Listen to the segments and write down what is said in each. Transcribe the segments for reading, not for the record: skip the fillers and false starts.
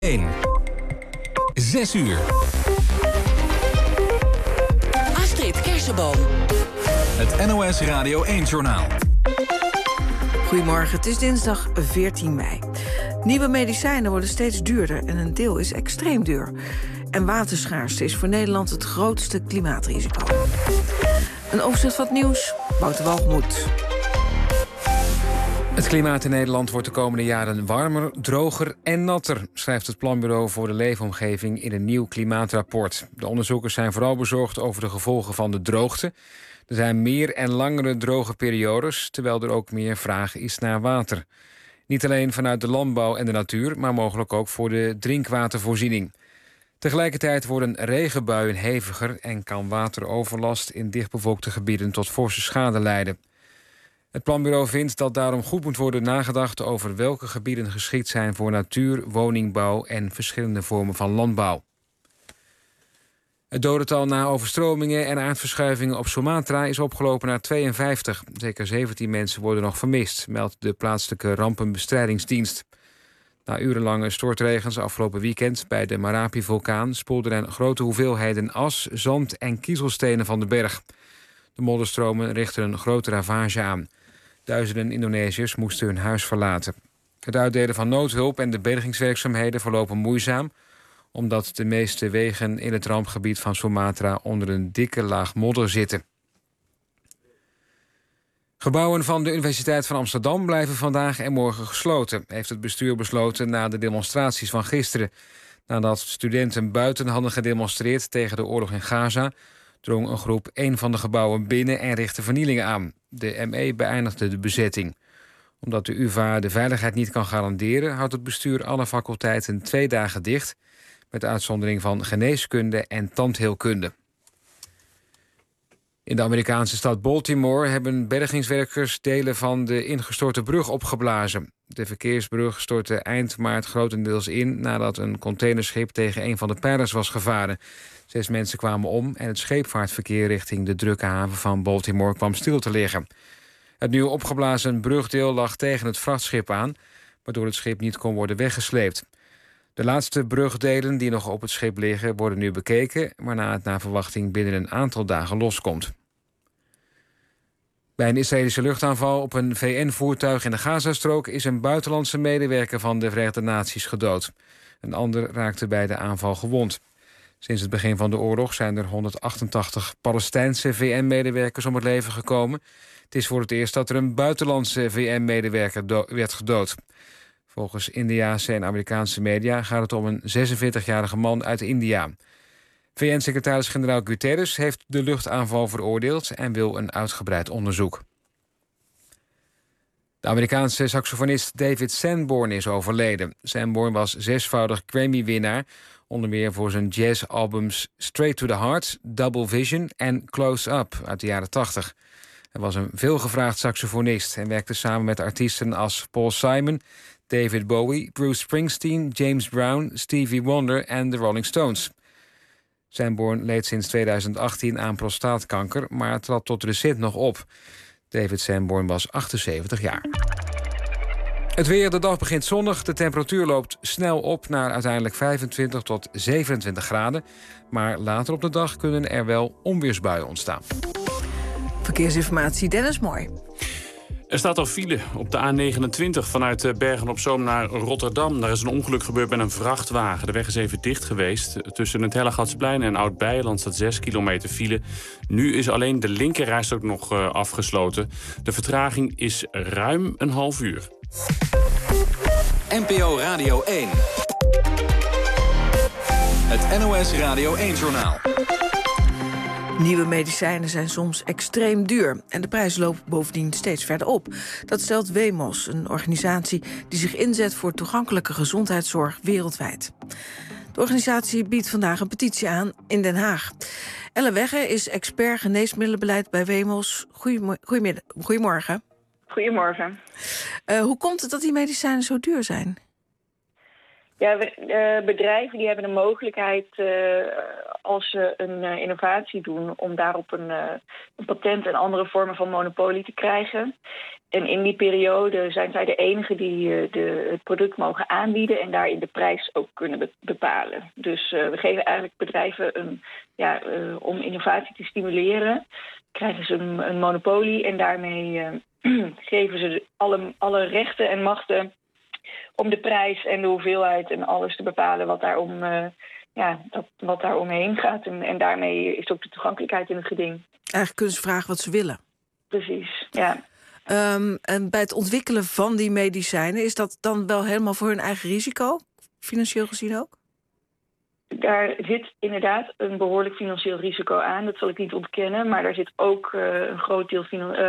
1. 6 uur. Astrid Kersenboom. Het NOS Radio 1-journaal. Goedemorgen, het is dinsdag 14 mei. Nieuwe medicijnen worden steeds duurder en een deel is extreem duur. En waterschaarste is voor Nederland het grootste klimaatrisico. Een overzicht van het nieuws, Wouter Walgemoed. Het klimaat in Nederland wordt de komende jaren warmer, droger en natter, schrijft het Planbureau voor de Leefomgeving in een nieuw klimaatrapport. De onderzoekers zijn vooral bezorgd over de gevolgen van de droogte. Er zijn meer en langere droge periodes, terwijl er ook meer vraag is naar water. Niet alleen vanuit de landbouw en de natuur, maar mogelijk ook voor de drinkwatervoorziening. Tegelijkertijd worden regenbuien heviger en kan wateroverlast in dichtbevolkte gebieden tot forse schade leiden. Het planbureau vindt dat daarom goed moet worden nagedacht over welke gebieden geschikt zijn voor natuur, woningbouw en verschillende vormen van landbouw. Het dodental na overstromingen en aardverschuivingen op Sumatra is opgelopen naar 52. Zeker 17 mensen worden nog vermist, meldt de plaatselijke rampenbestrijdingsdienst. Na urenlange stortregens afgelopen weekend bij de Marapi-vulkaan spoelden er grote hoeveelheden as, zand en kiezelstenen van de berg. De modderstromen richten een grote ravage aan. Duizenden Indonesiërs moesten hun huis verlaten. Het uitdelen van noodhulp en de bergingswerkzaamheden verlopen moeizaam, omdat de meeste wegen in het rampgebied van Sumatra onder een dikke laag modder zitten. Gebouwen van de Universiteit van Amsterdam blijven vandaag en morgen gesloten, heeft het bestuur besloten na de demonstraties van gisteren. Nadat studenten buiten hadden gedemonstreerd tegen de oorlog in Gaza, drong een groep een van de gebouwen binnen en richtte vernielingen aan. De ME beëindigde de bezetting. Omdat de UvA de veiligheid niet kan garanderen, houdt het bestuur alle faculteiten 2 dagen dicht, met uitzondering van geneeskunde en tandheelkunde. In de Amerikaanse stad Baltimore hebben bergingswerkers delen van de ingestorte brug opgeblazen. De verkeersbrug stortte eind maart grotendeels in nadat een containerschip tegen een van de pijlers was gevaren. 6 mensen kwamen om en het scheepvaartverkeer richting de drukke haven van Baltimore kwam stil te liggen. Het nieuw opgeblazen brugdeel lag tegen het vrachtschip aan, waardoor het schip niet kon worden weggesleept. De laatste brugdelen die nog op het schip liggen worden nu bekeken, waarna het naar verwachting binnen een aantal dagen loskomt. Bij een Israëlische luchtaanval op een VN-voertuig in de Gazastrook is een buitenlandse medewerker van de Verenigde Naties gedood. Een ander raakte bij de aanval gewond. Sinds het begin van de oorlog zijn er 188 Palestijnse VN-medewerkers om het leven gekomen. Het is voor het eerst dat er een buitenlandse VN-medewerker werd gedood. Volgens Indiase en Amerikaanse media gaat het om een 46-jarige man uit India. VN-secretaris-generaal Guterres heeft de luchtaanval veroordeeld en wil een uitgebreid onderzoek. De Amerikaanse saxofonist David Sanborn is overleden. Sanborn was 6-voudig Grammy-winnaar, onder meer voor zijn jazzalbums Straight to the Heart, Double Vision en Close Up uit de jaren 80. Hij was een veelgevraagd saxofonist en werkte samen met artiesten als Paul Simon, David Bowie, Bruce Springsteen, James Brown, Stevie Wonder en de Rolling Stones. Sanborn leed sinds 2018 aan prostaatkanker, maar trad tot recent nog op. David Sanborn was 78 jaar. Het weer, de dag begint zonnig. De temperatuur loopt snel op naar uiteindelijk 25 tot 27 graden. Maar later op de dag kunnen er wel onweersbuien ontstaan. Verkeersinformatie, Dennis Mooi. Er staat al file op de A29 vanuit Bergen-op-Zoom naar Rotterdam. Daar is een ongeluk gebeurd met een vrachtwagen. De weg is even dicht geweest. Tussen het Hellegatsplein en Oud-Beijerland staat 6 kilometer file. Nu is alleen de linkerrijstrook nog afgesloten. De vertraging is ruim een half uur. NPO Radio 1. Het NOS Radio 1-journaal. Nieuwe medicijnen zijn soms extreem duur en de prijzen lopen bovendien steeds verder op. Dat stelt WEMOS, een organisatie die zich inzet voor toegankelijke gezondheidszorg wereldwijd. De organisatie biedt vandaag een petitie aan in Den Haag. Elle Wegge is expert geneesmiddelenbeleid bij WEMOS. Goedemorgen. Goedemorgen. Hoe komt het dat die medicijnen zo duur zijn? Ja, bedrijven die hebben de mogelijkheid, als ze een innovatie doen, om daarop een patent en andere vormen van monopolie te krijgen. En in die periode zijn zij de enigen die het product mogen aanbieden en daarin de prijs ook kunnen bepalen. Dus we geven eigenlijk bedrijven om innovatie te stimuleren, krijgen ze een monopolie en daarmee geven ze alle rechten en machten om de prijs en de hoeveelheid en alles te bepalen wat daar omheen gaat. En daarmee is ook de toegankelijkheid in het geding. Eigenlijk kunnen ze vragen wat ze willen. Precies, ja. En bij het ontwikkelen van die medicijnen, is dat dan wel helemaal voor hun eigen risico? Financieel gezien ook? Daar zit inderdaad een behoorlijk financieel risico aan. Dat zal ik niet ontkennen. Maar daar zit ook een groot deel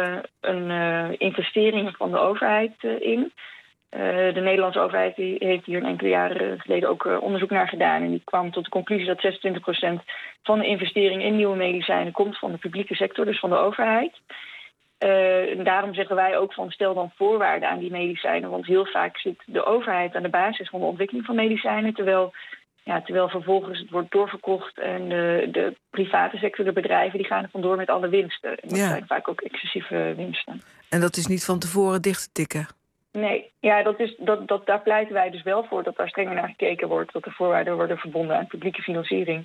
investeringen van de overheid in. De Nederlandse overheid heeft hier een enkele jaren geleden ook onderzoek naar gedaan. En die kwam tot de conclusie dat 26% van de investering in nieuwe medicijnen komt van de publieke sector, dus van de overheid. En daarom zeggen wij ook van stel dan voorwaarden aan die medicijnen. Want heel vaak zit de overheid aan de basis van de ontwikkeling van medicijnen. Terwijl vervolgens het wordt doorverkocht en de private sector, de bedrijven, die gaan er vandoor met alle winsten. En dat zijn vaak ook excessieve winsten. En dat is niet van tevoren dicht te tikken? Nee, ja, daar pleiten wij dus wel voor dat daar strenger naar gekeken wordt. Dat de voorwaarden worden verbonden aan publieke financiering.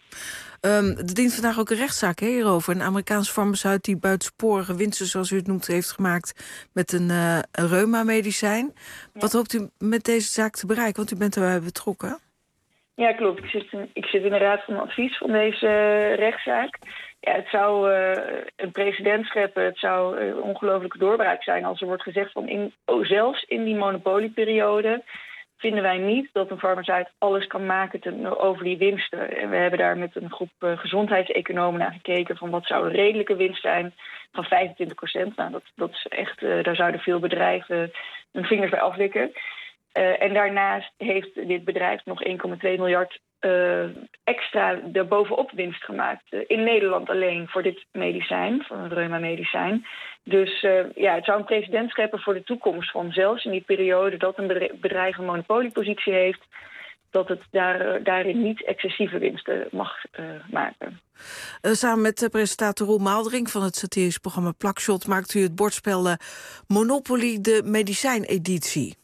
Er dient vandaag ook een rechtszaak hierover. Een Amerikaanse farmaceut die buitensporige winsten, zoals u het noemt, heeft gemaakt met een reuma-medicijn. Ja. Wat hoopt u met deze zaak te bereiken? Want u bent erbij betrokken. Ja, klopt. Ik zit in de raad van advies van deze rechtszaak. Ja, het zou een precedent scheppen. Het zou ongelooflijke doorbraak zijn als er wordt gezegd van zelfs in die monopolieperiode vinden wij niet dat een farmaceut alles kan maken over die winsten. En we hebben daar met een groep gezondheidseconomen naar gekeken van wat zou een redelijke winst zijn van 25%. Nou, dat is echt, daar zouden veel bedrijven hun vingers bij aflikken. En daarnaast heeft dit bedrijf nog 1,2 miljard extra erbovenop winst gemaakt. In Nederland alleen voor dit medicijn, voor een reuma-medicijn. Dus het zou een precedent scheppen voor de toekomst van zelfs in die periode dat een bedrijf een monopoliepositie heeft, dat het daarin niet excessieve winsten mag maken. Samen met presentator Roel Maaldering van het satirische programma Plakshot maakt u het bordspel Monopoly de medicijneditie.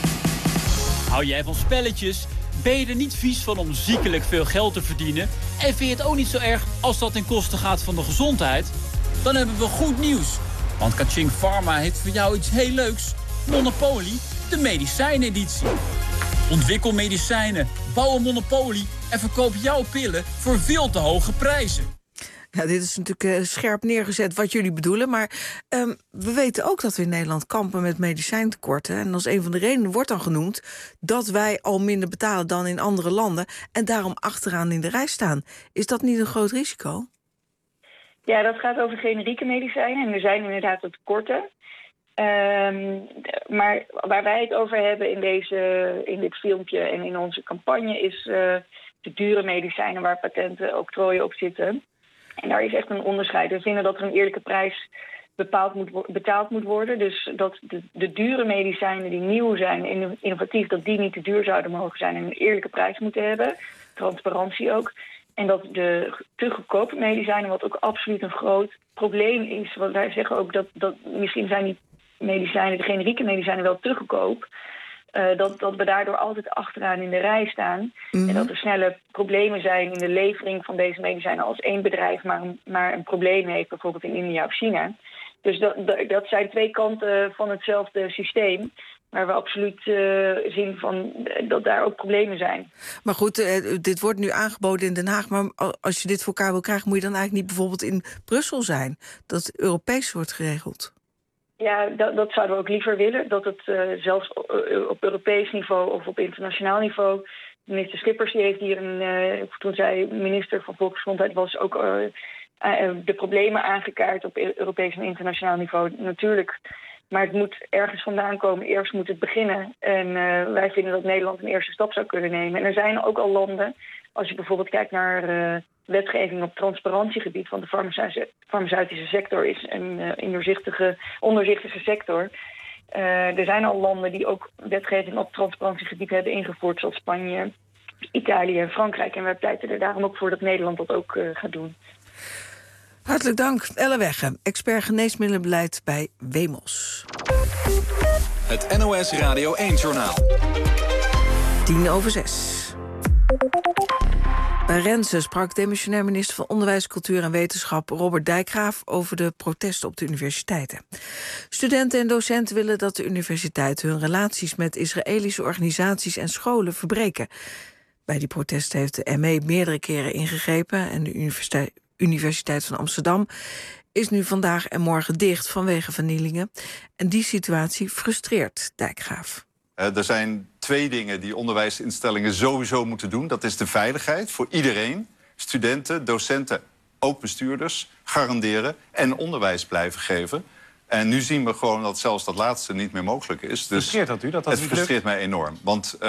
Hou jij van spelletjes? Ben je er niet vies van om ziekelijk veel geld te verdienen? En vind je het ook niet zo erg als dat ten koste gaat van de gezondheid? Dan hebben we goed nieuws. Want Kaching Pharma heeft voor jou iets heel leuks. Monopoly, de medicijneditie. Ontwikkel medicijnen, bouw een monopolie en verkoop jouw pillen voor veel te hoge prijzen. Ja, dit is natuurlijk scherp neergezet wat jullie bedoelen. Maar we weten ook dat we in Nederland kampen met medicijntekorten. En als een van de redenen wordt dan genoemd dat wij al minder betalen dan in andere landen en daarom achteraan in de rij staan. Is dat niet een groot risico? Ja, dat gaat over generieke medicijnen en er zijn inderdaad tekorten. Maar waar wij het over hebben in dit filmpje en in onze campagne is de dure medicijnen waar patenten, octrooien op zitten. En daar is echt een onderscheid. We vinden dat er een eerlijke prijs betaald moet worden. Dus dat de dure medicijnen die nieuw zijn en innovatief, dat die niet te duur zouden mogen zijn en een eerlijke prijs moeten hebben. Transparantie ook. En dat de te goedkope medicijnen, wat ook absoluut een groot probleem is. Want wij zeggen ook dat misschien zijn die medicijnen, de generieke medicijnen, wel te goedkoop. Dat we daardoor altijd achteraan in de rij staan. Mm-hmm. En dat er snelle problemen zijn in de levering van deze medicijnen als één bedrijf maar een probleem heeft, bijvoorbeeld in India of China. Dus dat zijn twee kanten van hetzelfde systeem, waar we absoluut zien van dat daar ook problemen zijn. Maar goed, dit wordt nu aangeboden in Den Haag, maar als je dit voor elkaar wil krijgen, moet je dan eigenlijk niet bijvoorbeeld in Brussel zijn, dat het Europees wordt geregeld? Ja, dat zouden we ook liever willen. Dat het zelfs op Europees niveau of op internationaal niveau. Minister Schippers die heeft hier, toen zij minister van Volksgezondheid was, ook de problemen aangekaart op Europees en internationaal niveau. Natuurlijk, maar het moet ergens vandaan komen. Eerst moet het beginnen. En wij vinden dat Nederland een eerste stap zou kunnen nemen. En er zijn ook al landen, als je bijvoorbeeld kijkt naar wetgeving op transparantiegebied, want de farmaceutische sector is een ondoorzichtige sector. Er zijn al landen die ook wetgeving op transparantiegebied hebben ingevoerd, zoals Spanje, Italië en Frankrijk. En wij pleiten er daarom ook voor dat Nederland dat ook gaat doen. Hartelijk dank, Elle Wegge, expert geneesmiddelenbeleid bij Wemos. Het NOS Radio 1-journaal. 6:10. Bij Renze sprak demissionair minister van Onderwijs, Cultuur en Wetenschap Robert Dijkgraaf over de protesten op de universiteiten. Studenten en docenten willen dat de universiteiten hun relaties met Israëlische organisaties en scholen verbreken. Bij die protesten heeft de ME meerdere keren ingegrepen en de Universiteit van Amsterdam is nu vandaag en morgen dicht vanwege vernielingen. En die situatie frustreert Dijkgraaf. Er zijn 2 dingen die onderwijsinstellingen sowieso moeten doen. Dat is de veiligheid voor iedereen. Studenten, docenten, ook bestuurders garanderen en onderwijs blijven geven. En nu zien we gewoon dat zelfs dat laatste niet meer mogelijk is. Dus frustreert dat u? Het frustreert mij enorm. Want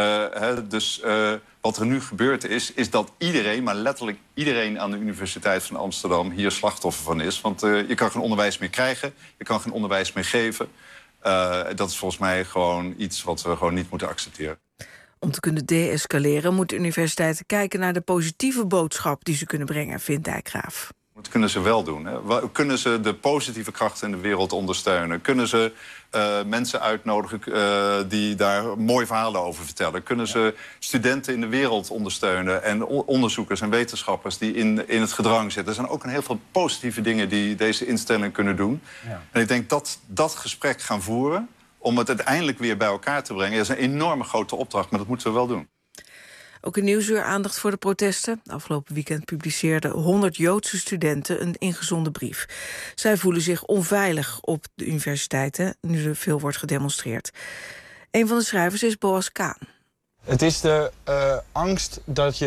wat er nu gebeurd is dat iedereen, maar letterlijk iedereen aan de Universiteit van Amsterdam hier slachtoffer van is. Want je kan geen onderwijs meer krijgen, je kan geen onderwijs meer geven. Dat is volgens mij gewoon iets wat we gewoon niet moeten accepteren. Om te kunnen deescaleren moeten universiteiten kijken naar de positieve boodschap die ze kunnen brengen, vindt Dijkgraaf. Dat kunnen ze wel doen. Hè. Kunnen ze de positieve krachten in de wereld ondersteunen? Kunnen ze mensen uitnodigen die daar mooie verhalen over vertellen? Kunnen ze studenten in de wereld ondersteunen en onderzoekers en wetenschappers die in het gedrang zitten? Er zijn ook een heel veel positieve dingen die deze instellingen kunnen doen. Ja. En ik denk dat gesprek gaan voeren om het uiteindelijk weer bij elkaar te brengen. Dat is een enorme grote opdracht, maar dat moeten we wel doen. Ook in Nieuwsuur aandacht voor de protesten. Afgelopen weekend publiceerden 100 Joodse studenten een ingezonden brief. Zij voelen zich onveilig op de universiteiten, nu er veel wordt gedemonstreerd. Een van de schrijvers is Boaz Kaan. Het is de angst dat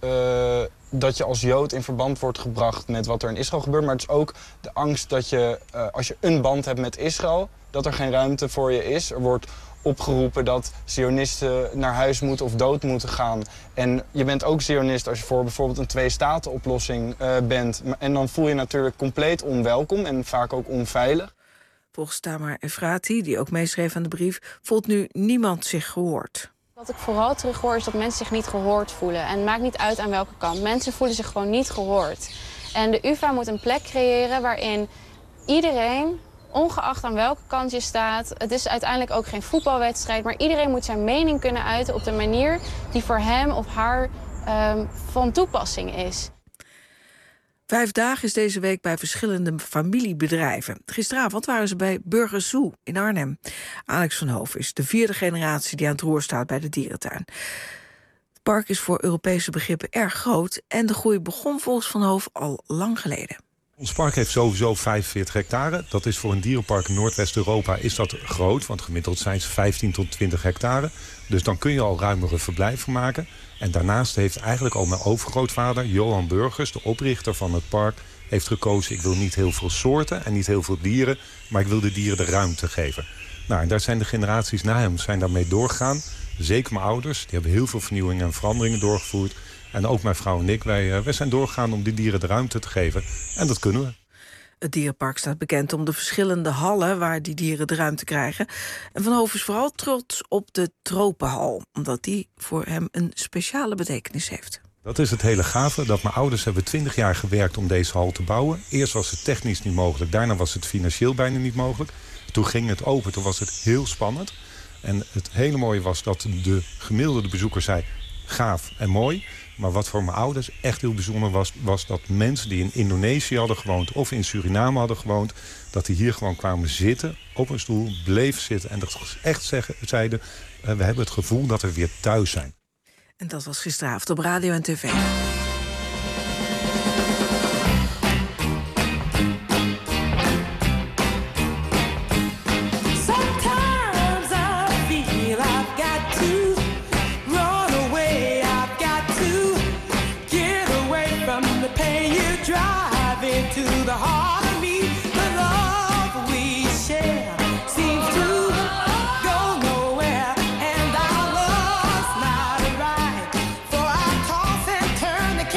je als Jood in verband wordt gebracht met wat er in Israël gebeurt. Maar het is ook de angst dat je, als je een band hebt met Israël, dat er geen ruimte voor je is. Er wordt opgeroepen dat Zionisten naar huis moeten of dood moeten gaan. En je bent ook Zionist als je voor bijvoorbeeld een 2-staten-oplossing bent. En dan voel je natuurlijk compleet onwelkom en vaak ook onveilig. Volgens Tamar Efrati, die ook meeschreef aan de brief, voelt nu niemand zich gehoord. Wat ik vooral terughoor is dat mensen zich niet gehoord voelen. En het maakt niet uit aan welke kant. Mensen voelen zich gewoon niet gehoord. En de UvA moet een plek creëren waarin iedereen, ongeacht aan welke kant je staat, het is uiteindelijk ook geen voetbalwedstrijd, maar iedereen moet zijn mening kunnen uiten op de manier die voor hem of haar van toepassing is. 5 dagen is deze week bij verschillende familiebedrijven. Gisteravond waren ze bij Burger Zoo in Arnhem. Alex van Hoof is de 4e generatie die aan het roer staat bij de dierentuin. Het park is voor Europese begrippen erg groot en de groei begon volgens Van Hoof al lang geleden. Ons park heeft sowieso 45 hectare. Dat is voor een dierenpark in Noordwest-Europa is dat groot. Want gemiddeld zijn ze 15 tot 20 hectare. Dus dan kun je al ruimere verblijven maken. En daarnaast heeft eigenlijk al mijn overgrootvader, Johan Burgers, de oprichter van het park, heeft gekozen: ik wil niet heel veel soorten en niet heel veel dieren, maar ik wil de dieren de ruimte geven. Nou, en daar zijn de generaties na hem daarmee doorgegaan. Zeker mijn ouders, die hebben heel veel vernieuwingen en veranderingen doorgevoerd. En ook mijn vrouw en ik, wij zijn doorgegaan om die dieren de ruimte te geven. En dat kunnen we. Het dierenpark staat bekend om de verschillende hallen waar die dieren de ruimte krijgen. En Van Hoof is vooral trots op de tropenhal, omdat die voor hem een speciale betekenis heeft. Dat is het hele gave, dat mijn ouders hebben 20 jaar gewerkt om deze hal te bouwen. Eerst was het technisch niet mogelijk, daarna was het financieel bijna niet mogelijk. Toen ging het open, toen was het heel spannend. En het hele mooie was dat de gemiddelde bezoeker zei: gaaf en mooi. Maar wat voor mijn ouders echt heel bijzonder was dat mensen die in Indonesië hadden gewoond of in Suriname hadden gewoond, dat die hier gewoon kwamen zitten op een stoel, bleven zitten en dat echt zeiden: we hebben het gevoel dat we weer thuis zijn. En dat was gisteravond op radio en tv. Turn the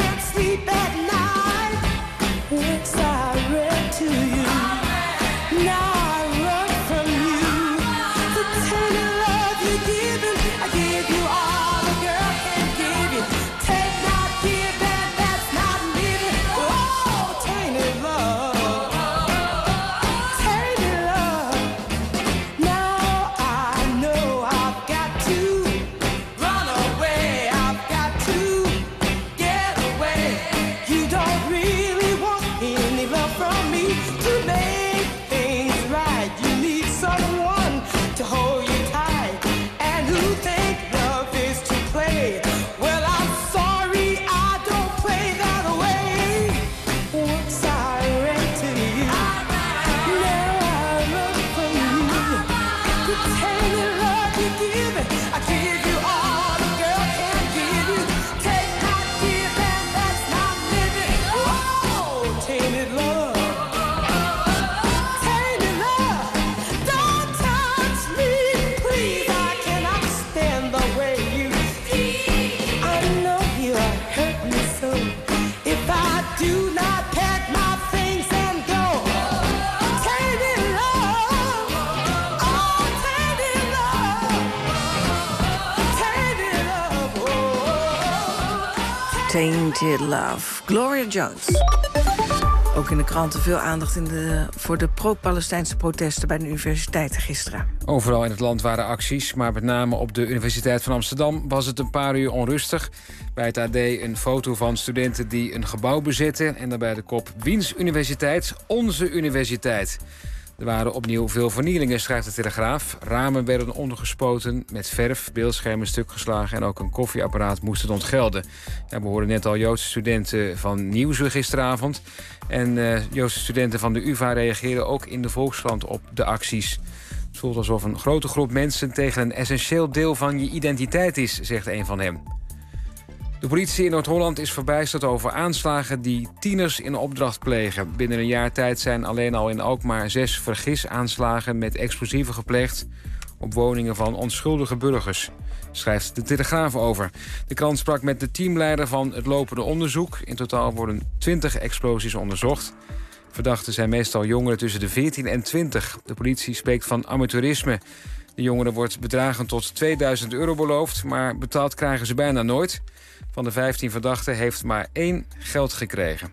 Tainted Love. Gloria Jones. Ook in de kranten veel aandacht voor de pro-Palestijnse protesten bij de universiteiten gisteren. Overal in het land waren acties, maar met name op de Universiteit van Amsterdam was het een paar uur onrustig. Bij het AD een foto van studenten die een gebouw bezitten en daarbij de kop Wiens universiteit? Onze universiteit. Er waren opnieuw veel vernielingen, schrijft de Telegraaf. Ramen werden ondergespoten met verf, beeldschermen stuk geslagen en ook een koffieapparaat moest het ontgelden. Ja, we hoorden net al Joodse studenten van Nieuwsuur gisteravond. En Joodse studenten van de UvA reageren ook in de Volkskrant op de acties. Het voelt alsof een grote groep mensen tegen een essentieel deel van je identiteit is, zegt een van hen. De politie in Noord-Holland is verbijsterd over aanslagen die tieners in opdracht plegen. Binnen een jaar tijd zijn alleen al in Alkmaar 6 vergisaanslagen met explosieven gepleegd op woningen van onschuldige burgers, schrijft de Telegraaf over. De krant sprak met de teamleider van het lopende onderzoek. In totaal worden 20 explosies onderzocht. Verdachten zijn meestal jongeren tussen de 14 en 20. De politie spreekt van amateurisme. De jongeren wordt bedragen tot €2000 beloofd, maar betaald krijgen ze bijna nooit. Van de 15 verdachten heeft maar 1 geld gekregen.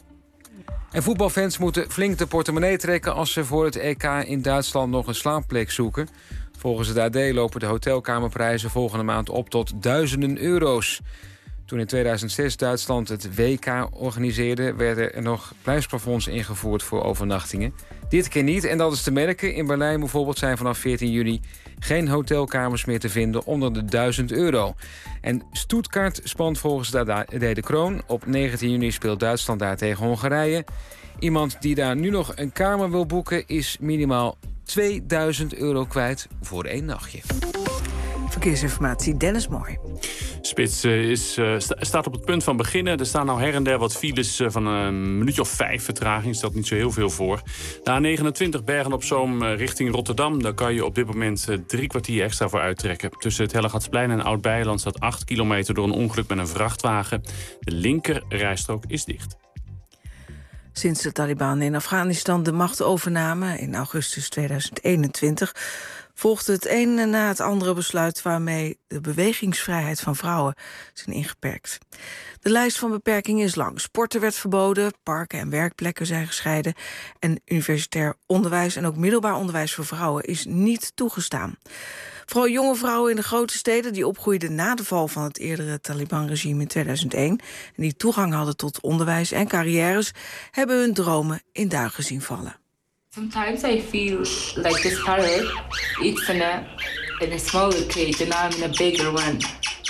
En voetbalfans moeten flink de portemonnee trekken als ze voor het EK in Duitsland nog een slaapplek zoeken. Volgens het AD lopen de hotelkamerprijzen volgende maand op tot duizenden euro's. Toen in 2006 Duitsland het WK organiseerde, werden er nog prijsplafonds ingevoerd voor overnachtingen. Dit keer niet, en dat is te merken. In Berlijn bijvoorbeeld zijn vanaf 14 juni geen hotelkamers meer te vinden onder de €1000. En Stuttgart spant volgens de AD de kroon. Op 19 juni speelt Duitsland daar tegen Hongarije. Iemand die daar nu nog een kamer wil boeken is minimaal €2000 kwijt voor 1 nachtje. Verkeersinformatie, Dennis Mooi. Spits staat op het punt van beginnen. Er staan nou her en der wat files van een minuutje of 5 vertraging. Stelt niet zo heel veel voor. De A29 Bergen-op-Zoom richting Rotterdam. Daar kan je op dit moment 3 kwartier extra voor uittrekken. Tussen het Hellegatsplein en Oud-Beijerland staat 8 kilometer door een ongeluk met een vrachtwagen. De linker rijstrook is dicht. Sinds de Taliban in Afghanistan de macht overnamen in augustus 2021... volgde het een na het andere besluit waarmee de bewegingsvrijheid van vrouwen zijn ingeperkt. De lijst van beperkingen is lang. Sporten werd verboden, parken en werkplekken zijn gescheiden en universitair onderwijs en ook middelbaar onderwijs voor vrouwen is niet toegestaan. Vooral jonge vrouwen in de grote steden die opgroeiden na de val van het eerdere Taliban-regime in 2001... en die toegang hadden tot onderwijs en carrières, hebben hun dromen in duigen zien vallen. Sometimes I feel like this parrot, it's in a smaller cage and I'm in a bigger one.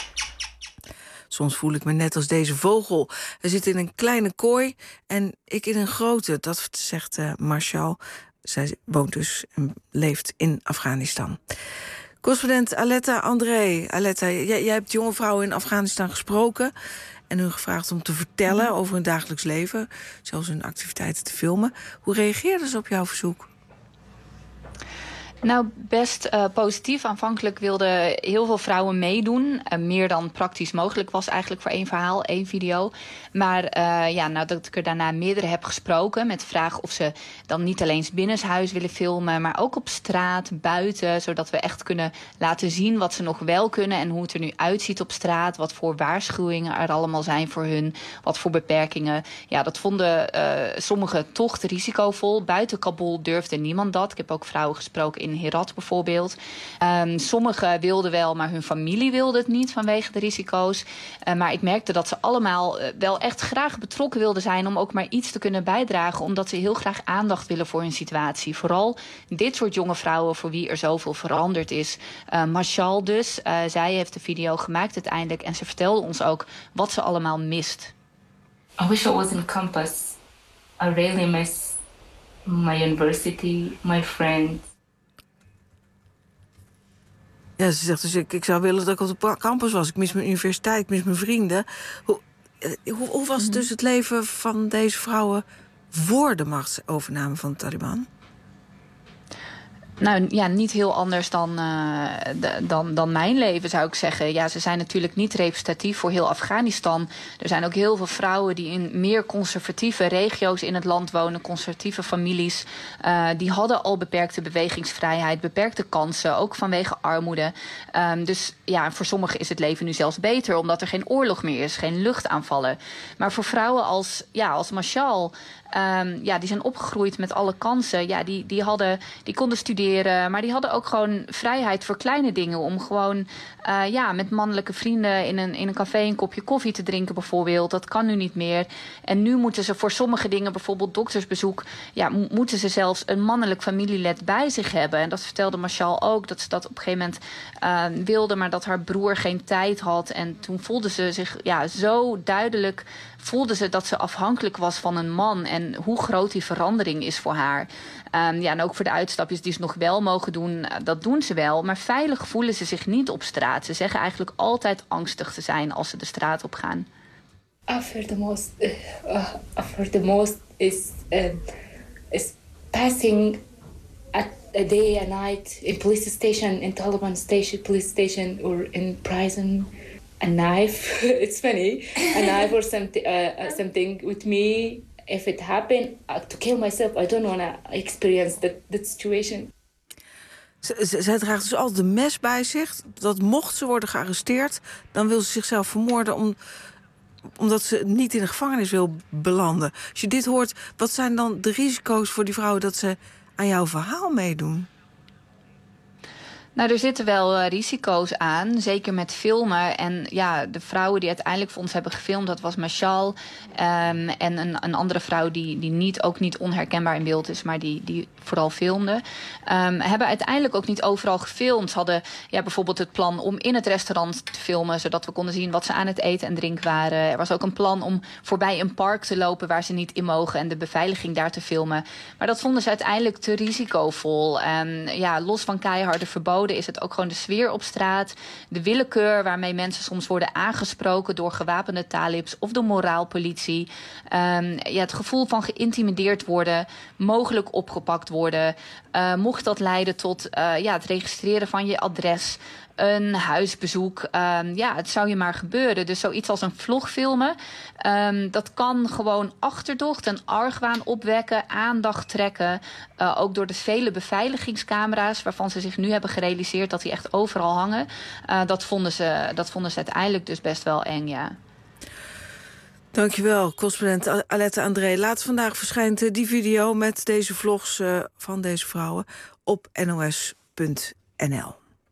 Soms voel ik me net als deze vogel. Hij zit in een kleine kooi en ik in een grote, dat zegt Marshall. Zij woont dus en leeft in Afghanistan. Correspondent Aletta André. Aletta, jij hebt jonge vrouwen in Afghanistan gesproken en hun gevraagd om te vertellen over hun dagelijks leven, zelfs hun activiteiten te filmen. Hoe reageerden ze op jouw verzoek? Nou, best positief. Aanvankelijk wilden heel veel vrouwen meedoen. Meer dan praktisch mogelijk was eigenlijk voor 1 verhaal, 1 video. Maar nadat ik er daarna meerdere heb gesproken met de vraag of ze dan niet alleen binnenshuis willen filmen, maar ook op straat, buiten, zodat we echt kunnen laten zien wat ze nog wel kunnen en hoe het er nu uitziet op straat, wat voor waarschuwingen er allemaal zijn voor hun, wat voor beperkingen. Ja, dat vonden sommigen toch te risicovol. Buiten Kabul durfde niemand dat. Ik heb ook vrouwen gesproken in Herat bijvoorbeeld. Sommigen wilden wel, maar hun familie wilde het niet vanwege de risico's. Maar ik merkte dat ze allemaal wel echt graag betrokken wilden zijn om ook maar iets te kunnen bijdragen, omdat ze heel graag aandacht willen voor hun situatie. Vooral dit soort jonge vrouwen voor wie er zoveel veranderd is. Marshall dus, zij heeft de video gemaakt uiteindelijk en ze vertelde ons ook wat ze allemaal mist. I wish I was in campus. I really miss my university, my friends. Ja, ze zegt dus, ik zou willen dat ik op de campus was. Ik mis mijn universiteit, ik mis mijn vrienden. Hoe was dus het leven van deze vrouwen voor de machtsovername van de Taliban? Nou ja, niet heel anders dan mijn leven, zou ik zeggen. Ja, ze zijn natuurlijk niet representatief voor heel Afghanistan. Er zijn ook heel veel vrouwen die in meer conservatieve regio's in het land wonen. Conservatieve families. Die hadden al beperkte bewegingsvrijheid, beperkte kansen, ook vanwege armoede. Dus ja, voor sommigen is het leven nu zelfs beter, omdat er geen oorlog meer is, geen luchtaanvallen. Maar voor vrouwen als Mashal, die zijn opgegroeid met alle kansen. Ja, die konden studeren, maar die hadden ook gewoon vrijheid voor kleine dingen. Om gewoon met mannelijke vrienden in een café een kopje koffie te drinken bijvoorbeeld. Dat kan nu niet meer. En nu moeten ze voor sommige dingen, bijvoorbeeld doktersbezoek, moeten ze zelfs een mannelijk familielid bij zich hebben. En dat vertelde Mashal ook, dat ze dat op een gegeven moment wilde, maar dat haar broer geen tijd had. En toen voelde ze zich zo duidelijk, dat ze afhankelijk was van een man en hoe groot die verandering is voor haar. En ook voor de uitstapjes die ze nog wel mogen doen, dat doen ze wel. Maar veilig voelen ze zich niet op straat. Ze zeggen eigenlijk altijd angstig te zijn als ze de straat op gaan. I fear the most is passing a day and night in police station, in Taliban station, police station, or in prison. A knife, it's funny, a knife or something with me. If it happened to kill myself, I don't want to experience that situation. Zij draagt dus altijd een mes bij zich. Dat mocht ze worden gearresteerd, dan wil ze zichzelf vermoorden omdat ze niet in de gevangenis wil belanden. Als je dit hoort, wat zijn dan de risico's voor die vrouwen dat ze aan jouw verhaal meedoen? Nou, er zitten wel risico's aan, zeker met filmen. En ja, de vrouwen die uiteindelijk voor ons hebben gefilmd, dat was Mashal en een andere vrouw die ook niet onherkenbaar in beeld is, maar die vooral filmde. Hebben uiteindelijk ook niet overal gefilmd. Ze hadden bijvoorbeeld het plan om in het restaurant te filmen, zodat we konden zien wat ze aan het eten en drinken waren. Er was ook een plan om voorbij een park te lopen waar ze niet in mogen en de beveiliging daar te filmen. Maar dat vonden ze uiteindelijk te risicovol. Los van keiharde verboden is het ook gewoon de sfeer op straat, de willekeur waarmee mensen soms worden aangesproken door gewapende talibs of de moraalpolitie. Het gevoel van geïntimideerd worden, mogelijk opgepakt worden. Mocht dat leiden tot het registreren van je adres, een huisbezoek. Het zou je maar gebeuren. Dus zoiets als een vlog filmen, dat kan gewoon achterdocht en argwaan opwekken, aandacht trekken. Ook door de vele beveiligingscamera's waarvan ze zich nu hebben gerealiseerd dat die echt overal hangen. Dat vonden ze uiteindelijk dus best wel eng, ja. Dankjewel, correspondent Alette André. Later vandaag verschijnt die video met deze vlogs van deze vrouwen op nos.nl.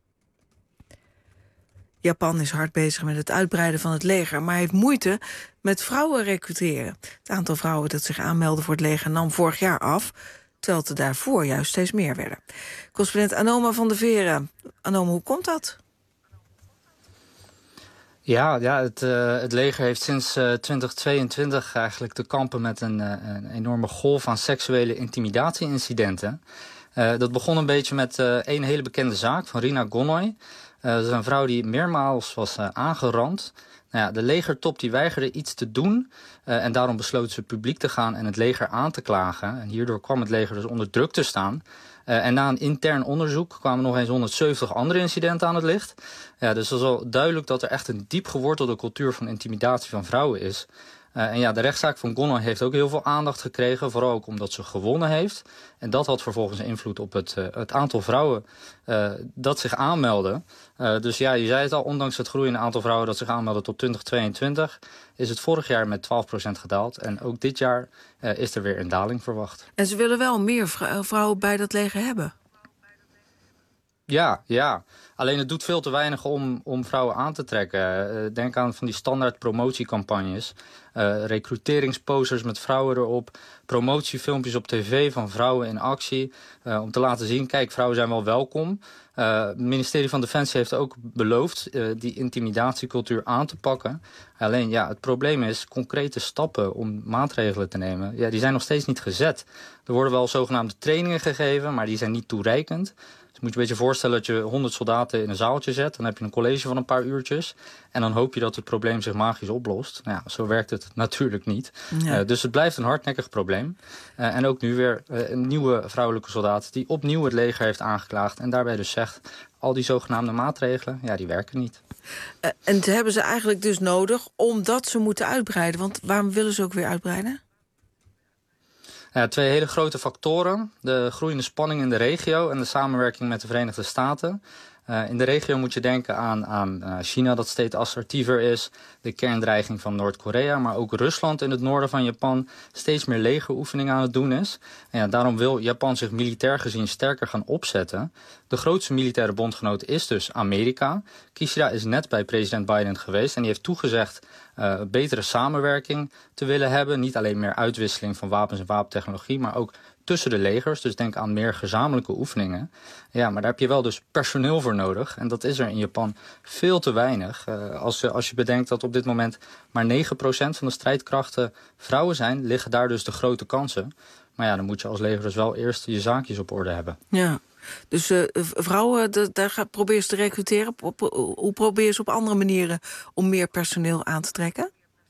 Japan is hard bezig met het uitbreiden van het leger, maar heeft moeite met vrouwen recruteren. Het aantal vrouwen dat zich aanmelden voor het leger nam vorig jaar af, terwijl het er daarvoor juist steeds meer werden. Correspondent Anoma van der Veren. Anoma, hoe komt dat? Ja, het leger heeft sinds 2022 eigenlijk te kampen met een enorme golf aan seksuele intimidatie-incidenten. Dat begon een beetje met één hele bekende zaak van Rina Gonoy. Dat is een vrouw die meermaals was aangerand. De legertop die weigerde iets te doen en daarom besloot ze publiek te gaan en het leger aan te klagen. En hierdoor kwam het leger dus onder druk te staan. En na een intern onderzoek kwamen nog eens 170 andere incidenten aan het licht. Dus het is wel duidelijk dat er echt een diep gewortelde cultuur van intimidatie van vrouwen is. De rechtszaak van Gonoy heeft ook heel veel aandacht gekregen, vooral ook omdat ze gewonnen heeft. En dat had vervolgens invloed op het aantal vrouwen dat zich aanmelden. Dus ja, je zei het al, ondanks het groeiende aantal vrouwen dat zich aanmelden tot 2022... is het vorig jaar met 12% gedaald. En ook dit jaar is er weer een daling verwacht. En ze willen wel meer vrouwen bij dat leger hebben. Ja. Alleen het doet veel te weinig om vrouwen aan te trekken. Denk aan van die standaard promotiecampagnes. Recruteringsposters met vrouwen erop. Promotiefilmpjes op tv van vrouwen in actie. Om te laten zien, kijk, vrouwen zijn wel welkom. Het ministerie van Defensie heeft ook beloofd die intimidatiecultuur aan te pakken. Alleen het probleem is concrete stappen om maatregelen te nemen. Ja, die zijn nog steeds niet gezet. Er worden wel zogenaamde trainingen gegeven, maar die zijn niet toereikend. Dus Moet je een beetje voorstellen dat je 100 soldaten in een zaaltje zet. Dan heb je een college van een paar uurtjes. En dan hoop je dat het probleem zich magisch oplost. Nou ja, zo werkt het natuurlijk niet. Ja. Dus het blijft een hardnekkig probleem. En ook nu weer een nieuwe vrouwelijke soldaat die opnieuw het leger heeft aangeklaagd. En daarbij dus zegt, al die zogenaamde maatregelen, ja, die werken niet. En ze hebben ze eigenlijk dus nodig omdat ze moeten uitbreiden. Want waarom willen ze ook weer uitbreiden? Ja, 2 hele grote factoren. De groeiende spanning in de regio en de samenwerking met de Verenigde Staten. In de regio moet je denken aan China dat steeds assertiever is. De kerndreiging van Noord-Korea. Maar ook Rusland in het noorden van Japan steeds meer legeroefeningen aan het doen is. En ja, daarom wil Japan zich militair gezien sterker gaan opzetten. De grootste militaire bondgenoot is dus Amerika. Kishida is net bij president Biden geweest en die heeft toegezegd betere samenwerking te willen hebben. Niet alleen meer uitwisseling van wapens en wapentechnologie, maar ook tussen de legers. Dus denk aan meer gezamenlijke oefeningen. Ja, maar daar heb je wel dus personeel voor nodig. En dat is er in Japan veel te weinig. Als je bedenkt dat op dit moment maar 9% van de strijdkrachten vrouwen zijn, liggen daar dus de grote kansen. Maar ja, dan moet je als leger dus wel eerst je zaakjes op orde hebben. Ja, dus vrouwen, daar probeer je te recruteren. Hoe probeer je ze op andere manieren om meer personeel aan te trekken?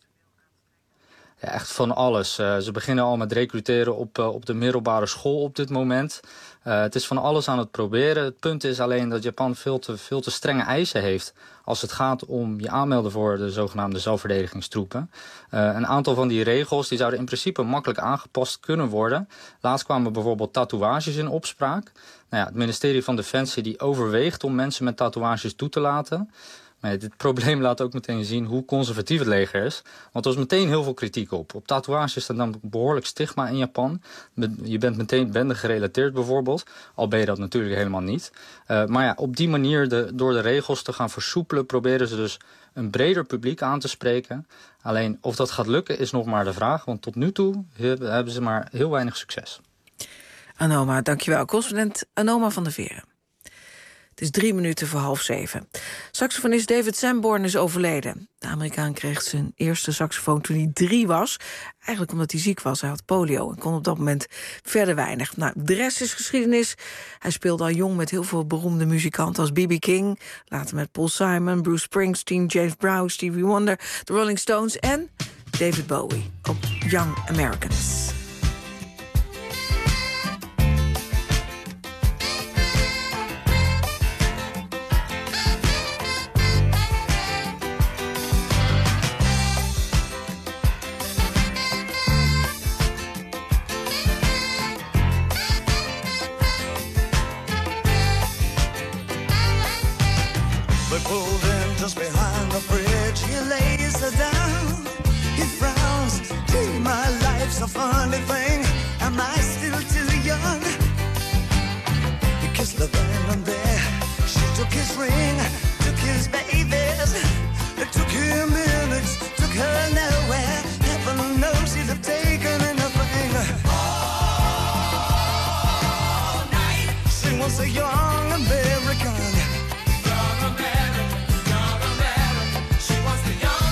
Ja, echt van alles. Ze beginnen al met recruteren op de middelbare school op dit moment. Het is van alles aan het proberen. Het punt is alleen dat Japan veel te strenge eisen heeft als het gaat om je aanmelden voor de zogenaamde zelfverdedigingstroepen. Een aantal van die regels die zouden in principe makkelijk aangepast kunnen worden. Laatst kwamen bijvoorbeeld tatoeages in opspraak. Nou ja, het ministerie van Defensie die overweegt om mensen met tatoeages toe te laten. Maar dit probleem laat ook meteen zien hoe conservatief het leger is. Want er was meteen heel veel kritiek op. Op tatoeages staat dan behoorlijk stigma in Japan. Je bent meteen bende gerelateerd bijvoorbeeld. Al ben je dat natuurlijk helemaal niet. Maar ja, op die manier door de regels te gaan versoepelen proberen ze dus een breder publiek aan te spreken. Alleen of dat gaat lukken is nog maar de vraag. Want tot nu toe hebben ze maar heel weinig succes. Anoma, dankjewel. Correspondent Anoma van der Veren. Het is 6:03. Saxofonist David Sanborn is overleden. De Amerikaan kreeg zijn eerste saxofoon toen hij 3 was. Eigenlijk omdat hij ziek was. Hij had polio en kon op dat moment verder weinig. Nou, de rest is geschiedenis. Hij speelde al jong met heel veel beroemde muzikanten als B.B. King. Later met Paul Simon, Bruce Springsteen, James Brown, Stevie Wonder, The Rolling Stones en David Bowie op Young Americans. A funny thing, am I still too young? He kissed the random there, she took his ring, took his babies. It took him minutes, took her nowhere. Heaven knows he'd have taken anything. All night, she was a young American. Young American, young American. She was the young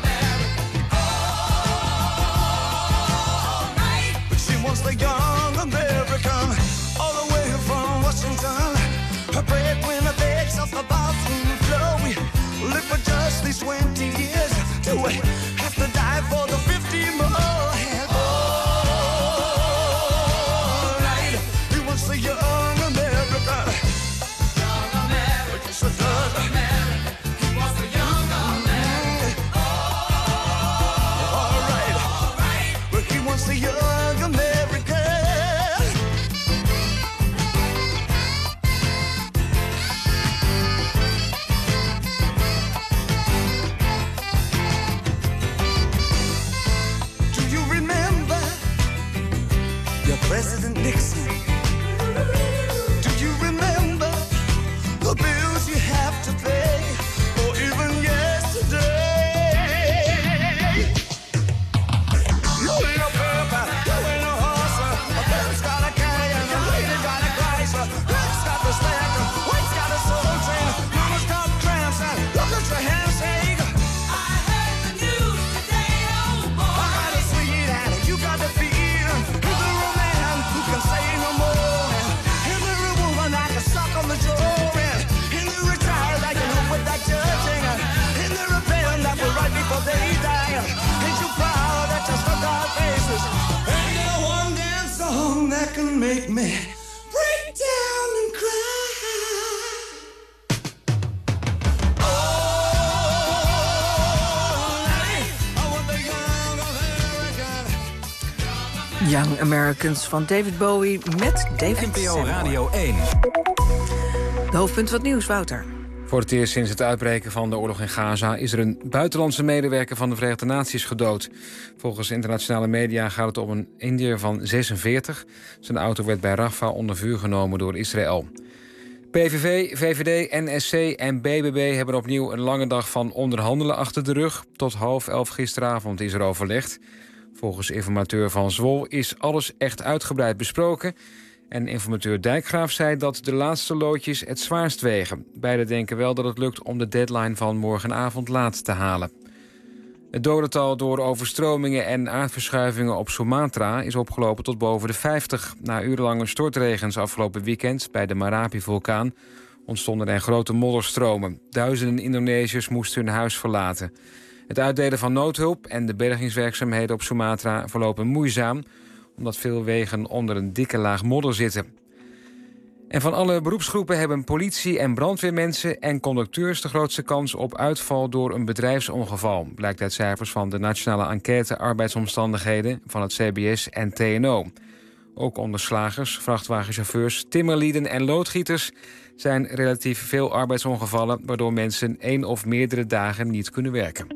the young American, all the way from Washington. Her breadwinner begs off the bathroom floor. We live for just these 20 years. Do we have to die for the 50 more? And all right, he was the young American. Young American, so does American. He was the young American. All right, but he was the young American. President Nixon, do you remember the bills you have to pay, or even yesterday? You ain't a purple, you ain't a horse, a bird's got a carry and a lady got a Chrysler. Red's got the spectrum, white's got a soul train, mama's got cramps and look at your handshake. I heard the news today, oh boy. I got a sweet and you got the feel. Say no more. me break down and cry. Young Americans van David Bowie met David NPO Radio 1. De hoofdpunt van het nieuws, Wouter. Voor het eerst sinds het uitbreken van de oorlog in Gaza is er een buitenlandse medewerker van de Verenigde Naties gedood. Volgens internationale media gaat het om een Indiër van 46. Zijn auto werd bij Rafah onder vuur genomen door Israël. PVV, VVD, NSC en BBB hebben opnieuw een lange dag van onderhandelen achter de rug. Tot 10:30 gisteravond is er overlegd. Volgens informateur Van Zwol is alles echt uitgebreid besproken. En informateur Dijkgraaf zei dat de laatste loodjes het zwaarst wegen. Beiden denken wel dat het lukt om de deadline van morgenavond laat te halen. Het dodental door overstromingen en aardverschuivingen op Sumatra is opgelopen tot boven de 50. Na urenlange stortregens afgelopen weekend bij de Marapi-vulkaan ontstonden er grote modderstromen. Duizenden Indonesiërs moesten hun huis verlaten. Het uitdelen van noodhulp en de bergingswerkzaamheden op Sumatra verlopen moeizaam, omdat veel wegen onder een dikke laag modder zitten. En van alle beroepsgroepen hebben politie- en brandweermensen en conducteurs de grootste kans op uitval door een bedrijfsongeval, blijkt uit cijfers van de Nationale Enquête Arbeidsomstandigheden van het CBS en TNO. Ook onder slagers, vrachtwagenchauffeurs, timmerlieden en loodgieters zijn relatief veel arbeidsongevallen, waardoor mensen 1 of meerdere dagen niet kunnen werken.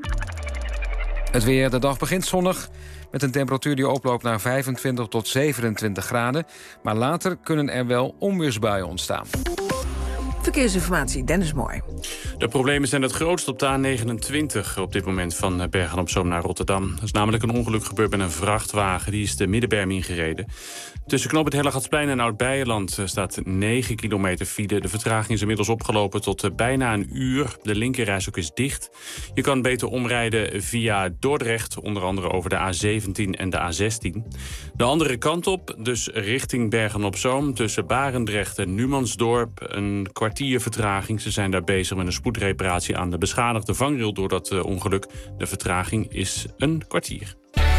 Het weer, de dag begint zonnig, met een temperatuur die oploopt naar 25 tot 27 graden. Maar later kunnen er wel onweersbuien ontstaan. Verkeersinformatie, Dennis Mooi. De problemen zijn het grootst op de A29 op dit moment van Bergen-op-Zoom naar Rotterdam. Er is namelijk een ongeluk gebeurd met een vrachtwagen. Die is de Middenberm ingereden. Tussen knoop het Hellegatsplein en Oud-Beijerland staat 9 kilometer file. De vertraging is inmiddels opgelopen tot bijna een uur. De linkerrijstrook is dicht. Je kan beter omrijden via Dordrecht, onder andere over de A17 en de A16. De andere kant op, dus richting Bergen-op-Zoom, tussen Barendrecht en Numansdorp, een kwartier vertraging. Ze zijn daar bezig met een spoedreparatie aan de beschadigde vangrail door dat ongeluk. De vertraging is een kwartier.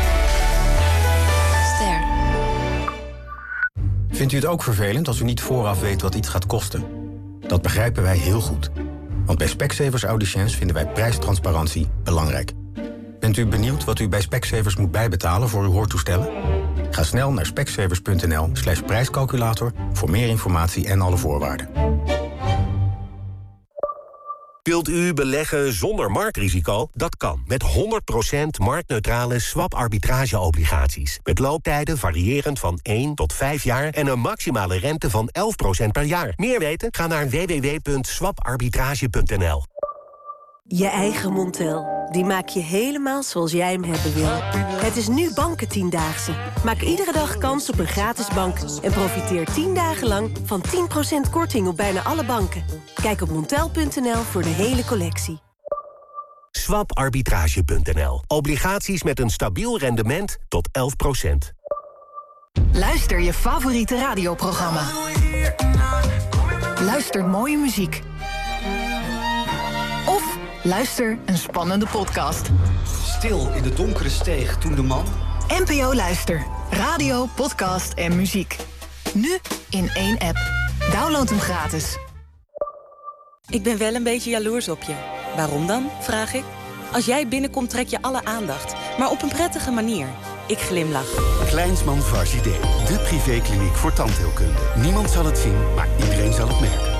Ster. Vindt u het ook vervelend als u niet vooraf weet wat iets gaat kosten? Dat begrijpen wij heel goed. Want bij Specsavers Audiciëns vinden wij prijstransparantie belangrijk. Bent u benieuwd wat u bij Specsavers moet bijbetalen voor uw hoortoestellen? Ga snel naar specsavers.nl/prijscalculator voor meer informatie en alle voorwaarden. Wilt u beleggen zonder marktrisico? Dat kan met 100% marktneutrale swap-arbitrage-obligaties. Met looptijden variërend van 1 tot 5 jaar en een maximale rente van 11% per jaar. Meer weten? Ga naar www.swaparbitrage.nl. Je eigen Montel. Die maak je helemaal zoals jij hem hebben wil. Het is nu Bankentiendaagse. Maak iedere dag kans op een gratis bank. En profiteer 10 dagen lang van 10% korting op bijna alle banken. Kijk op montel.nl voor de hele collectie. Swaparbitrage.nl. Obligaties met een stabiel rendement tot 11%. Luister je favoriete radioprogramma. Luister mooie muziek. Of luister een spannende podcast. Stil in de donkere steeg toen de man... NPO Luister. Radio, podcast en muziek. Nu in 1 app. Download hem gratis. Ik ben wel een beetje jaloers op je. Waarom dan, vraag ik? Als jij binnenkomt trek je alle aandacht. Maar op een prettige manier. Ik glimlach. Kleinsman Varsité. De privékliniek voor tandheelkunde. Niemand zal het zien, maar iedereen zal het merken.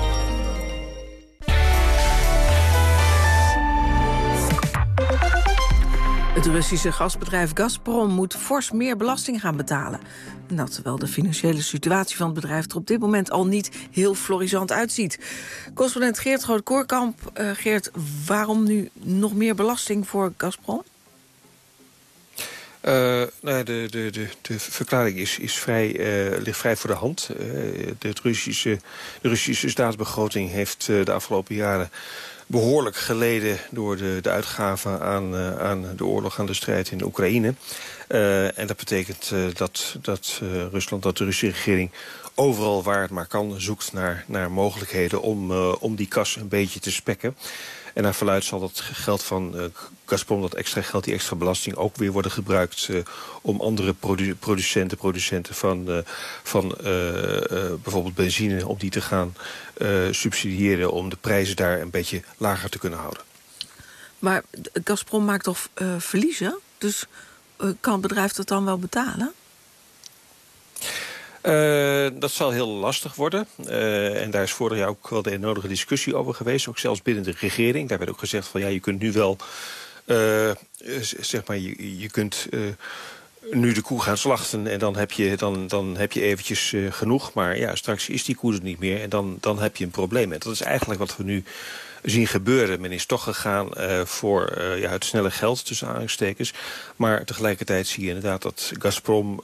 Het Russische gasbedrijf Gazprom moet fors meer belasting gaan betalen. En dat terwijl de financiële situatie van het bedrijf er op dit moment al niet heel florissant uitziet. Correspondent Geert Groot-Koorkamp. Geert, waarom nu nog meer belasting voor Gazprom? De verklaring ligt vrij voor de hand. De Russische staatsbegroting heeft de afgelopen jaren behoorlijk geleden door de uitgaven aan de oorlog, aan de strijd in Oekraïne. En dat betekent dat Rusland, dat de Russische regering overal waar het maar kan zoekt naar mogelijkheden om die kas een beetje te spekken. En naar verluidt zal dat geld van Gazprom, dat extra geld, die extra belasting, ook weer worden gebruikt om andere producenten van bijvoorbeeld benzine, om die te gaan subsidiëren om de prijzen daar een beetje lager te kunnen houden. Maar Gazprom maakt toch verliezen? Dus kan het bedrijf dat dan wel betalen? Dat zal heel lastig worden. En daar is vorig jaar ook wel de nodige discussie over geweest. Ook zelfs binnen de regering. Daar werd ook gezegd van ja, je kunt nu wel zeg maar, je kunt nu de koe gaan slachten en dan heb je eventjes genoeg. Maar ja, straks is die koe er niet meer en dan heb je een probleem. En dat is eigenlijk wat we nu zien gebeuren. Men is toch gegaan voor het snelle geld tussen aanhalingstekens. Maar tegelijkertijd zie je inderdaad dat Gazprom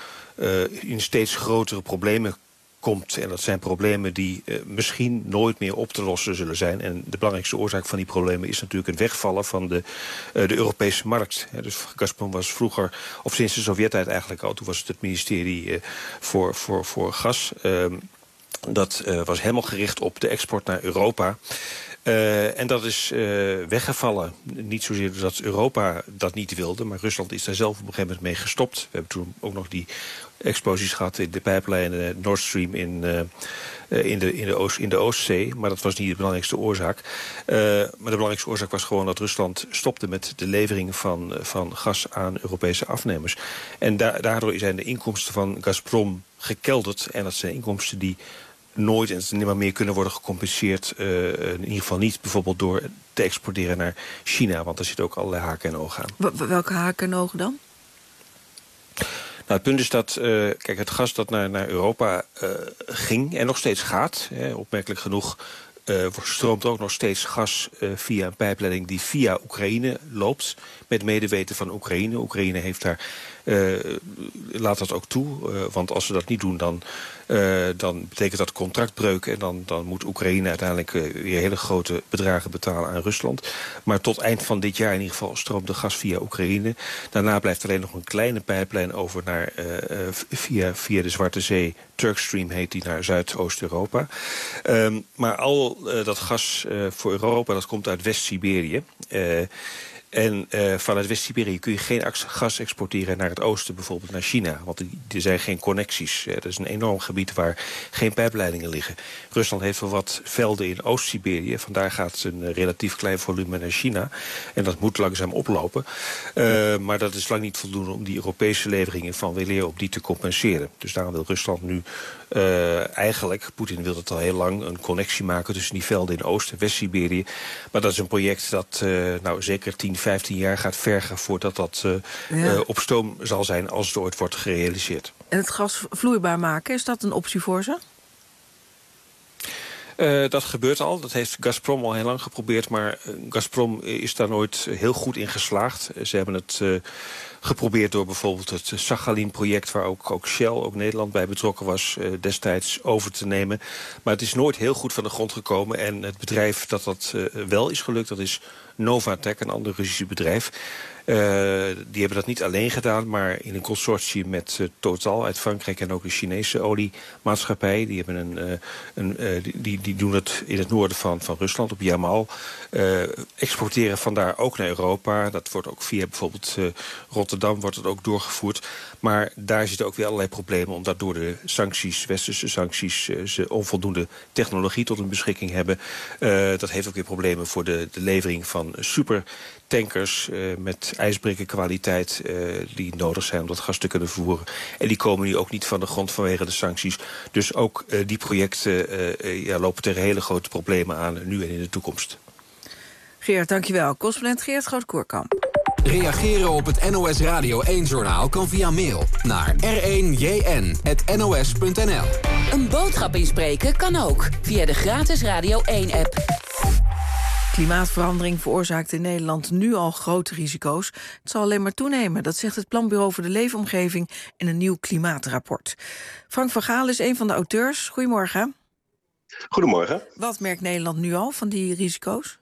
in steeds grotere problemen komt. En dat zijn problemen die misschien nooit meer op te lossen zullen zijn. En de belangrijkste oorzaak van die problemen is natuurlijk het wegvallen van de Europese markt. Dus Gazprom was vroeger, of sinds de Sovjet-tijd eigenlijk al, toen was het ministerie voor gas. Dat was helemaal gericht op de export naar Europa. En dat is weggevallen. Niet zozeer dat Europa dat niet wilde, maar Rusland is daar zelf op een gegeven moment mee gestopt. We hebben toen ook nog die explosies gehad in de pijplijn Nord Stream in de Oostzee. Maar dat was niet de belangrijkste oorzaak. Maar de belangrijkste oorzaak was gewoon dat Rusland stopte met de levering van gas aan Europese afnemers. En daardoor zijn de inkomsten van Gazprom gekelderd. En dat zijn inkomsten die nooit en nimmer meer kunnen worden gecompenseerd. In ieder geval niet bijvoorbeeld door te exporteren naar China. Want daar zitten ook allerlei haken en ogen aan. Welke haken en ogen dan? Nou, het punt is dat kijk, het gas dat naar Europa ging en nog steeds gaat, opmerkelijk genoeg, stroomt ook nog steeds gas via een pijpleiding die via Oekraïne loopt. Met medeweten van Oekraïne. Oekraïne heeft daar, laat dat ook toe. Want als ze dat niet doen, dan betekent dat contractbreuk. En dan moet Oekraïne uiteindelijk weer hele grote bedragen betalen aan Rusland. Maar tot eind van dit jaar in ieder geval stroomt de gas via Oekraïne. Daarna blijft alleen nog een kleine pijplijn over naar via de Zwarte Zee. Turkstream heet die, naar Zuidoost-Europa. Maar al dat gas voor Europa, dat komt uit West-Siberië. En vanuit West-Siberië kun je geen gas exporteren naar het oosten, bijvoorbeeld naar China. Want er zijn geen connecties. Dat is een enorm gebied waar geen pijpleidingen liggen. Rusland heeft wel wat velden in Oost-Siberië. Vandaar gaat een relatief klein volume naar China. En dat moet langzaam oplopen. Maar dat is lang niet voldoende om die Europese leveringen van weleer op die te compenseren. Dus daarom wil Rusland nu eigenlijk, Poetin wil het al heel lang, een connectie maken tussen die velden in Oost- en West-Siberië. Maar dat is een project dat zeker 10-15 jaar gaat vergen voordat dat op stoom zal zijn als het ooit wordt gerealiseerd. En het gas vloeibaar maken, is dat een optie voor ze? Dat gebeurt al. Dat heeft Gazprom al heel lang geprobeerd. Maar Gazprom is daar nooit heel goed in geslaagd. Ze hebben het geprobeerd door bijvoorbeeld het Sakhalin-project, waar ook Shell, ook Nederland bij betrokken was, destijds over te nemen. Maar het is nooit heel goed van de grond gekomen. En het bedrijf dat wel is gelukt, dat is Novatek, een ander Russisch bedrijf. Die hebben dat niet alleen gedaan, maar in een consortium met Total uit Frankrijk en ook een Chinese oliemaatschappij. Die hebben die doen het in het noorden van Rusland, op Yamal. Exporteren vandaar ook naar Europa. Dat wordt ook via bijvoorbeeld Rotterdam wordt het ook doorgevoerd. Maar daar zitten ook weer allerlei problemen, omdat door de sancties, westerse sancties, ze onvoldoende technologie tot hun beschikking hebben. Dat heeft ook weer problemen voor de levering van supertankers met ijsbrekerkwaliteit die nodig zijn om dat gas te kunnen vervoeren. En die komen nu ook niet van de grond vanwege de sancties. Dus ook die projecten lopen tegen hele grote problemen aan, nu en in de toekomst. Geert, dankjewel. Correspondent Geert Groot-Koerkamp. Reageren op het NOS Radio 1-journaal kan via mail naar r1jn@nos.nl. Een boodschap inspreken kan ook via de gratis Radio 1-app. Klimaatverandering veroorzaakt in Nederland nu al grote risico's. Het zal alleen maar toenemen, dat zegt het Planbureau voor de Leefomgeving in een nieuw klimaatrapport. Frank van Gaal is een van de auteurs. Goedemorgen. Goedemorgen. Wat merkt Nederland nu al van die risico's?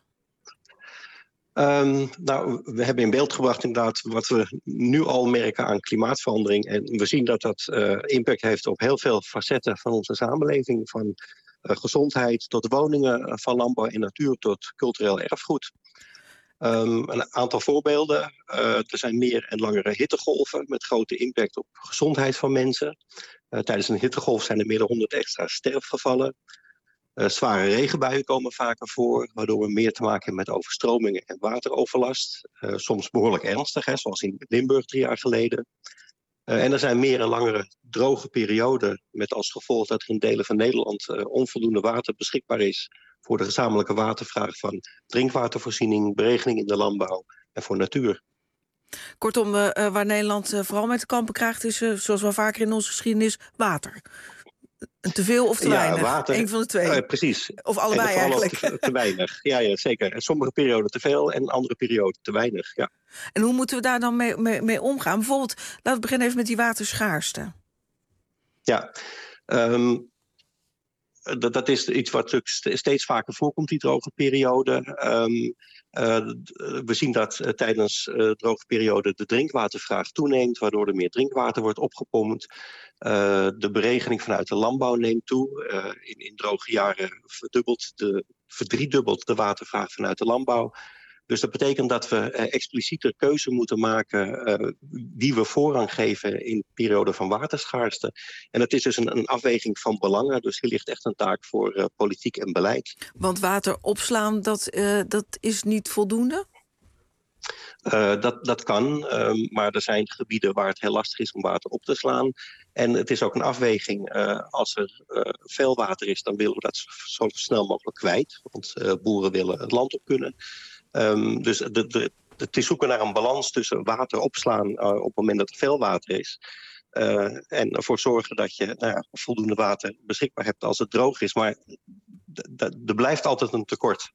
We hebben in beeld gebracht inderdaad wat we nu al merken aan klimaatverandering. En we zien dat dat impact heeft op heel veel facetten van onze samenleving. Van gezondheid tot woningen, van landbouw en natuur tot cultureel erfgoed. Een aantal voorbeelden. Er zijn meer en langere hittegolven met grote impact op gezondheid van mensen. Tijdens een hittegolf zijn er meer dan 100 extra sterfgevallen. Zware regenbuien komen vaker voor, waardoor we meer te maken hebben met overstromingen en wateroverlast. Soms behoorlijk ernstig, zoals in Limburg 3 jaar geleden. En er zijn meer en langere droge perioden met als gevolg dat er in delen van Nederland onvoldoende water beschikbaar is voor de gezamenlijke watervraag van drinkwatervoorziening, beregening in de landbouw en voor natuur. Kortom, waar Nederland vooral mee te kampen krijgt is, zoals wel vaker in onze geschiedenis, water. Te veel of te weinig? Water. Eén van de twee. Precies. Of allebei en eigenlijk. Te weinig. Ja, zeker. En sommige perioden te veel en andere perioden te weinig. Ja. En hoe moeten we daar dan mee omgaan? Bijvoorbeeld, laten we beginnen even met die waterschaarste. Ja, dat is iets wat natuurlijk steeds vaker voorkomt, die droge periode. We zien dat tijdens droge periode de drinkwatervraag toeneemt, waardoor er meer drinkwater wordt opgepompt. De beregening vanuit de landbouw neemt toe. In droge jaren verdriedubbelt de watervraag vanuit de landbouw. Dus dat betekent dat we explicieter keuze moeten maken wie we voorrang geven in periode van waterschaarste. En dat is dus een afweging van belangen. Dus hier ligt echt een taak voor politiek en beleid. Want water opslaan, dat is niet voldoende? Dat kan, maar er zijn gebieden waar het heel lastig is om water op te slaan. En het is ook een afweging. Als er veel water is, dan willen we dat zo snel mogelijk kwijt. Want boeren willen het land op kunnen. Dus het is zoeken naar een balans tussen water opslaan op het moment dat er veel water is. En ervoor zorgen dat je voldoende water beschikbaar hebt als het droog is. Maar er blijft altijd een tekort.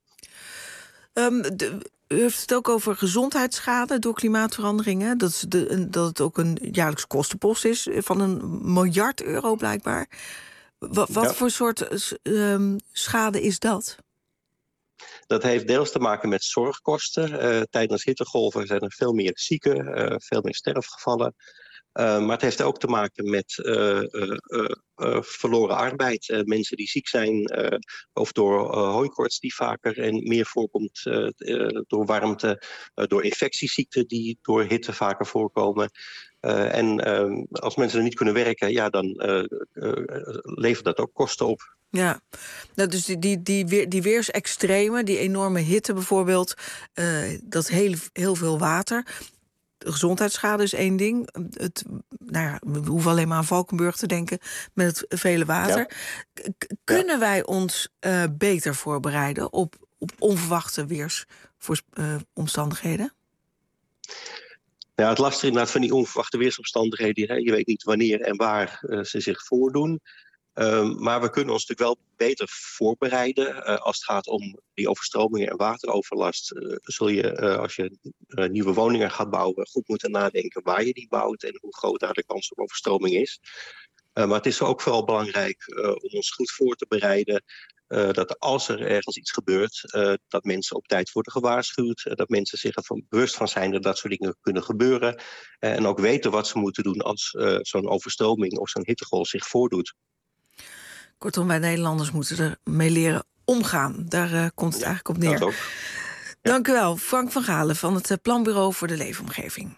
U heeft het ook over gezondheidsschade door klimaatverandering. Hè? Dat het ook een jaarlijks kostenpost is van €1 miljard blijkbaar. Wat voor soort schade is dat? Dat heeft deels te maken met zorgkosten. Tijdens hittegolven zijn er veel meer zieken, veel meer sterfgevallen. Maar het heeft ook te maken met verloren arbeid. Mensen die ziek zijn of door hooikoorts die vaker en meer voorkomt door warmte, door infectieziekten die door hitte vaker voorkomen. En als mensen er niet kunnen werken, dan levert dat ook kosten op. Ja, nou, dus die weersextremen, die enorme hitte bijvoorbeeld, dat heel veel water. De gezondheidsschade is één ding. We hoeven alleen maar aan Valkenburg te denken met het vele water. Ja. Kunnen wij ons beter voorbereiden op onverwachte weersomstandigheden? Ja, het lastige inderdaad van die onverwachte weersomstandigheden. Je weet niet wanneer en waar ze zich voordoen. Maar we kunnen ons natuurlijk wel beter voorbereiden. Als het gaat om die overstromingen en wateroverlast, zul je, als je nieuwe woningen gaat bouwen, goed moeten nadenken waar je die bouwt en hoe groot daar de kans op overstroming is. Maar het is ook vooral belangrijk om ons goed voor te bereiden. Dat als er ergens iets gebeurt, dat mensen op tijd worden gewaarschuwd. Dat mensen zich ervan bewust van zijn dat soort dingen kunnen gebeuren. En ook weten wat ze moeten doen als zo'n overstroming of zo'n hittegolf zich voordoet. Kortom, wij Nederlanders moeten ermee leren omgaan. Daar komt het eigenlijk op neer. Dat ook. Ja. Dank u wel, Frank van Galen van het Planbureau voor de Leefomgeving.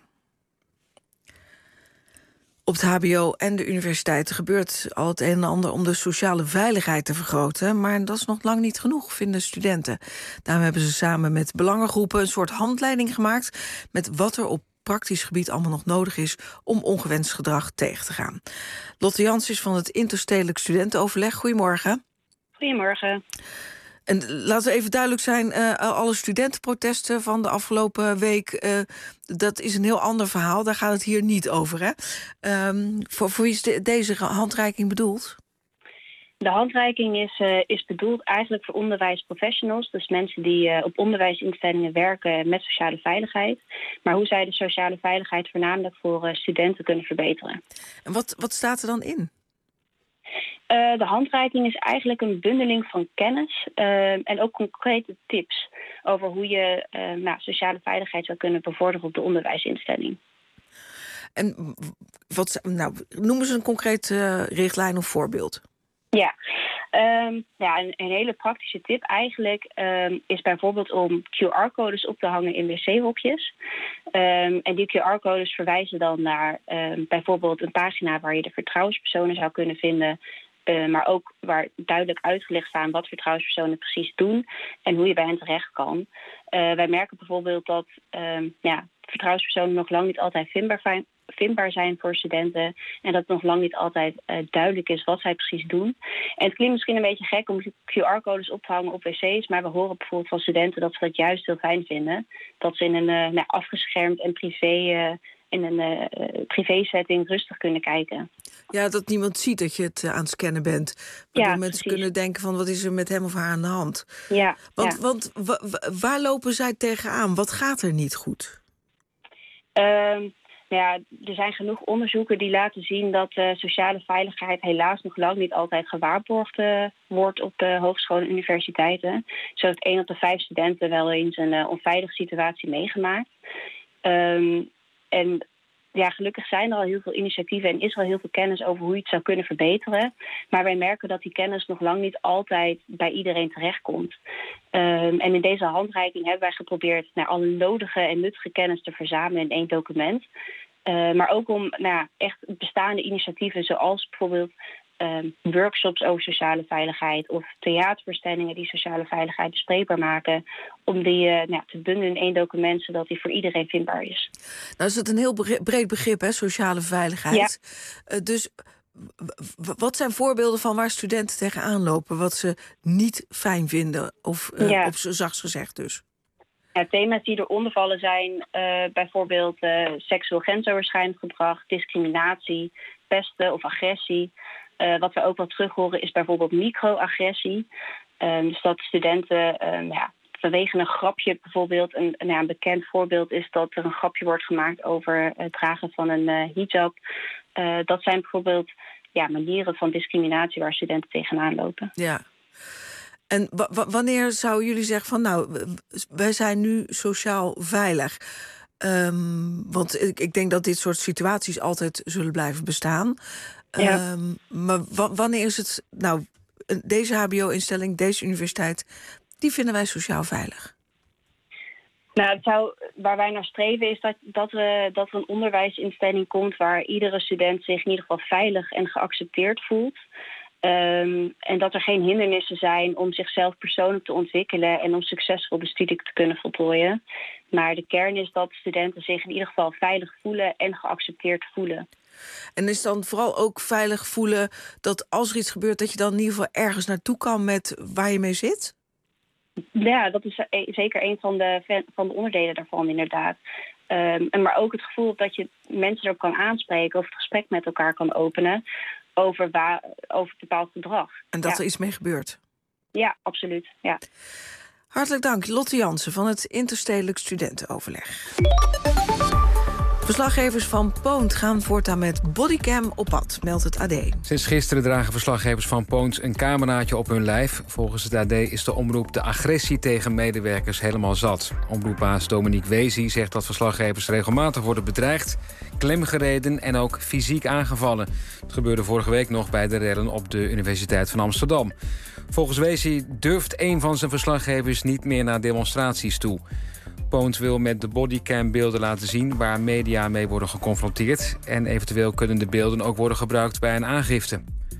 Op het hbo en de universiteiten gebeurt al het een en ander om de sociale veiligheid te vergroten. Maar dat is nog lang niet genoeg, vinden studenten. Daarom hebben ze samen met belangengroepen een soort handleiding gemaakt met wat er op praktisch gebied allemaal nog nodig is om ongewenst gedrag tegen te gaan. Lotte Jans is van het Interstedelijk Studentenoverleg. Goedemorgen. Goedemorgen. En laten we even duidelijk zijn, alle studentenprotesten van de afgelopen week, dat is een heel ander verhaal. Daar gaat het hier niet over, hè? Voor wie is deze handreiking bedoeld? De handreiking is bedoeld eigenlijk voor onderwijsprofessionals. Dus mensen die op onderwijsinstellingen werken met sociale veiligheid. Maar hoe zij de sociale veiligheid voornamelijk voor studenten kunnen verbeteren. En wat staat er dan in? De handreiking is eigenlijk een bundeling van kennis en ook concrete tips over hoe je sociale veiligheid zou kunnen bevorderen op de onderwijsinstelling. En noemen ze een concreet richtlijn of voorbeeld? Ja, een hele praktische tip eigenlijk is bijvoorbeeld om QR-codes op te hangen in wc-hokjes. En die QR-codes verwijzen dan naar bijvoorbeeld een pagina waar je de vertrouwenspersonen zou kunnen vinden. Maar ook waar duidelijk uitgelegd staan wat vertrouwenspersonen precies doen en hoe je bij hen terecht kan. Wij merken bijvoorbeeld dat vertrouwenspersonen nog lang niet altijd vindbaar zijn voor studenten en dat het nog lang niet altijd duidelijk is wat zij precies doen. En het klinkt misschien een beetje gek om QR-codes op te hangen op wc's, maar we horen bijvoorbeeld van studenten dat ze dat juist heel fijn vinden. Dat ze in een afgeschermd en privé-setting rustig kunnen kijken. Ja, dat niemand ziet dat je het aan het scannen bent. Waardoor mensen kunnen denken van wat is er met hem of haar aan de hand. Ja, Want waar lopen zij tegenaan? Wat gaat er niet goed? Er zijn genoeg onderzoeken die laten zien dat sociale veiligheid helaas nog lang niet altijd gewaarborgd wordt op de hogescholen en universiteiten. Zo heeft 1 op de 5 studenten wel eens een onveilige situatie meegemaakt. Gelukkig zijn er al heel veel initiatieven en is er al heel veel kennis over hoe je het zou kunnen verbeteren. Maar wij merken dat die kennis nog lang niet altijd bij iedereen terechtkomt. En in deze handreiking hebben wij geprobeerd alle nodige en nuttige kennis te verzamelen in 1 document. Maar ook om echt bestaande initiatieven zoals bijvoorbeeld workshops over sociale veiligheid of theatervoorstellingen die sociale veiligheid bespreekbaar maken, om die te bundelen in 1 document, zodat die voor iedereen vindbaar is. Nou is het een heel breed begrip, hè, sociale veiligheid. Ja. Dus wat zijn voorbeelden van waar studenten tegenaan lopen, wat ze niet fijn vinden, of op z'n zachtst gezegd dus? Ja, thema's die eronder vallen zijn bijvoorbeeld seksueel grensoverschrijdend gedrag, discriminatie, pesten of agressie. Wat we ook wel terug horen is bijvoorbeeld microagressie. Dus dat studenten vanwege een grapje bijvoorbeeld, een bekend voorbeeld is dat er een grapje wordt gemaakt over het dragen van een hijab. Dat zijn bijvoorbeeld manieren van discriminatie waar studenten tegenaan lopen. Ja. En wanneer zouden jullie zeggen van wij zijn nu sociaal veilig? Want ik denk dat dit soort situaties altijd zullen blijven bestaan. Ja. Maar wanneer is het deze hbo-instelling, deze universiteit, die vinden wij sociaal veilig? Waar wij naar streven is dat er een onderwijsinstelling komt waar iedere student zich in ieder geval veilig en geaccepteerd voelt. En dat er geen hindernissen zijn om zichzelf persoonlijk te ontwikkelen en om succesvol de studie te kunnen voltooien. Maar de kern is dat studenten zich in ieder geval veilig voelen en geaccepteerd voelen. En is dan vooral ook veilig voelen dat als er iets gebeurt, dat je dan in ieder geval ergens naartoe kan met waar je mee zit? Ja, dat is zeker een van de onderdelen daarvan, inderdaad. Maar ook het gevoel dat je mensen erop kan aanspreken of het gesprek met elkaar kan openen over bepaald gedrag. En dat er iets mee gebeurt? Ja, absoluut. Ja. Hartelijk dank, Lotte Jansen van het Interstedelijk Studentenoverleg. Verslaggevers van Poont gaan voortaan met bodycam op pad, meldt het AD. Sinds gisteren dragen verslaggevers van Poont een cameraatje op hun lijf. Volgens het AD is de omroep de agressie tegen medewerkers helemaal zat. Omroepbaas Dominique Wezi zegt dat verslaggevers regelmatig worden bedreigd, klemgereden en ook fysiek aangevallen. Het gebeurde vorige week nog bij de rellen op de Universiteit van Amsterdam. Volgens Wezi durft een van zijn verslaggevers niet meer naar demonstraties toe. Poont wil met de bodycam-beelden laten zien waar media mee worden geconfronteerd. En eventueel kunnen de beelden ook worden gebruikt bij een aangifte.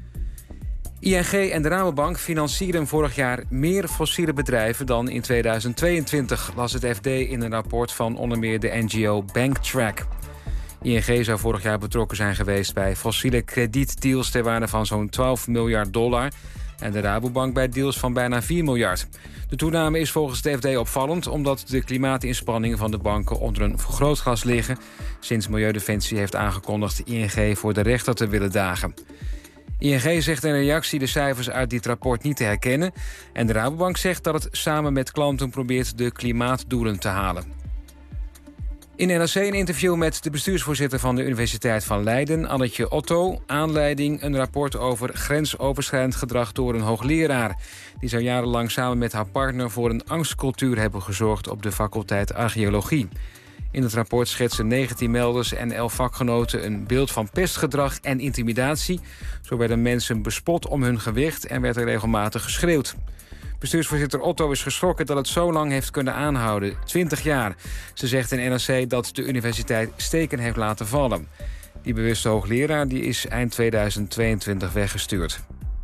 ING en de Rabobank financieren vorig jaar meer fossiele bedrijven dan in 2022, las het FD in een rapport van onder meer de NGO Banktrack. ING zou vorig jaar betrokken zijn geweest bij fossiele kredietdeals ter waarde van zo'n $12 miljard. En de Rabobank bij deals van bijna 4 miljard. De toename is volgens het FD opvallend omdat de klimaatinspanningen van de banken onder een vergrootglas liggen, sinds Milieudefensie heeft aangekondigd ING voor de rechter te willen dagen. ING zegt in reactie de cijfers uit dit rapport niet te herkennen. En de Rabobank zegt dat het samen met klanten probeert de klimaatdoelen te halen. In NRC een interview met de bestuursvoorzitter van de Universiteit van Leiden, Annetje Otto. Aanleiding een rapport over grensoverschrijdend gedrag door een hoogleraar. Die zou jarenlang samen met haar partner voor een angstcultuur hebben gezorgd op de faculteit Archeologie. In het rapport schetsen 19 melders en 11 vakgenoten een beeld van pestgedrag en intimidatie. Zo werden mensen bespot om hun gewicht en werd er regelmatig geschreeuwd. Bestuursvoorzitter Otto is geschrokken dat het zo lang heeft kunnen aanhouden. 20 jaar. Ze zegt in NRC dat de universiteit steken heeft laten vallen. Die bewuste hoogleraar die is eind 2022 weggestuurd.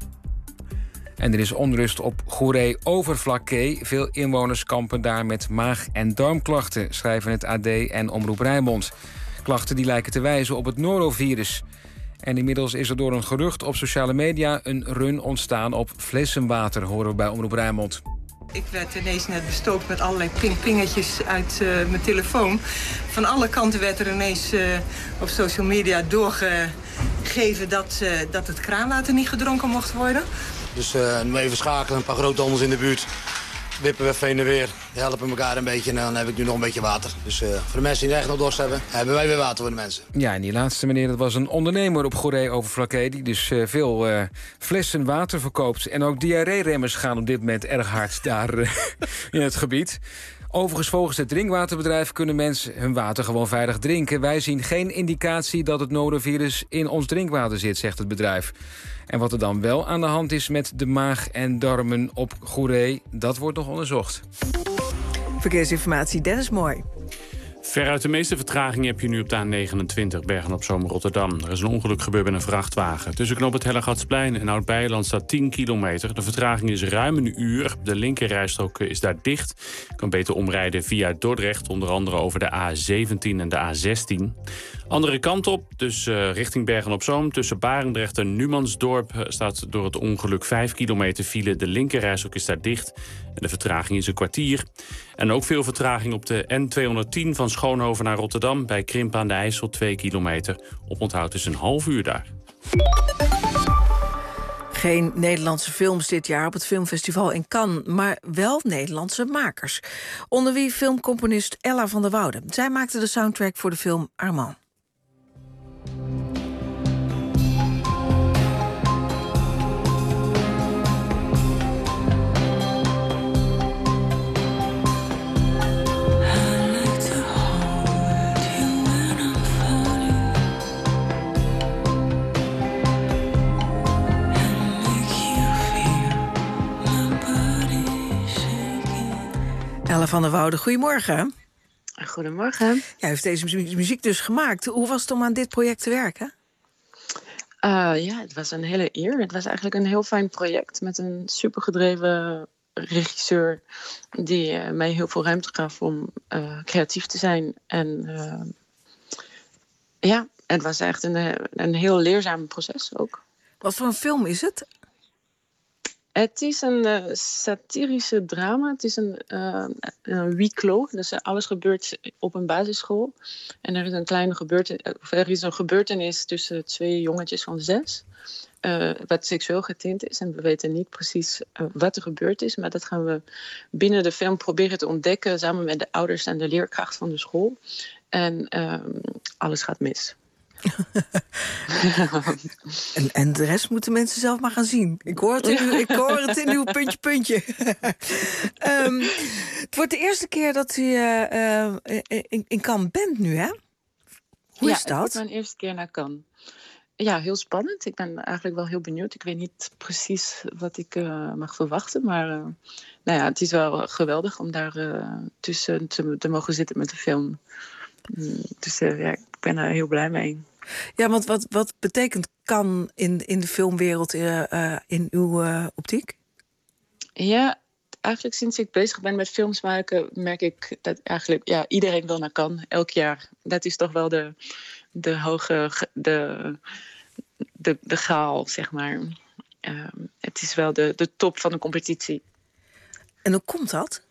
En er is onrust op Goeree-Overflakkee. Veel inwoners kampen daar met maag- en darmklachten, schrijven het AD en Omroep Rijnmond. Klachten die lijken te wijzen op het norovirus. En inmiddels is er door een gerucht op sociale media een run ontstaan op flessenwater, horen we bij Omroep Rijnmond. Ik werd ineens net bestookt met allerlei ping-pingetjes uit mijn telefoon. Van alle kanten werd er ineens op social media doorgegeven dat het kraanwater niet gedronken mocht worden. Dus nu even schakelen, een paar grote honders in de buurt. Wippen we even heen en weer, helpen elkaar een beetje en dan heb ik nu nog een beetje water. Dus voor de mensen die echt nog dorst hebben, hebben wij weer water voor de mensen. Ja, en die laatste meneer, dat was een ondernemer op Goeree-Overflakkee die dus veel flessen water verkoopt. En ook diarree-remmers gaan op dit moment erg hard daar in het gebied. Overigens, volgens het drinkwaterbedrijf kunnen mensen hun water gewoon veilig drinken. Wij zien geen indicatie dat het norovirus in ons drinkwater zit, zegt het bedrijf. En wat er dan wel aan de hand is met de maag en darmen op Goeree, dat wordt nog onderzocht. Verkeersinformatie, Dennis Mooi. Veruit de meeste vertraging heb je nu op de A29 Bergen-op-Zoom Rotterdam. Er is een ongeluk gebeurd met een vrachtwagen. Tussen knoop het Hellegatsplein en Oud-Beijerland staat 10 kilometer. De vertraging is ruim een uur. De linkerrijstrook is daar dicht. Je kan beter omrijden via Dordrecht, onder andere over de A17 en de A16. Andere kant op, dus richting Bergen-op-Zoom. Tussen Barendrecht en Numansdorp staat door het ongeluk 5 kilometer file. De linkerrijstrook is daar dicht. En de vertraging is een kwartier. En ook veel vertraging op de N210 van Schoonhoven naar Rotterdam. Bij Krimpen aan de IJssel 2 kilometer. Oponthoud is een half uur daar. Geen Nederlandse films dit jaar op het filmfestival in Cannes, maar wel Nederlandse makers. Onder wie filmcomponist Ella van der Woude. Zij maakte de soundtrack voor de film Armand. Ella van der Woude, goedemorgen. Goedemorgen. Jij heeft deze muziek dus gemaakt. Hoe was het om aan dit project te werken? Ja, het was een hele eer. Het was eigenlijk een heel fijn project met een supergedreven regisseur die mij heel veel ruimte gaf om creatief te zijn. En ja, het was echt een heel leerzaam proces ook. Wat voor een film is het? Het is een satirische drama. Het is een huis clos. Dus alles gebeurt op een basisschool. En er is een gebeurtenis tussen 2 jongetjes van 6. Wat seksueel getint is. En we weten niet precies wat er gebeurd is. Maar dat gaan we binnen de film proberen te ontdekken. Samen met de ouders en de leerkracht van de school. En alles gaat mis. En de rest moeten mensen zelf maar gaan zien. Ik hoor het in uw puntje. Het wordt de eerste keer dat u in Cannes bent nu, hè? Hoe is dat? Het is mijn eerste keer naar Cannes. Ja, heel spannend. Ik ben eigenlijk wel heel benieuwd. Ik weet niet precies wat ik mag verwachten. Maar nou ja, het is wel geweldig om daar tussen te mogen zitten met de film. Dus ja, ik ben er heel blij mee. Ja, want wat betekent Cannes in de filmwereld in uw optiek? Ja, eigenlijk sinds ik bezig ben met films maken, merk ik dat eigenlijk iedereen wil naar Cannes elk jaar. Dat is toch wel de hoge de gaal, zeg maar. Het is wel de top van de competitie. En hoe komt dat?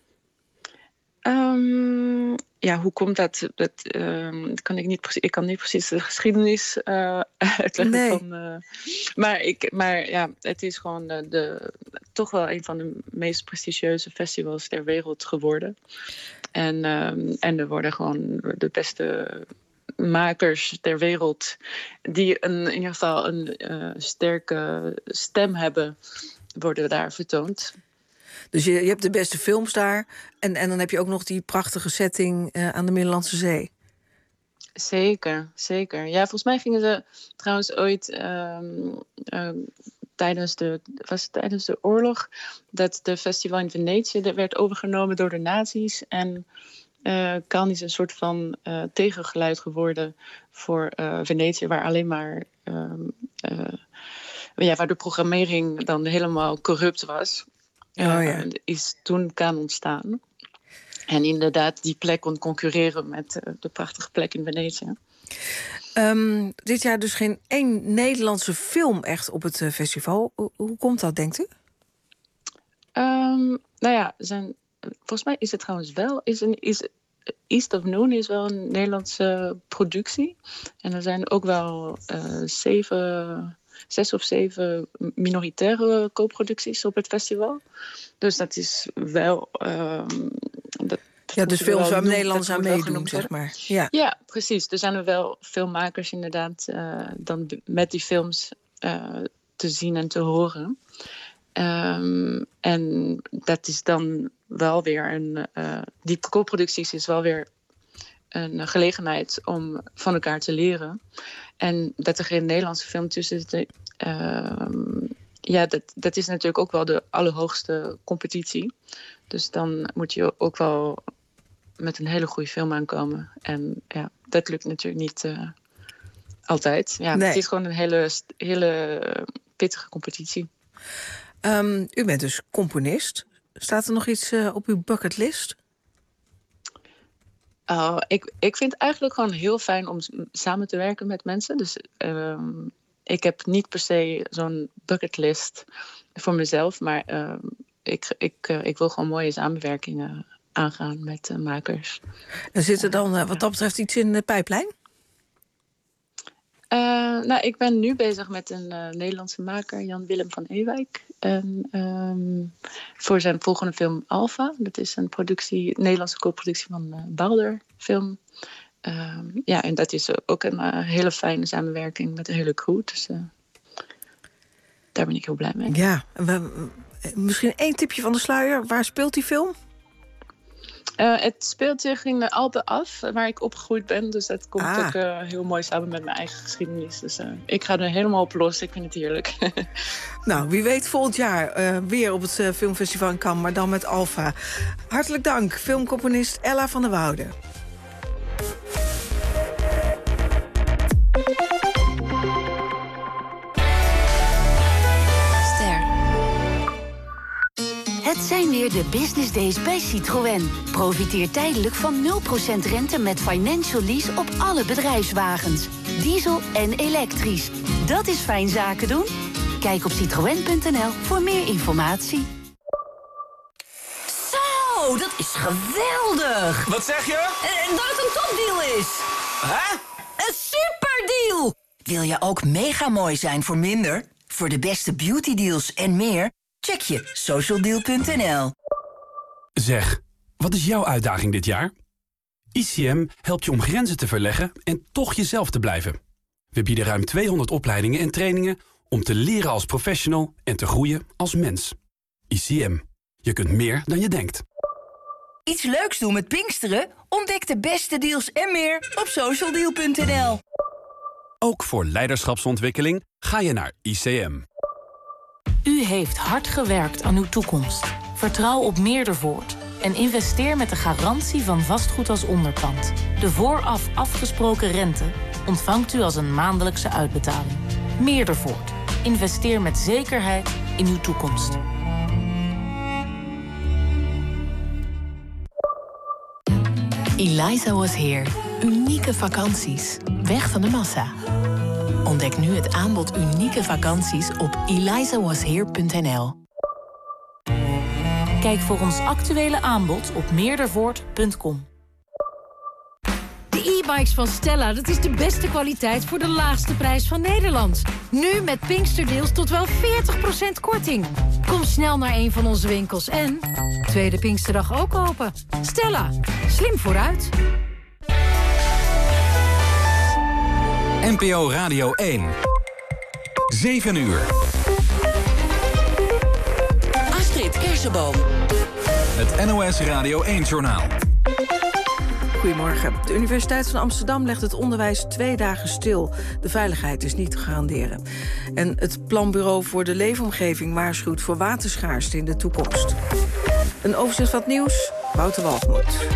Ja, hoe komt dat? Ik kan niet precies de geschiedenis uitleggen. Nee. Maar ja, het is gewoon toch wel een van de meest prestigieuze festivals ter wereld geworden. En er worden gewoon de beste makers ter wereld die in ieder geval een sterke stem hebben, worden daar vertoond. Dus je hebt de beste films daar. En dan heb je ook nog die prachtige setting aan de Middellandse Zee. Zeker, zeker. Ja, volgens mij gingen ze trouwens ooit tijdens de oorlog... dat de festival in Venetië werd overgenomen door de nazi's. En Cannes is een soort van tegengeluid geworden voor Venetië... waar alleen maar... waar de programmering dan helemaal corrupt was. Is toen Cannes ontstaan. En inderdaad die plek kon concurreren met de prachtige plek in Venetië. Dit jaar dus geen één Nederlandse film echt op het festival. Hoe komt dat, denkt u? Volgens mij is het trouwens wel... East of Noon is wel een Nederlandse productie. En er zijn ook wel 6 of 7 minoritaire co-producties op het festival. Dus dat is wel... dus films waar Nederlands aan meedoen, zeg maar. Ja, precies. Er zijn er wel veel makers inderdaad... dan met die films te zien en te horen. En dat is dan wel weer die co-producties is wel weer een gelegenheid om van elkaar te leren. En dat er geen Nederlandse film tussen zit... dat is natuurlijk ook wel de allerhoogste competitie. Dus dan moet je ook wel met een hele goede film aankomen. En ja, dat lukt natuurlijk niet altijd. Ja, nee. Het is gewoon een hele pittige competitie. U bent dus componist. Staat er nog iets op uw bucketlist? Ik vind het eigenlijk gewoon heel fijn om samen te werken met mensen. Dus ik heb niet per se zo'n bucketlist voor mezelf. Maar ik wil gewoon mooie samenwerkingen aangaan met makers. En zit er dan wat dat betreft iets in de pijplijn? Ik ben nu bezig met een Nederlandse maker, Jan-Willem van Ewijk. En, voor zijn volgende film Alpha. Dat is een Nederlandse co-productie van Balder Film. En dat is ook een hele fijne samenwerking met een hele crew. Dus daar ben ik heel blij mee. Ja, misschien 1 tipje van de sluier. Waar speelt die film? Het speelt zich in de Alpen af, waar ik opgegroeid ben. Dus dat komt ook heel mooi samen met mijn eigen geschiedenis. Dus ik ga er helemaal op los. Ik vind het heerlijk. Nou, wie weet volgend jaar weer op het filmfestival in Cannes, maar dan met Alpha. Hartelijk dank, filmcomponist Ella van der Woude. Het zijn weer de business days bij Citroën. Profiteer tijdelijk van 0% rente met financial lease op alle bedrijfswagens. Diesel en elektrisch. Dat is fijn zaken doen? Kijk op citroën.nl voor meer informatie. Zo, dat is geweldig! Wat zeg je? Dat het een topdeal is. Hè? Een superdeal! Wil je ook mega mooi zijn voor minder? Voor de beste beautydeals en meer? Check je socialdeal.nl. Zeg, wat is jouw uitdaging dit jaar? ICM helpt je om grenzen te verleggen en toch jezelf te blijven. We bieden ruim 200 opleidingen en trainingen om te leren als professional en te groeien als mens. ICM. Je kunt meer dan je denkt. Iets leuks doen met Pinksteren? Ontdek de beste deals en meer op socialdeal.nl. Ook voor leiderschapsontwikkeling ga je naar ICM. U heeft hard gewerkt aan uw toekomst. Vertrouw op Meerdervoort en investeer met de garantie van vastgoed als onderpand. De vooraf afgesproken rente ontvangt u als een maandelijkse uitbetaling. Meerdervoort. Investeer met zekerheid in uw toekomst. Eliza Was Here. Unieke vakanties. Weg van de massa. Ontdek nu het aanbod unieke vakanties op elizawasheer.nl. Kijk voor ons actuele aanbod op meerdervoort.com. De e-bikes van Stella, dat is de beste kwaliteit voor de laagste prijs van Nederland. Nu met Pinksterdeals tot wel 40% korting. Kom snel naar een van onze winkels en tweede Pinksterdag ook open. Stella, slim vooruit. NPO Radio 1. 7 uur. Astrid, Kersenboom. Het NOS Radio 1-journaal. Goedemorgen. De Universiteit van Amsterdam legt het onderwijs 2 dagen stil. De veiligheid is niet te garanderen. En het Planbureau voor de Leefomgeving waarschuwt voor waterschaarste in de toekomst. Een overzicht van het nieuws, Wouter Walgemoed.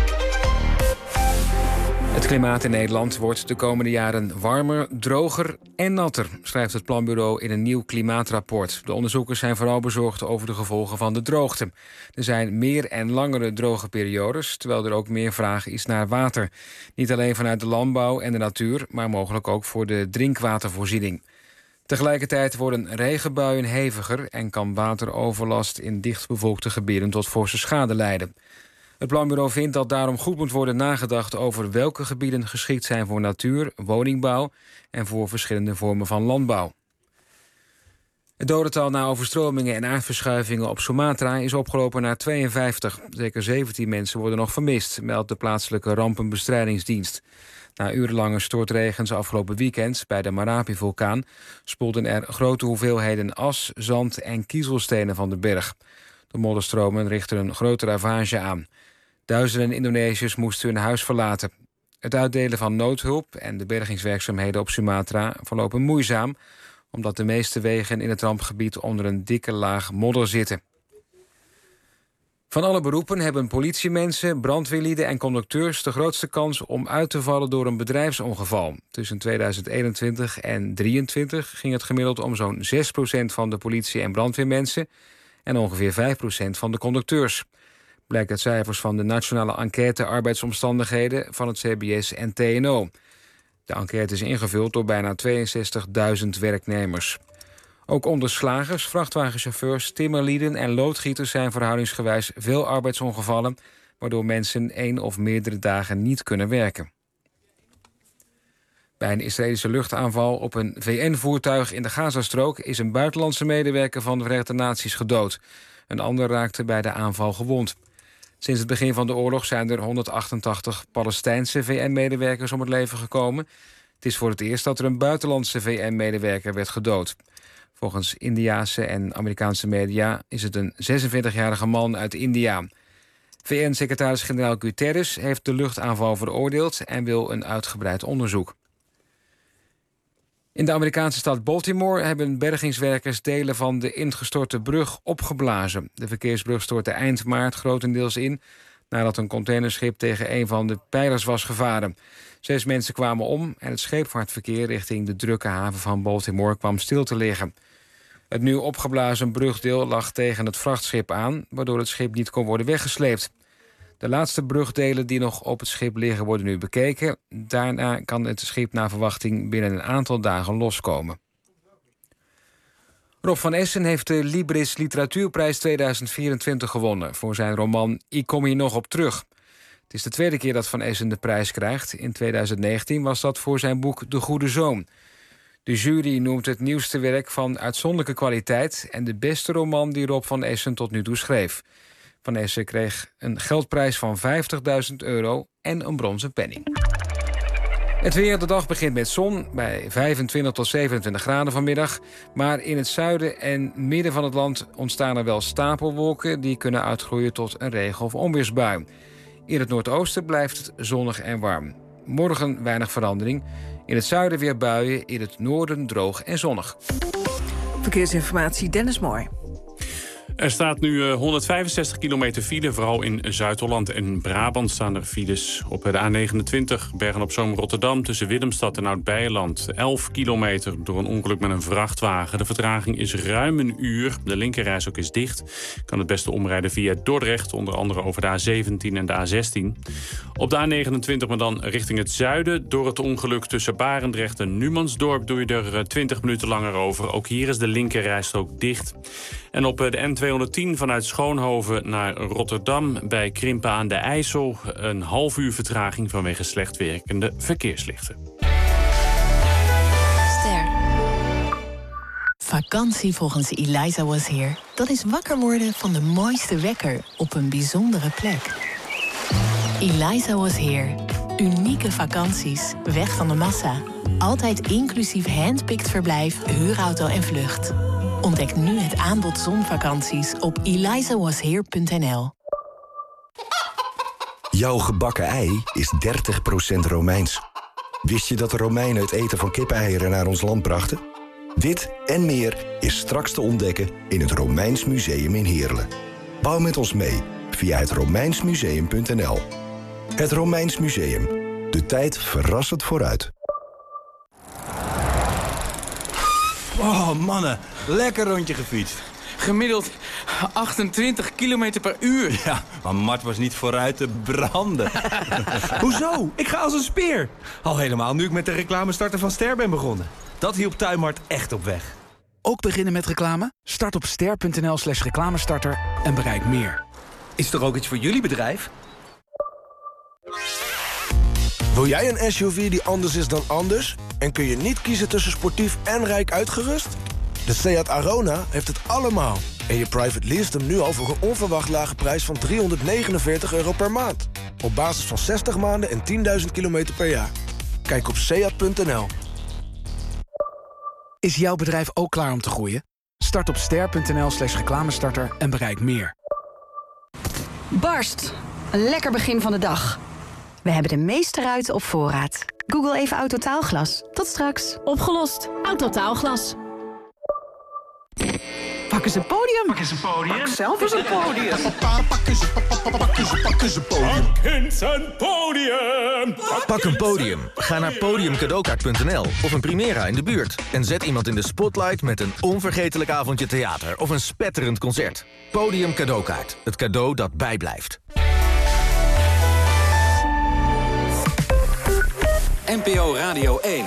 Het klimaat in Nederland wordt de komende jaren warmer, droger en natter, schrijft het Planbureau in een nieuw klimaatrapport. De onderzoekers zijn vooral bezorgd over de gevolgen van de droogte. Er zijn meer en langere droge periodes, terwijl er ook meer vraag is naar water. Niet alleen vanuit de landbouw en de natuur, maar mogelijk ook voor de drinkwatervoorziening. Tegelijkertijd worden regenbuien heviger en kan wateroverlast in dichtbevolkte gebieden tot forse schade leiden. Het Planbureau vindt dat daarom goed moet worden nagedacht over welke gebieden geschikt zijn voor natuur, woningbouw en voor verschillende vormen van landbouw. Het dodental na overstromingen en aardverschuivingen op Sumatra is opgelopen naar 52. Zeker 17 mensen worden nog vermist, meldt de plaatselijke rampenbestrijdingsdienst. Na urenlange stortregens afgelopen weekend bij de Marapi-vulkaan spoelden er grote hoeveelheden as, zand en kiezelstenen van de berg. De modderstromen richten een grote ravage aan. Duizenden Indonesiërs moesten hun huis verlaten. Het uitdelen van noodhulp en de bergingswerkzaamheden op Sumatra verlopen moeizaam, omdat de meeste wegen in het rampgebied onder een dikke laag modder zitten. Van alle beroepen hebben politiemensen, brandweerlieden en conducteurs de grootste kans om uit te vallen door een bedrijfsongeval. Tussen 2021 en 2023 ging het gemiddeld om zo'n 6% van de politie- en brandweermensen en ongeveer 5% van de conducteurs. Blijkt uit cijfers van de Nationale Enquête Arbeidsomstandigheden van het CBS en TNO. De enquête is ingevuld door bijna 62.000 werknemers. Ook onder slagers, vrachtwagenchauffeurs, timmerlieden en loodgieters zijn verhoudingsgewijs veel arbeidsongevallen, waardoor mensen 1 of meerdere dagen niet kunnen werken. Bij een Israëlische luchtaanval op een VN-voertuig in de Gazastrook is een buitenlandse medewerker van de Verenigde Naties gedood. Een ander raakte bij de aanval gewond. Sinds het begin van de oorlog zijn er 188 Palestijnse VN-medewerkers om het leven gekomen. Het is voor het eerst dat er een buitenlandse VN-medewerker werd gedood. Volgens Indiase en Amerikaanse media is het een 46-jarige man uit India. VN-secretaris-generaal Guterres heeft de luchtaanval veroordeeld en wil een uitgebreid onderzoek. In de Amerikaanse stad Baltimore hebben bergingswerkers delen van de ingestorte brug opgeblazen. De verkeersbrug stortte eind maart grotendeels in nadat een containerschip tegen een van de pijlers was gevaren. 6 mensen kwamen om en het scheepvaartverkeer richting de drukke haven van Baltimore kwam stil te liggen. Het nu opgeblazen brugdeel lag tegen het vrachtschip aan, waardoor het schip niet kon worden weggesleept. De laatste brugdelen die nog op het schip liggen worden nu bekeken. Daarna kan het schip naar verwachting binnen een aantal dagen loskomen. Rob van Essen heeft de Libris Literatuurprijs 2024 gewonnen voor zijn roman Ik kom hier nog op terug. Het is de tweede keer dat Van Essen de prijs krijgt. In 2019 was dat voor zijn boek De Goede Zoon. De jury noemt het nieuwste werk van uitzonderlijke kwaliteit en de beste roman die Rob van Essen tot nu toe schreef. Van Essen kreeg een geldprijs van €50.000 en een bronzen penning. Het weer, de dag begint met zon bij 25 tot 27 graden vanmiddag. Maar in het zuiden en midden van het land ontstaan er wel stapelwolken die kunnen uitgroeien tot een regen- of onweersbui. In het noordoosten blijft het zonnig en warm. Morgen weinig verandering. In het zuiden weer buien, in het noorden droog en zonnig. Verkeersinformatie, Dennis Mooi. Er staat nu 165 kilometer file. Vooral in Zuid-Holland en Brabant staan er files. Op de A29 Bergen-op-Zoom-Rotterdam tussen Willemstad en Oud-Beijerland. 11 kilometer door een ongeluk met een vrachtwagen. De vertraging is ruim een uur. De linkerrijstrook is dicht. Kan het beste omrijden via Dordrecht. Onder andere over de A17 en de A16. Op de A29 maar dan richting het zuiden. Door het ongeluk tussen Barendrecht en Numansdorp doe je er 20 minuten langer over. Ook hier is de linkerrijstrook dicht. En op de N210 vanuit Schoonhoven naar Rotterdam bij Krimpen aan de IJssel een half uur vertraging vanwege slecht werkende verkeerslichten. Ster. Vakantie volgens Eliza Was Here. Dat is wakker worden van de mooiste wekker op een bijzondere plek. Eliza Was Here. Unieke vakanties, weg van de massa. Altijd inclusief handpicked verblijf, huurauto en vlucht. Ontdek nu het aanbod zonvakanties op elizawasheer.nl. Jouw gebakken ei is 30% Romeins. Wist je dat de Romeinen het eten van kippeneieren naar ons land brachten? Dit en meer is straks te ontdekken in het Romeins Museum in Heerlen. Bouw met ons mee via het romeinsmuseum.nl. Het Romeins Museum. De tijd verrassend vooruit. Oh, mannen. Lekker rondje gefietst. Gemiddeld 28 km per uur. Ja, maar Mart was niet vooruit te branden. Hoezo? Ik ga als een speer. Al helemaal nu ik met de reclamestarter van Ster ben begonnen. Dat hielp Tuinmart echt op weg. Ook beginnen met reclame? Start op ster.nl/reclamestarter en bereik meer. Is er ook iets voor jullie bedrijf? Wil jij een SUV die anders is dan anders? En kun je niet kiezen tussen sportief en rijk uitgerust? De Seat Arona heeft het allemaal. En je private leest hem nu al voor een onverwacht lage prijs van €349 per maand. Op basis van 60 maanden en 10.000 kilometer per jaar. Kijk op seat.nl. Is jouw bedrijf ook klaar om te groeien? Start op ster.nl/reclamestarter en bereik meer. Barst. Een lekker begin van de dag. We hebben de meeste ruiten op voorraad. Google even Autotaalglas. Tot straks. Opgelost. Autotaalglas. Pak eens een podium. Pak eens een podium. Pak zelf eens een podium. Pak eens een podium. Pak eens een podium. Pak een podium. Ga naar podiumcadeaukaart.nl of een Primera in de buurt. En zet iemand in de spotlight met een onvergetelijk avondje theater of een spetterend concert. Podium Cadeaukaart. Het cadeau dat bijblijft. NPO Radio 1.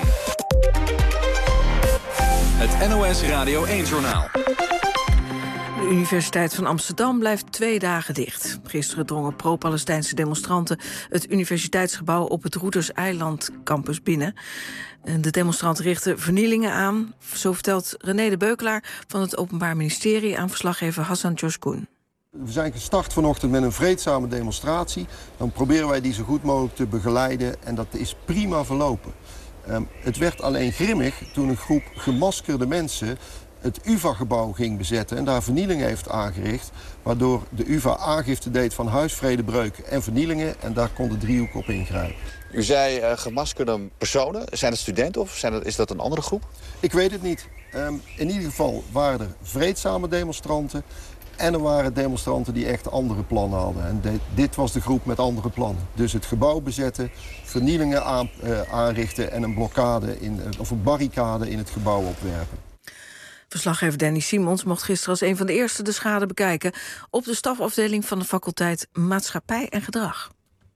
Het NOS Radio 1-journaal. De Universiteit van Amsterdam blijft 2 dagen dicht. Gisteren drongen pro-Palestijnse demonstranten het universiteitsgebouw op het Roeders-Eiland campus binnen. De demonstranten richten vernielingen aan. Zo vertelt René de Beukelaar van het Openbaar Ministerie aan verslaggever Hassan Joskoen. We zijn gestart vanochtend met een vreedzame demonstratie. Dan proberen wij die zo goed mogelijk te begeleiden en dat is prima verlopen. Het werd alleen grimmig toen een groep gemaskerde mensen het UvA-gebouw ging bezetten en daar vernielingen heeft aangericht, waardoor de UvA aangifte deed van huisvredebreuk en vernielingen en daar kon de driehoek op ingrijpen. U zei gemaskerde personen. Zijn het studenten of is dat een andere groep? Ik weet het niet. In ieder geval waren er vreedzame demonstranten en er waren demonstranten die echt andere plannen hadden. En dit was de groep met andere plannen. Dus het gebouw bezetten, vernielingen aanrichten en een blokkade of een barricade in het gebouw opwerpen. Verslaggever Danny Simons mocht gisteren als een van de eerste de schade bekijken op de stafafdeling van de faculteit Maatschappij en Gedrag.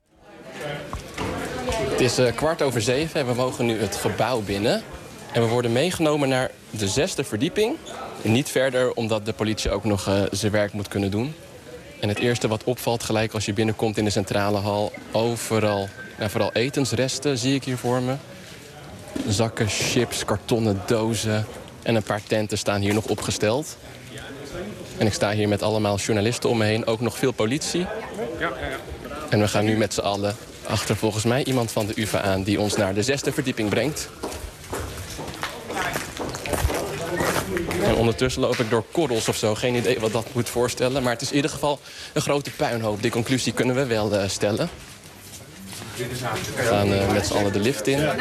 Het is 7:15 en we mogen nu het gebouw binnen. En we worden meegenomen naar de 6e verdieping. Niet verder, omdat de politie ook nog zijn werk moet kunnen doen. En het eerste wat opvalt gelijk als je binnenkomt in de centrale hal, overal, vooral etensresten zie ik hier voor me. Zakken, chips, kartonnen dozen en een paar tenten staan hier nog opgesteld. En ik sta hier met allemaal journalisten om me heen, ook nog veel politie. En we gaan nu met z'n allen achter volgens mij iemand van de UvA aan die ons naar de 6e verdieping brengt. En ondertussen loop ik door korrels of zo. Geen idee wat dat moet voorstellen. Maar het is in ieder geval een grote puinhoop. Die conclusie kunnen we wel stellen. We gaan met z'n allen de lift in.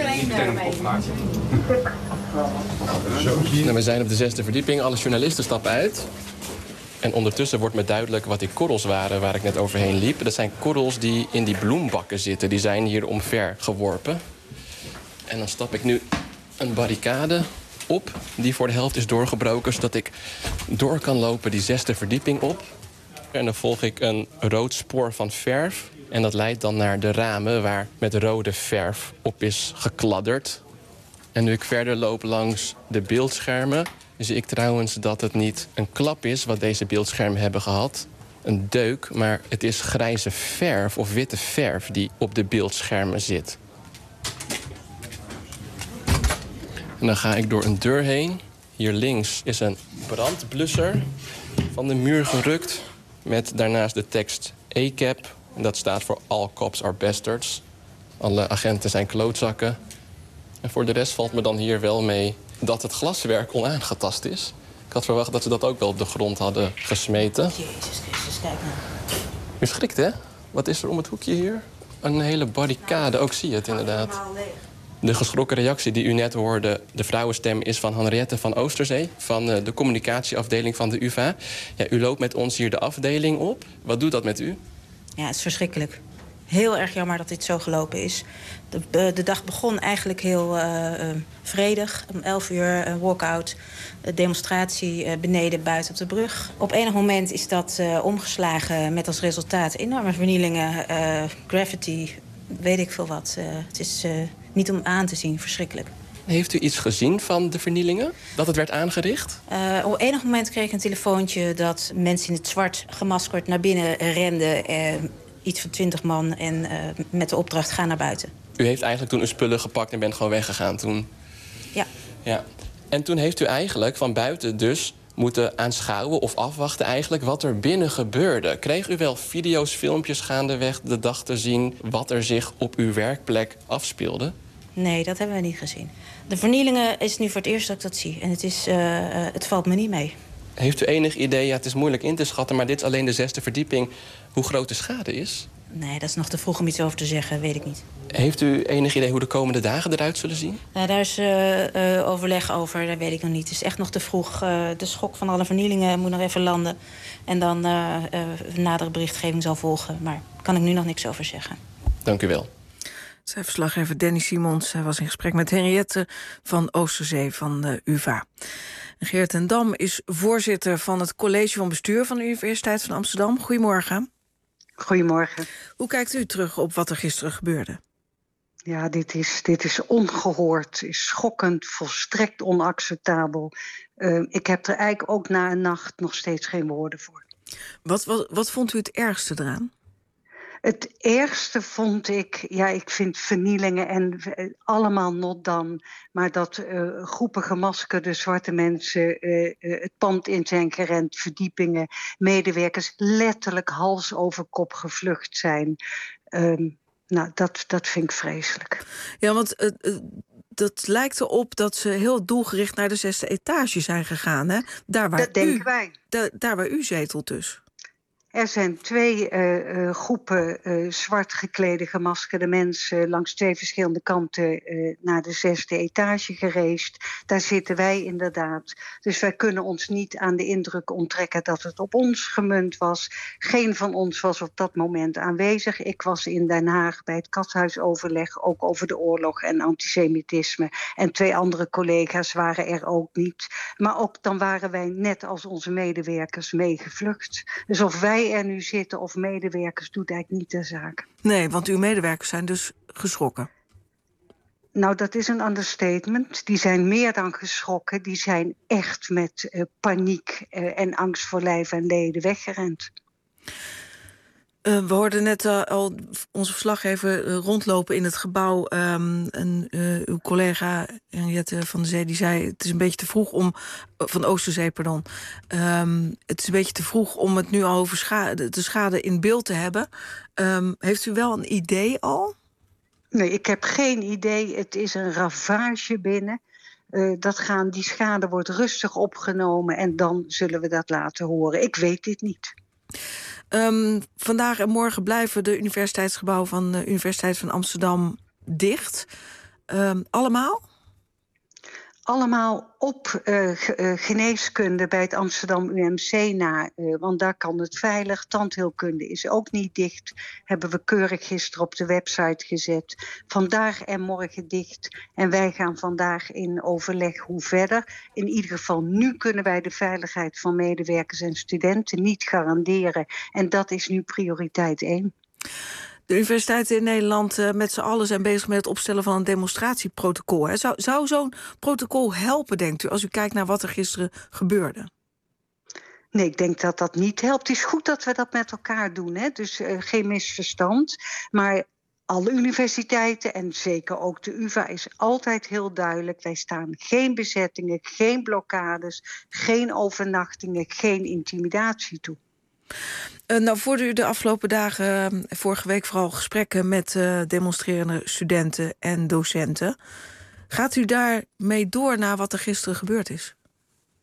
We zijn op de 6e verdieping. Alle journalisten stappen uit. En ondertussen wordt me duidelijk wat die korrels waren waar ik net overheen liep. Dat zijn korrels die in die bloembakken zitten. Die zijn hier omver geworpen. En dan stap ik nu een barricade op die voor de helft is doorgebroken, zodat ik door kan lopen die 6e verdieping op. En dan volg ik een rood spoor van verf. En dat leidt dan naar de ramen waar met rode verf op is gekladderd. En nu ik verder loop langs de beeldschermen, zie ik trouwens dat het niet een klap is wat deze beeldschermen hebben gehad. Een deuk, maar het is grijze verf of witte verf die op de beeldschermen zit. En dan ga ik door een deur heen. Hier links is een brandblusser van de muur gerukt. Met daarnaast de tekst ACAB. En dat staat voor All Cops Are Bastards. Alle agenten zijn klootzakken. En voor de rest valt me dan hier wel mee dat het glaswerk onaangetast is. Ik had verwacht dat ze dat ook wel op de grond hadden gesmeten. Jezus Christus, kijk nou. U schrikt, hè? Wat is er om het hoekje hier? Een hele barricade, ook zie je het inderdaad. De geschrokken reactie die u net hoorde, de vrouwenstem, is van Henriette van Oosterzee, van de communicatieafdeling van de UvA. Ja, u loopt met ons hier de afdeling op. Wat doet dat met u? Ja, het is verschrikkelijk. Heel erg jammer dat dit zo gelopen is. De dag begon eigenlijk heel vredig. Om 11 uur een walkout, demonstratie beneden buiten op de brug. Op enig moment is dat omgeslagen met als resultaat enorme vernielingen, graffiti, weet ik veel wat. Het is niet om aan te zien, verschrikkelijk. Heeft u iets gezien van de vernielingen? Dat het werd aangericht? Op enig moment kreeg ik een telefoontje dat mensen in het zwart gemaskerd naar binnen renden. Iets van 20 man en met de opdracht ga naar buiten. U heeft eigenlijk toen uw spullen gepakt en bent gewoon weggegaan toen? Ja. En toen heeft u eigenlijk van buiten dus moeten aanschouwen of afwachten eigenlijk wat er binnen gebeurde. Kreeg u wel video's, filmpjes gaandeweg de dag te zien wat er zich op uw werkplek afspeelde? Nee, dat hebben we niet gezien. De vernielingen is nu voor het eerst dat ik dat zie. En het valt me niet mee. Heeft u enig idee, het is moeilijk in te schatten, maar dit is alleen de 6e verdieping, hoe groot de schade is? Nee, dat is nog te vroeg om iets over te zeggen, weet ik niet. Heeft u enig idee hoe de komende dagen eruit zullen zien? Nou, daar is overleg over, dat weet ik nog niet. Het is echt nog te vroeg. De schok van alle vernielingen moet nog even landen. En dan nadere berichtgeving zal volgen. Maar daar kan ik nu nog niks over zeggen. Dank u wel. Zij verslaggever Danny Simons. Hij was in gesprek met Henriette van Oosterzee van de UvA. Geert ten Dam is voorzitter van het college van bestuur van de Universiteit van Amsterdam. Goedemorgen. Goedemorgen. Hoe kijkt u terug op wat er gisteren gebeurde? Ja, dit is ongehoord, is schokkend, volstrekt onacceptabel. Ik heb er eigenlijk ook na een nacht nog steeds geen woorden voor. Wat vond u het ergste eraan? Het ergste vond ik vind vernielingen en allemaal not done. Maar dat groepen gemaskerde zwarte mensen het pand in zijn gerend, verdiepingen, medewerkers letterlijk hals over kop gevlucht zijn. Dat vind ik vreselijk. Ja, want dat lijkt erop dat ze heel doelgericht naar de 6e etage zijn gegaan. Hè? Dat denken wij. Daar waar u zetelt dus. Er zijn 2 groepen zwart geklede gemaskerde mensen langs 2 verschillende kanten naar de 6e etage gereisd. Daar zitten wij inderdaad. Dus wij kunnen ons niet aan de indruk onttrekken dat het op ons gemunt was. Geen van ons was op dat moment aanwezig. Ik was in Den Haag bij het Katshuisoverleg, ook over de oorlog en antisemitisme. En 2 andere collega's waren er ook niet. Maar ook dan waren wij net als onze medewerkers meegevlucht. Dus of wij er nu zitten of medewerkers doet eigenlijk niet ter zake. Nee, want uw medewerkers zijn dus geschrokken. Nou, dat is een understatement. Die zijn meer dan geschrokken. Die zijn echt met paniek en angst voor lijf en leden weggerend. We hoorden net al onze verslaggever rondlopen in het gebouw. Uw collega Henriette van der Zee die zei: het is een beetje te vroeg om van Oosterzee, pardon. Het is een beetje te vroeg om het nu al over de schade in beeld te hebben. Heeft u wel een idee al? Nee, ik heb geen idee. Het is een ravage binnen. Die schade wordt rustig opgenomen en dan zullen we dat laten horen. Ik weet dit niet. Vandaag en morgen blijven de universiteitsgebouwen van de Universiteit van Amsterdam dicht. Allemaal? Allemaal op geneeskunde bij het Amsterdam UMC na. Want daar kan het veilig. Tandheelkunde is ook niet dicht. Hebben we keurig gisteren op de website gezet. Vandaag en morgen dicht. En wij gaan vandaag in overleg hoe verder. In ieder geval nu kunnen wij de veiligheid van medewerkers en studenten niet garanderen. En dat is nu prioriteit 1. De universiteiten in Nederland met z'n allen zijn bezig met het opstellen van een demonstratieprotocol. Hè? Zou zo'n protocol helpen, denkt u, als u kijkt naar wat er gisteren gebeurde? Nee, ik denk dat dat niet helpt. Het is goed dat we dat met elkaar doen, hè? Dus geen misverstand. Maar alle universiteiten en zeker ook de UvA is altijd heel duidelijk. Wij staan geen bezettingen, geen blokkades, geen overnachtingen, geen intimidatie toe. Nou, voerde u de afgelopen dagen, vorige week vooral gesprekken met demonstrerende studenten en docenten. Gaat u daarmee door naar wat er gisteren gebeurd is?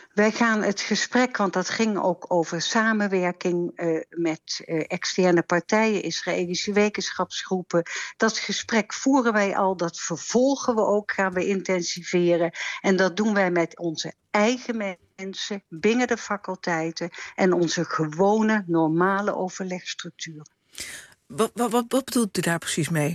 Wij gaan het gesprek, want dat ging ook over samenwerking met externe partijen, Israëlische wetenschapsgroepen. Dat gesprek voeren wij al, dat vervolgen we ook, gaan we intensiveren. En dat doen wij met onze eigen mensen binnen de faculteiten en onze gewone, normale overlegstructuren. Wat bedoelt u daar precies mee?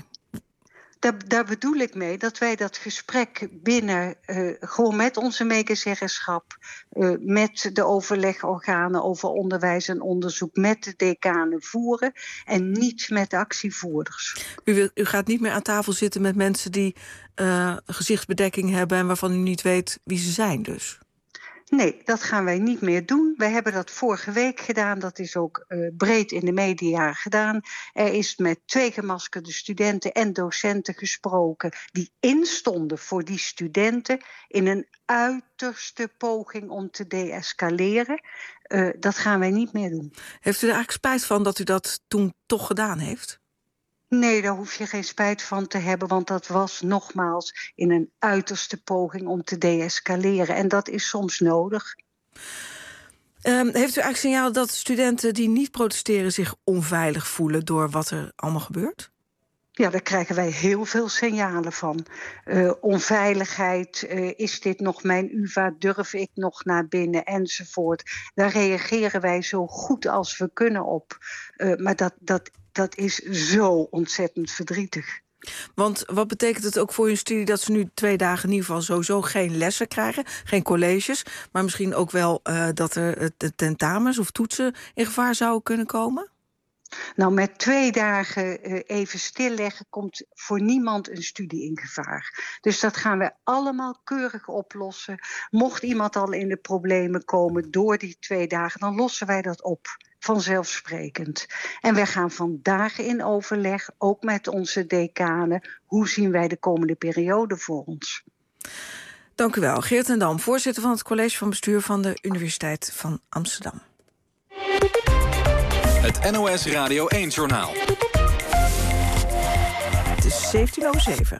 Daar bedoel ik mee dat wij dat gesprek binnen, gewoon met onze medezeggenschap, met de overlegorganen over onderwijs en onderzoek, met de decanen voeren en niet met de actievoerders. U gaat niet meer aan tafel zitten met mensen die gezichtsbedekking hebben en waarvan u niet weet wie ze zijn dus? Nee, dat gaan wij niet meer doen. Wij hebben dat vorige week gedaan. Dat is ook breed in de media gedaan. Er is met 2 gemaskerde studenten en docenten gesproken die instonden voor die studenten in een uiterste poging om te deescaleren. Dat gaan wij niet meer doen. Heeft u er eigenlijk spijt van dat u dat toen toch gedaan heeft? Nee, daar hoef je geen spijt van te hebben, want dat was nogmaals in een uiterste poging om te deescaleren. En dat is soms nodig. Heeft u eigenlijk signaal dat studenten die niet protesteren zich onveilig voelen door wat er allemaal gebeurt? Ja, daar krijgen wij heel veel signalen van. Onveiligheid, is dit nog mijn UvA, durf ik nog naar binnen, enzovoort. Daar reageren wij zo goed als we kunnen op. Maar dat is zo ontzettend verdrietig. Want wat betekent het ook voor hun studie dat ze nu 2 dagen in ieder geval sowieso geen lessen krijgen, geen colleges, maar misschien ook wel dat er tentamens of toetsen in gevaar zouden kunnen komen? Nou, met 2 dagen even stilleggen komt voor niemand een studie in gevaar. Dus dat gaan we allemaal keurig oplossen. Mocht iemand al in de problemen komen door die 2 dagen, dan lossen wij dat op. Vanzelfsprekend. En wij gaan vandaag in overleg, ook met onze decanen, hoe zien wij de komende periode voor ons. Dank u wel. Geert ten Dam, voorzitter van het college van bestuur van de Universiteit van Amsterdam. Het NOS Radio 1-journaal. Het is 17:07.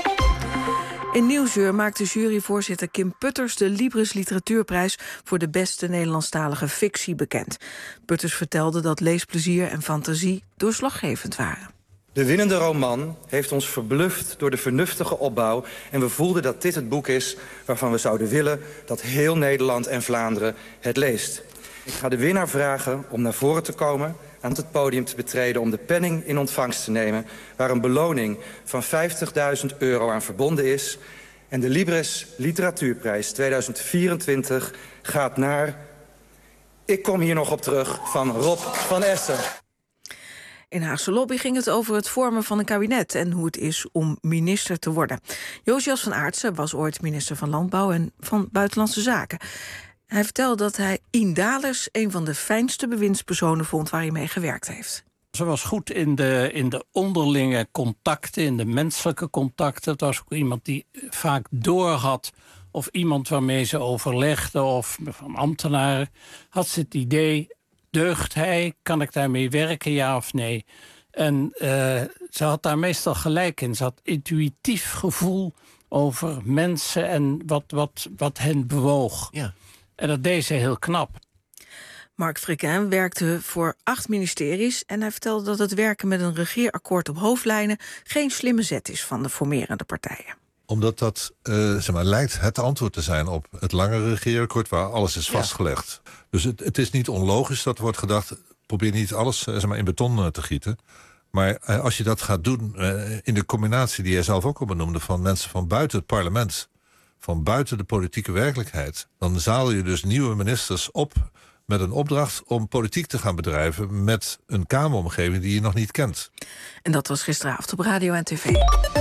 In Nieuwsuur maakte juryvoorzitter Kim Putters de Libris Literatuurprijs voor de beste Nederlandstalige fictie bekend. Putters vertelde dat leesplezier en fantasie doorslaggevend waren. De winnende roman heeft ons verbluft door de vernuftige opbouw en we voelden dat dit het boek is waarvan we zouden willen dat heel Nederland en Vlaanderen het leest. Ik ga de winnaar vragen om naar voren te komen, aan het podium te betreden om de penning in ontvangst te nemen, waar een beloning van €50.000 aan verbonden is. En de Libris Literatuurprijs 2024 gaat naar, ik kom hier nog op terug, van Rob van Essen. In Haagse Lobby ging het over het vormen van een kabinet en hoe het is om minister te worden. Josias van Aartsen was ooit minister van Landbouw en van Buitenlandse Zaken. Hij vertelde dat hij Ien Dalers een van de fijnste bewindspersonen vond waar hij mee gewerkt heeft. Ze was goed in de onderlinge contacten, in de menselijke contacten. Het was ook iemand die vaak doorhad of iemand waarmee ze overlegde of van ambtenaren. Had ze het idee, deugt hij, kan ik daarmee werken, ja of nee? En ze had daar meestal gelijk in. Ze had intuïtief gevoel over mensen en wat hen bewoog. Ja. En dat deed ze heel knap. Mark Frikken werkte voor 8 ministeries en hij vertelde dat het werken met een regeerakkoord op hoofdlijnen geen slimme zet is van de formerende partijen. Omdat dat lijkt het antwoord te zijn op het langere regeerakkoord waar alles is vastgelegd. Ja. Dus het is niet onlogisch dat wordt gedacht, probeer niet alles in beton te gieten. Maar als je dat gaat doen in de combinatie die jij zelf ook al benoemde van mensen van buiten het parlement, van buiten de politieke werkelijkheid, dan zadel je dus nieuwe ministers op met een opdracht om politiek te gaan bedrijven met een kameromgeving die je nog niet kent. En dat was gisteravond op radio en tv.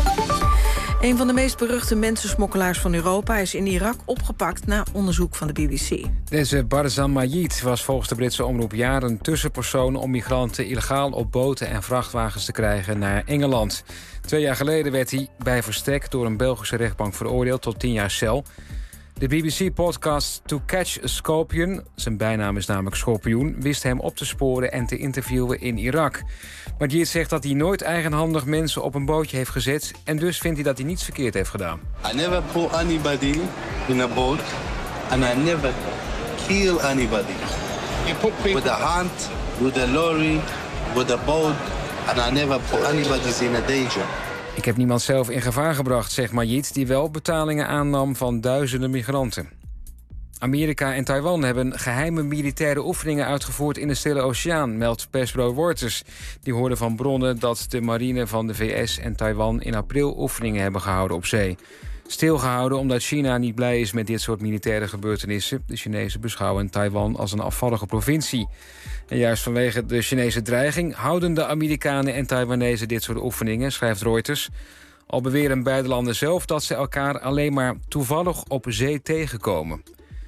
Een van de meest beruchte mensensmokkelaars van Europa is in Irak opgepakt na onderzoek van de BBC. Deze Barzan Majid was volgens de Britse omroep jaren een tussenpersoon om migranten illegaal op boten en vrachtwagens te krijgen naar Engeland. 2 jaar geleden werd hij bij verstek door een Belgische rechtbank veroordeeld tot 10 jaar cel. De BBC-podcast To Catch a Scorpion, zijn bijnaam is namelijk Schorpioen, wist hem op te sporen en te interviewen in Irak. Majid zegt dat hij nooit eigenhandig mensen op een bootje heeft gezet en dus vindt hij dat hij niets verkeerd heeft gedaan. I never put anybody in a boat and I never kill anybody. With a hand, with a lorry, with a boat, and I never put anybody in a danger. Ik heb niemand zelf in gevaar gebracht, zegt Majid, die wel betalingen aannam van duizenden migranten. Amerika en Taiwan hebben geheime militaire oefeningen uitgevoerd in de Stille Oceaan, meldt persbureau Reuters. Die hoorden van bronnen dat de marine van de VS en Taiwan in april oefeningen hebben gehouden op zee. Stilgehouden omdat China niet blij is met dit soort militaire gebeurtenissen. De Chinezen beschouwen Taiwan als een afvallige provincie. En juist vanwege de Chinese dreiging houden de Amerikanen en Taiwanezen dit soort oefeningen, schrijft Reuters. Al beweren beide landen zelf dat ze elkaar alleen maar toevallig op zee tegenkomen.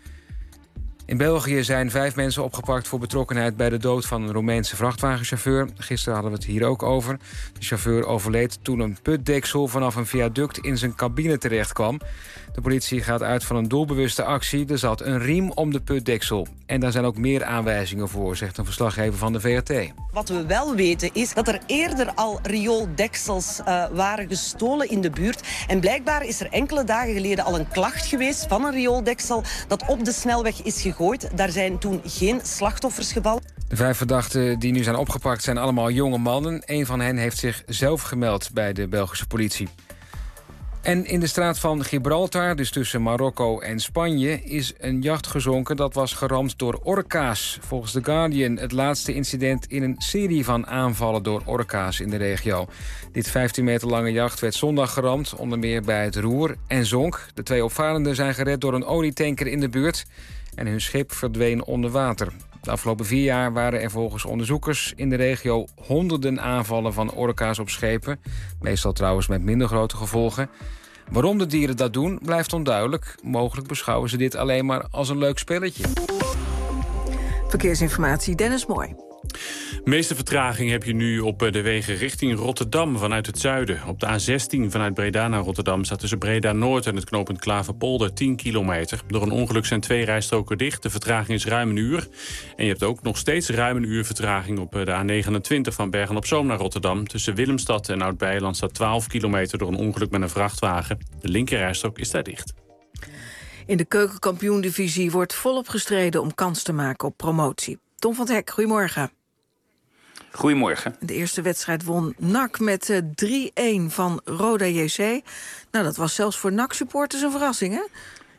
In België zijn 5 mensen opgepakt voor betrokkenheid bij de dood van een Roemeense vrachtwagenchauffeur. Gisteren hadden we het hier ook over. De chauffeur overleed toen een putdeksel vanaf een viaduct in zijn cabine terecht kwam. De politie gaat uit van een doelbewuste actie. Er zat een riem om de putdeksel. En daar zijn ook meer aanwijzingen voor, zegt een verslaggever van de VRT. Wat we wel weten is dat er eerder al riooldeksels waren gestolen in de buurt. En blijkbaar is er enkele dagen geleden al een klacht geweest van een riooldeksel dat op de snelweg is gegooid. Daar zijn toen geen slachtoffers gevallen. De 5 verdachten die nu zijn opgepakt zijn allemaal jonge mannen. Een van hen heeft zich zelf gemeld bij de Belgische politie. En in de straat van Gibraltar, dus tussen Marokko en Spanje, is een jacht gezonken dat was geramd door orka's. Volgens The Guardian het laatste incident in een serie van aanvallen door orka's in de regio. Dit 15 meter lange jacht werd zondag geramd, onder meer bij het roer, en zonk. De 2 opvarenden zijn gered door een olietanker in de buurt en hun schip verdween onder water. De afgelopen 4 jaar waren er volgens onderzoekers in de regio honderden aanvallen van orka's op schepen. Meestal trouwens met minder grote gevolgen. Waarom de dieren dat doen, blijft onduidelijk. Mogelijk beschouwen ze dit alleen maar als een leuk spelletje. Verkeersinformatie, Dennis Mooi. De meeste vertraging heb je nu op de wegen richting Rotterdam vanuit het zuiden. Op de A16 vanuit Breda naar Rotterdam staat tussen Breda-Noord en het knooppunt Klaverpolder 10 kilometer. Door een ongeluk zijn 2 rijstroken dicht. De vertraging is ruim een uur. En je hebt ook nog steeds ruim een uur vertraging op de A29 van Bergen-op-Zoom naar Rotterdam. Tussen Willemstad en Oud-Beijerland staat 12 kilometer door een ongeluk met een vrachtwagen. De linkerrijstrook is daar dicht. In de keukenkampioendivisie wordt volop gestreden om kans te maken op promotie. Tom van het Hek, goedemorgen. Goedemorgen. De eerste wedstrijd won NAC met 3-1 van Roda JC. Nou, dat was zelfs voor NAC-supporters een verrassing, hè?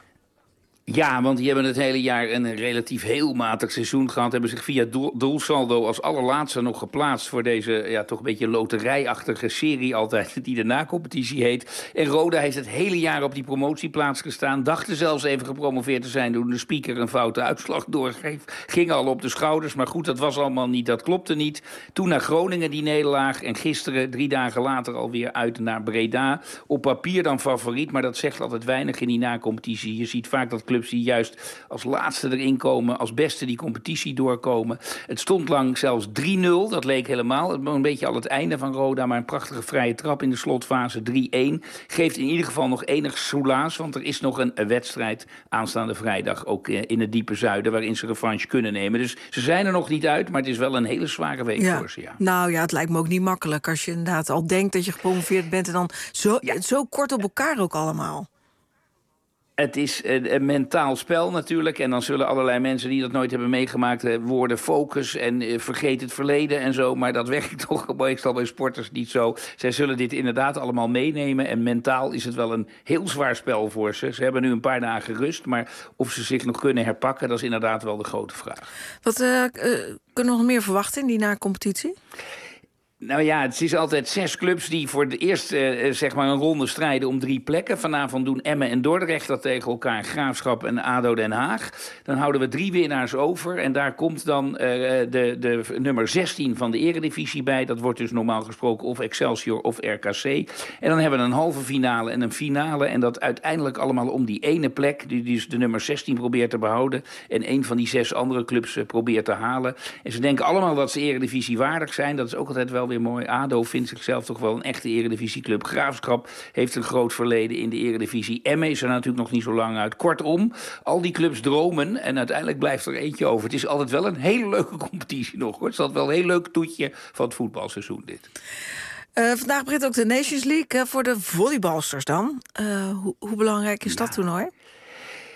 Ja, want die hebben het hele jaar een relatief heel matig seizoen gehad. Hebben zich via doelsaldo als allerlaatste nog geplaatst voor deze toch een beetje loterijachtige serie altijd, die de na-competitie heet. En Roda heeft het hele jaar op die promotieplaats gestaan. Dachten zelfs even gepromoveerd te zijn toen de speaker een foute uitslag doorgeeft. Gingen al op de schouders, maar goed, dat was allemaal niet, dat klopte niet. Toen naar Groningen die nederlaag en gisteren 3 dagen later alweer uit naar Breda. Op papier dan favoriet, maar dat zegt altijd weinig in die na-competitie. Je ziet vaak dat clubs die juist als laatste erin komen, als beste die competitie doorkomen. Het stond lang zelfs 3-0, dat leek helemaal een beetje al het einde van Roda, maar een prachtige vrije trap in de slotfase 3-1. Geeft in ieder geval nog enig soelaas, want er is nog een wedstrijd aanstaande vrijdag, ook in het diepe zuiden, waarin ze revanche kunnen nemen. Dus ze zijn er nog niet uit, maar het is wel een hele zware week voor ze. Ja. Nou ja, het lijkt me ook niet makkelijk als je inderdaad al denkt dat je gepromoveerd bent en dan zo kort op elkaar ook allemaal. Het is een mentaal spel natuurlijk. En dan zullen allerlei mensen die dat nooit hebben meegemaakt woorden focus en vergeet het verleden en zo. Maar dat werkt toch meestal bij sporters niet zo. Zij zullen dit inderdaad allemaal meenemen. En mentaal is het wel een heel zwaar spel voor ze. Ze hebben nu een paar dagen rust. Maar of ze zich nog kunnen herpakken, dat is inderdaad wel de grote vraag. Wat kunnen we nog meer verwachten in die na-competitie? Nou ja, het is altijd 6 clubs die voor de eerste zeg maar een ronde strijden om 3 plekken. Vanavond doen Emmen en Dordrecht dat tegen elkaar, Graafschap en ADO Den Haag. Dan houden we 3 winnaars over en daar komt dan de nummer 16 van de Eredivisie bij. Dat wordt dus normaal gesproken of Excelsior of RKC. En dan hebben we een halve finale en een finale en dat uiteindelijk allemaal om die ene plek, die dus de nummer 16 probeert te behouden en een van die 6 andere clubs probeert te halen. En ze denken allemaal dat ze Eredivisie waardig zijn. Dat is ook altijd wel weer mooi. ADO vindt zichzelf toch wel een echte eredivisieclub. Graafschap heeft een groot verleden in de eredivisie. Emmen is er natuurlijk nog niet zo lang uit. Kortom, al die clubs dromen en uiteindelijk blijft er eentje over. Het is altijd wel een hele leuke competitie nog, hoor. Het is altijd wel een heel leuk toetje van het voetbalseizoen dit. Vandaag begint ook de Nations League voor de volleybalsters dan. Hoe belangrijk is dat toernooi?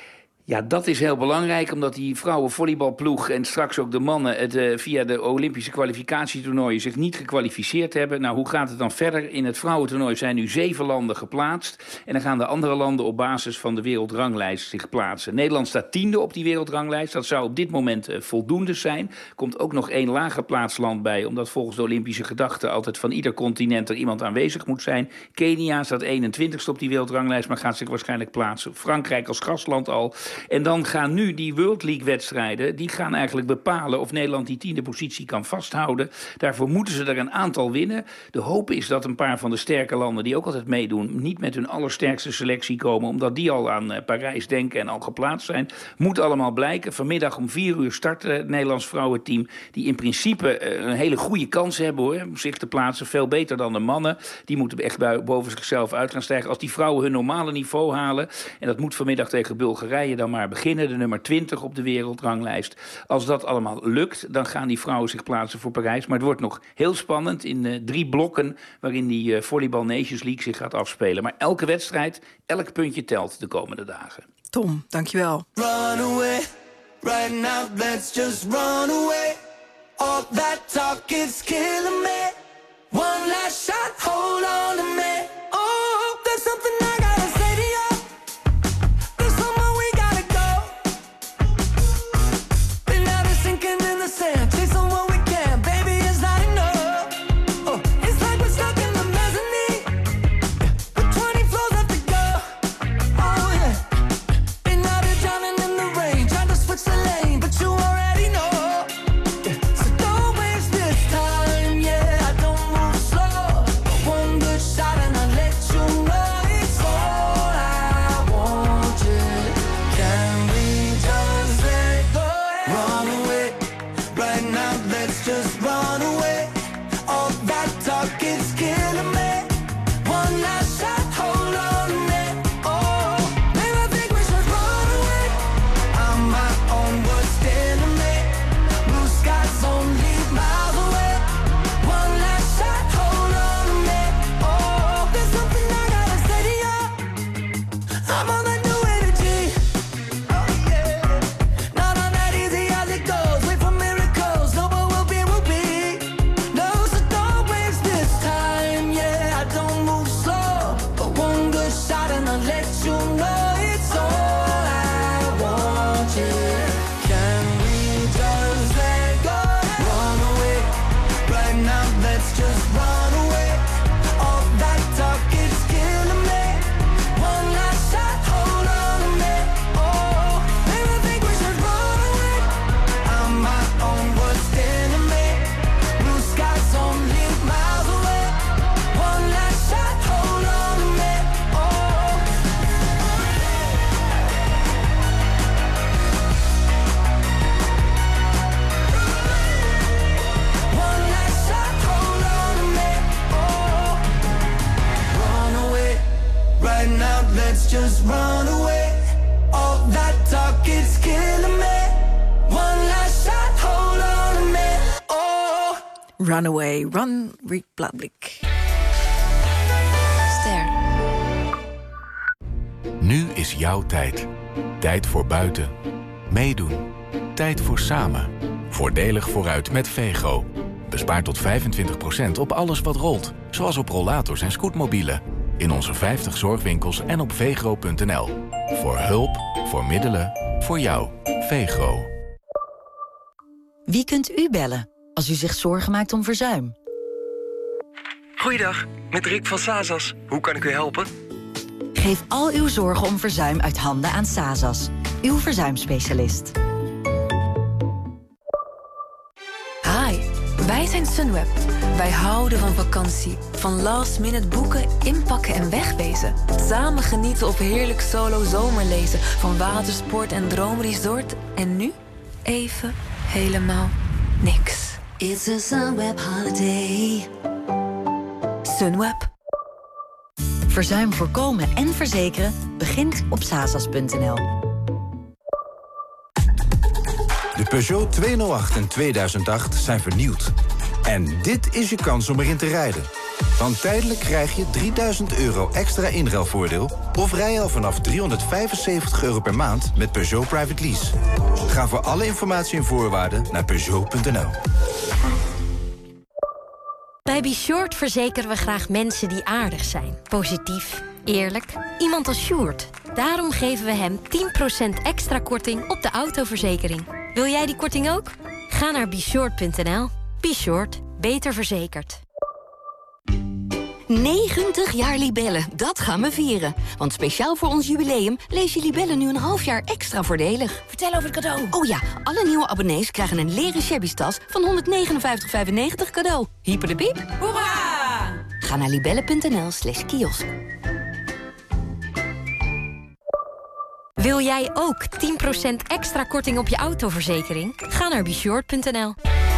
Ja, dat is heel belangrijk, omdat die vrouwenvolleybalploeg en straks ook de mannen het via de Olympische kwalificatietoernooien zich niet gekwalificeerd hebben. Nou, hoe gaat het dan verder? In het vrouwentoernooi zijn nu 7 landen geplaatst. En dan gaan de andere landen op basis van de wereldranglijst zich plaatsen. Nederland staat 10e op die wereldranglijst. Dat zou op dit moment voldoende zijn. Komt ook nog 1 lager geplaatst land bij, omdat volgens de Olympische gedachte altijd van ieder continent er iemand aanwezig moet zijn. Kenia staat 21ste op die wereldranglijst, maar gaat zich waarschijnlijk plaatsen. Frankrijk als gastland al. En dan gaan nu die World League-wedstrijden, die gaan eigenlijk bepalen of Nederland die 10e positie kan vasthouden. Daarvoor moeten ze er een aantal winnen. De hoop is dat een paar van de sterke landen die ook altijd meedoen, niet met hun allersterkste selectie komen, omdat die al aan Parijs denken en al geplaatst zijn. Moet allemaal blijken. Vanmiddag om 4 uur start het Nederlands vrouwenteam, die in principe een hele goede kans hebben hoor, om zich te plaatsen. Veel beter dan de mannen. Die moeten echt boven zichzelf uit gaan stijgen. Als die vrouwen hun normale niveau halen, en dat moet vanmiddag tegen Bulgarije dan maar beginnen, de nummer 20 op de wereldranglijst. Als dat allemaal lukt, dan gaan die vrouwen zich plaatsen voor Parijs. Maar het wordt nog heel spannend in 3 blokken waarin die Volleybal Nations League zich gaat afspelen. Maar elke wedstrijd, elk puntje telt de komende dagen. Tom, dankjewel. Run away, right now let's just run away. All that talk is killing me. One last shot, hold on to me. Oh, there's something I gotta say to you. There's somewhere we gotta go. Been out of sinking in the sand, chasing what we can, baby, it's not enough. Oh, it's like we're stuck in the mezzanine, with 20 floors left to go. Oh yeah, been out of drowning in the rain, trying to switch the lane, but you already know. So don't waste this time, yeah, I don't move slow. One good shot and I'll let you know it's all I want you. Can we just let go? Run away, right now let's just run away. All that talk is killing me. One last shot, hold on to me. Oh, maybe I think we should run away. I'm my own worst enemy. Blue skies only miles away. One last shot, hold on to me. Oh, there's something I gotta say to you. I'm on that new energy. Oh yeah, not on that easy as it goes. Wait for miracles, no, but we'll be. No, so don't waste this time. Yeah, I don't move slow, but one good shot and I'll let you know it's all I want you. Can we just let go? Run away, right now let's just run away. All that talk is killing me. One last shot, hold on to me. Oh, maybe I think we should run away. I'm my own worst enemy. Blue skies only miles away. One last shot, hold on to me. Oh. One last shot, hold on to me. Oh. Run away, right now let's just run away. All that talk is killing me. One last shot, hold on to me. Oh. Runaway, Run Republic. Ster. Nu is jouw tijd. Tijd voor buiten. Meedoen. Tijd voor samen. Voordelig vooruit met Vego. Bespaar tot 25% op alles wat rolt. Zoals op rollators en scootmobielen. In onze 50 zorgwinkels en op vegro.nl. Voor hulp, voor middelen, voor jou. Vegro. Wie kunt u bellen als u zich zorgen maakt om verzuim? Goeiedag, met Rick van Sazas. Hoe kan ik u helpen? Geef al uw zorgen om verzuim uit handen aan Sazas, uw verzuimspecialist. Hi, wij zijn Sunweb. Wij houden van vakantie. Van last minute boeken, inpakken en wegwezen. Samen genieten of heerlijk solo zomerlezen. Van watersport en droomresort. En nu even helemaal niks. It's a Sunweb holiday. Sunweb. Verzuim voorkomen en verzekeren begint op sazas.nl. De Peugeot 208 en 2008 zijn vernieuwd. En dit is je kans om erin te rijden. Want tijdelijk krijg je €3000 extra inruilvoordeel... of rij al vanaf €375 per maand met Peugeot Private Lease. Ga voor alle informatie en voorwaarden naar Peugeot.nl. Bij Beshort verzekeren we graag mensen die aardig zijn. Positief, eerlijk, iemand als Sjoerd. Daarom geven we hem 10% extra korting op de autoverzekering. Wil jij die korting ook? Ga naar Beshort.nl. Beshort, beter verzekerd. 90 jaar Libellen, dat gaan we vieren. Want speciaal voor ons jubileum lees je Libellen nu een half jaar extra voordelig. Vertel over het cadeau. Oh ja, alle nieuwe abonnees krijgen een leren shabby tas van €159,95 cadeau. Hyper de piep. Hoera! Ga naar libellen.nl/kiosk. Wil jij ook 10% extra korting op je autoverzekering? Ga naar Beshort.nl.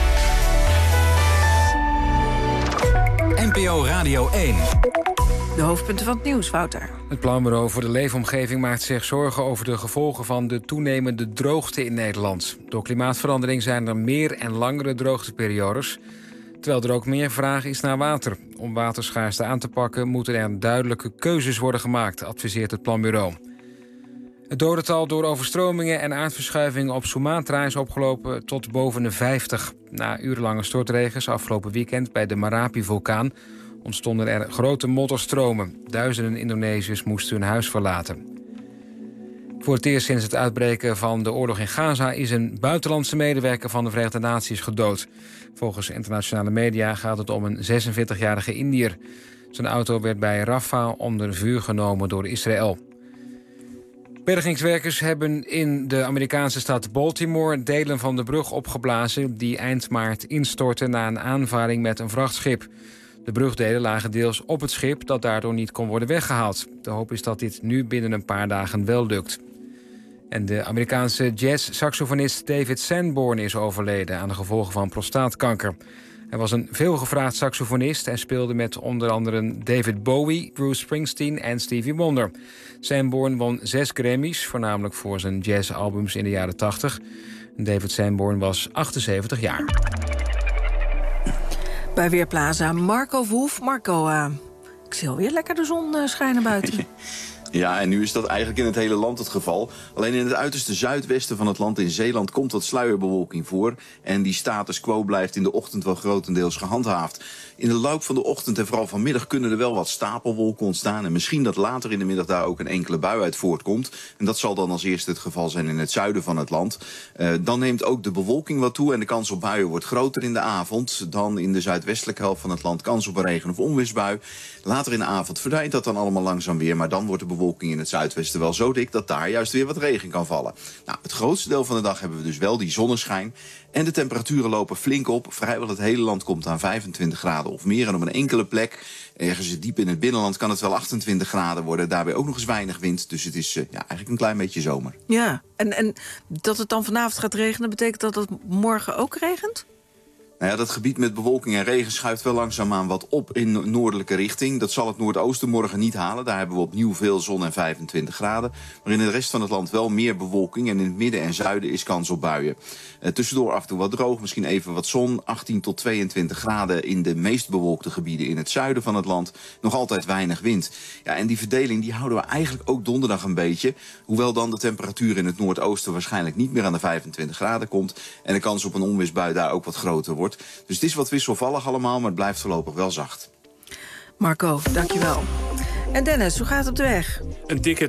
NPO Radio 1. De hoofdpunten van het nieuws, Wouter. Het Planbureau voor de Leefomgeving maakt zich zorgen over de gevolgen van de toenemende droogte in Nederland. Door klimaatverandering zijn er meer en langere droogteperiodes, terwijl er ook meer vraag is naar water. Om waterschaarste aan te pakken moeten er duidelijke keuzes worden gemaakt, adviseert het Planbureau. Het dodental door overstromingen en aardverschuivingen op Sumatra is opgelopen tot boven de 50. Na urenlange stortregens afgelopen weekend bij de Marapi-vulkaan ontstonden er grote modderstromen. Duizenden Indonesiërs moesten hun huis verlaten. Voor het eerst sinds het uitbreken van de oorlog in Gaza is een buitenlandse medewerker van de Verenigde Naties gedood. Volgens internationale media gaat het om een 46-jarige Indiër. Zijn auto werd bij Rafah onder vuur genomen door Israël. Bergingswerkers hebben in de Amerikaanse stad Baltimore delen van de brug opgeblazen die eind maart instortten na een aanvaring met een vrachtschip. De brugdelen lagen deels op het schip dat daardoor niet kon worden weggehaald. De hoop is dat dit nu binnen een paar dagen wel lukt. En de Amerikaanse jazz-saxofonist David Sanborn is overleden aan de gevolgen van prostaatkanker. Hij was een veelgevraagd saxofonist en speelde met onder andere David Bowie, Bruce Springsteen en Stevie Wonder. Sanborn won 6 Grammys, voornamelijk voor zijn jazzalbums in de jaren 80. David Sanborn was 78 jaar. Bij Weerplaza Marco Verhoef. Marco, ik zie alweer lekker de zon schijnen buiten. Ja, en nu is dat eigenlijk in het hele land het geval. Alleen in het uiterste zuidwesten van het land in Zeeland komt wat sluierbewolking voor. En die status quo blijft in de ochtend wel grotendeels gehandhaafd. In de loop van de ochtend en vooral vanmiddag kunnen er wel wat stapelwolken ontstaan. En misschien dat later in de middag daar ook een enkele bui uit voortkomt. En dat zal dan als eerste het geval zijn in het zuiden van het land. Dan neemt ook de bewolking wat toe en de kans op buien wordt groter in de avond. Dan in de zuidwestelijke helft van het land kans op een regen- of onweersbui. Later in de avond verdwijnt dat dan allemaal langzaam weer. Maar dan wordt de bewolking in het zuidwesten wel zo dik dat daar juist weer wat regen kan vallen. Nou, het grootste deel van de dag hebben we dus wel die zonneschijn. En de temperaturen lopen flink op. Vrijwel het hele land komt aan 25 graden of meer. En op een enkele plek, ergens diep in het binnenland, kan het wel 28 graden worden. Daarbij ook nog eens weinig wind. Dus het is eigenlijk een klein beetje zomer. Ja, en dat het dan vanavond gaat regenen, betekent dat het morgen ook regent? Nou ja, dat gebied met bewolking en regen schuift wel langzaamaan wat op in noordelijke richting. Dat zal het noordoosten morgen niet halen. Daar hebben we opnieuw veel zon en 25 graden. Maar in de rest van het land wel meer bewolking. En in het midden en zuiden is kans op buien. Tussendoor af en toe wat droog, misschien even wat zon. 18 tot 22 graden in de meest bewolkte gebieden in het zuiden van het land. Nog altijd weinig wind. Ja, en die verdeling die houden we eigenlijk ook donderdag een beetje. Hoewel dan de temperatuur in het noordoosten waarschijnlijk niet meer aan de 25 graden komt. En de kans op een onweersbui daar ook wat groter wordt. Dus het is wat wisselvallig allemaal, maar het blijft voorlopig wel zacht. Marco, dankjewel. En Dennis, hoe gaat het op de weg? Een dikke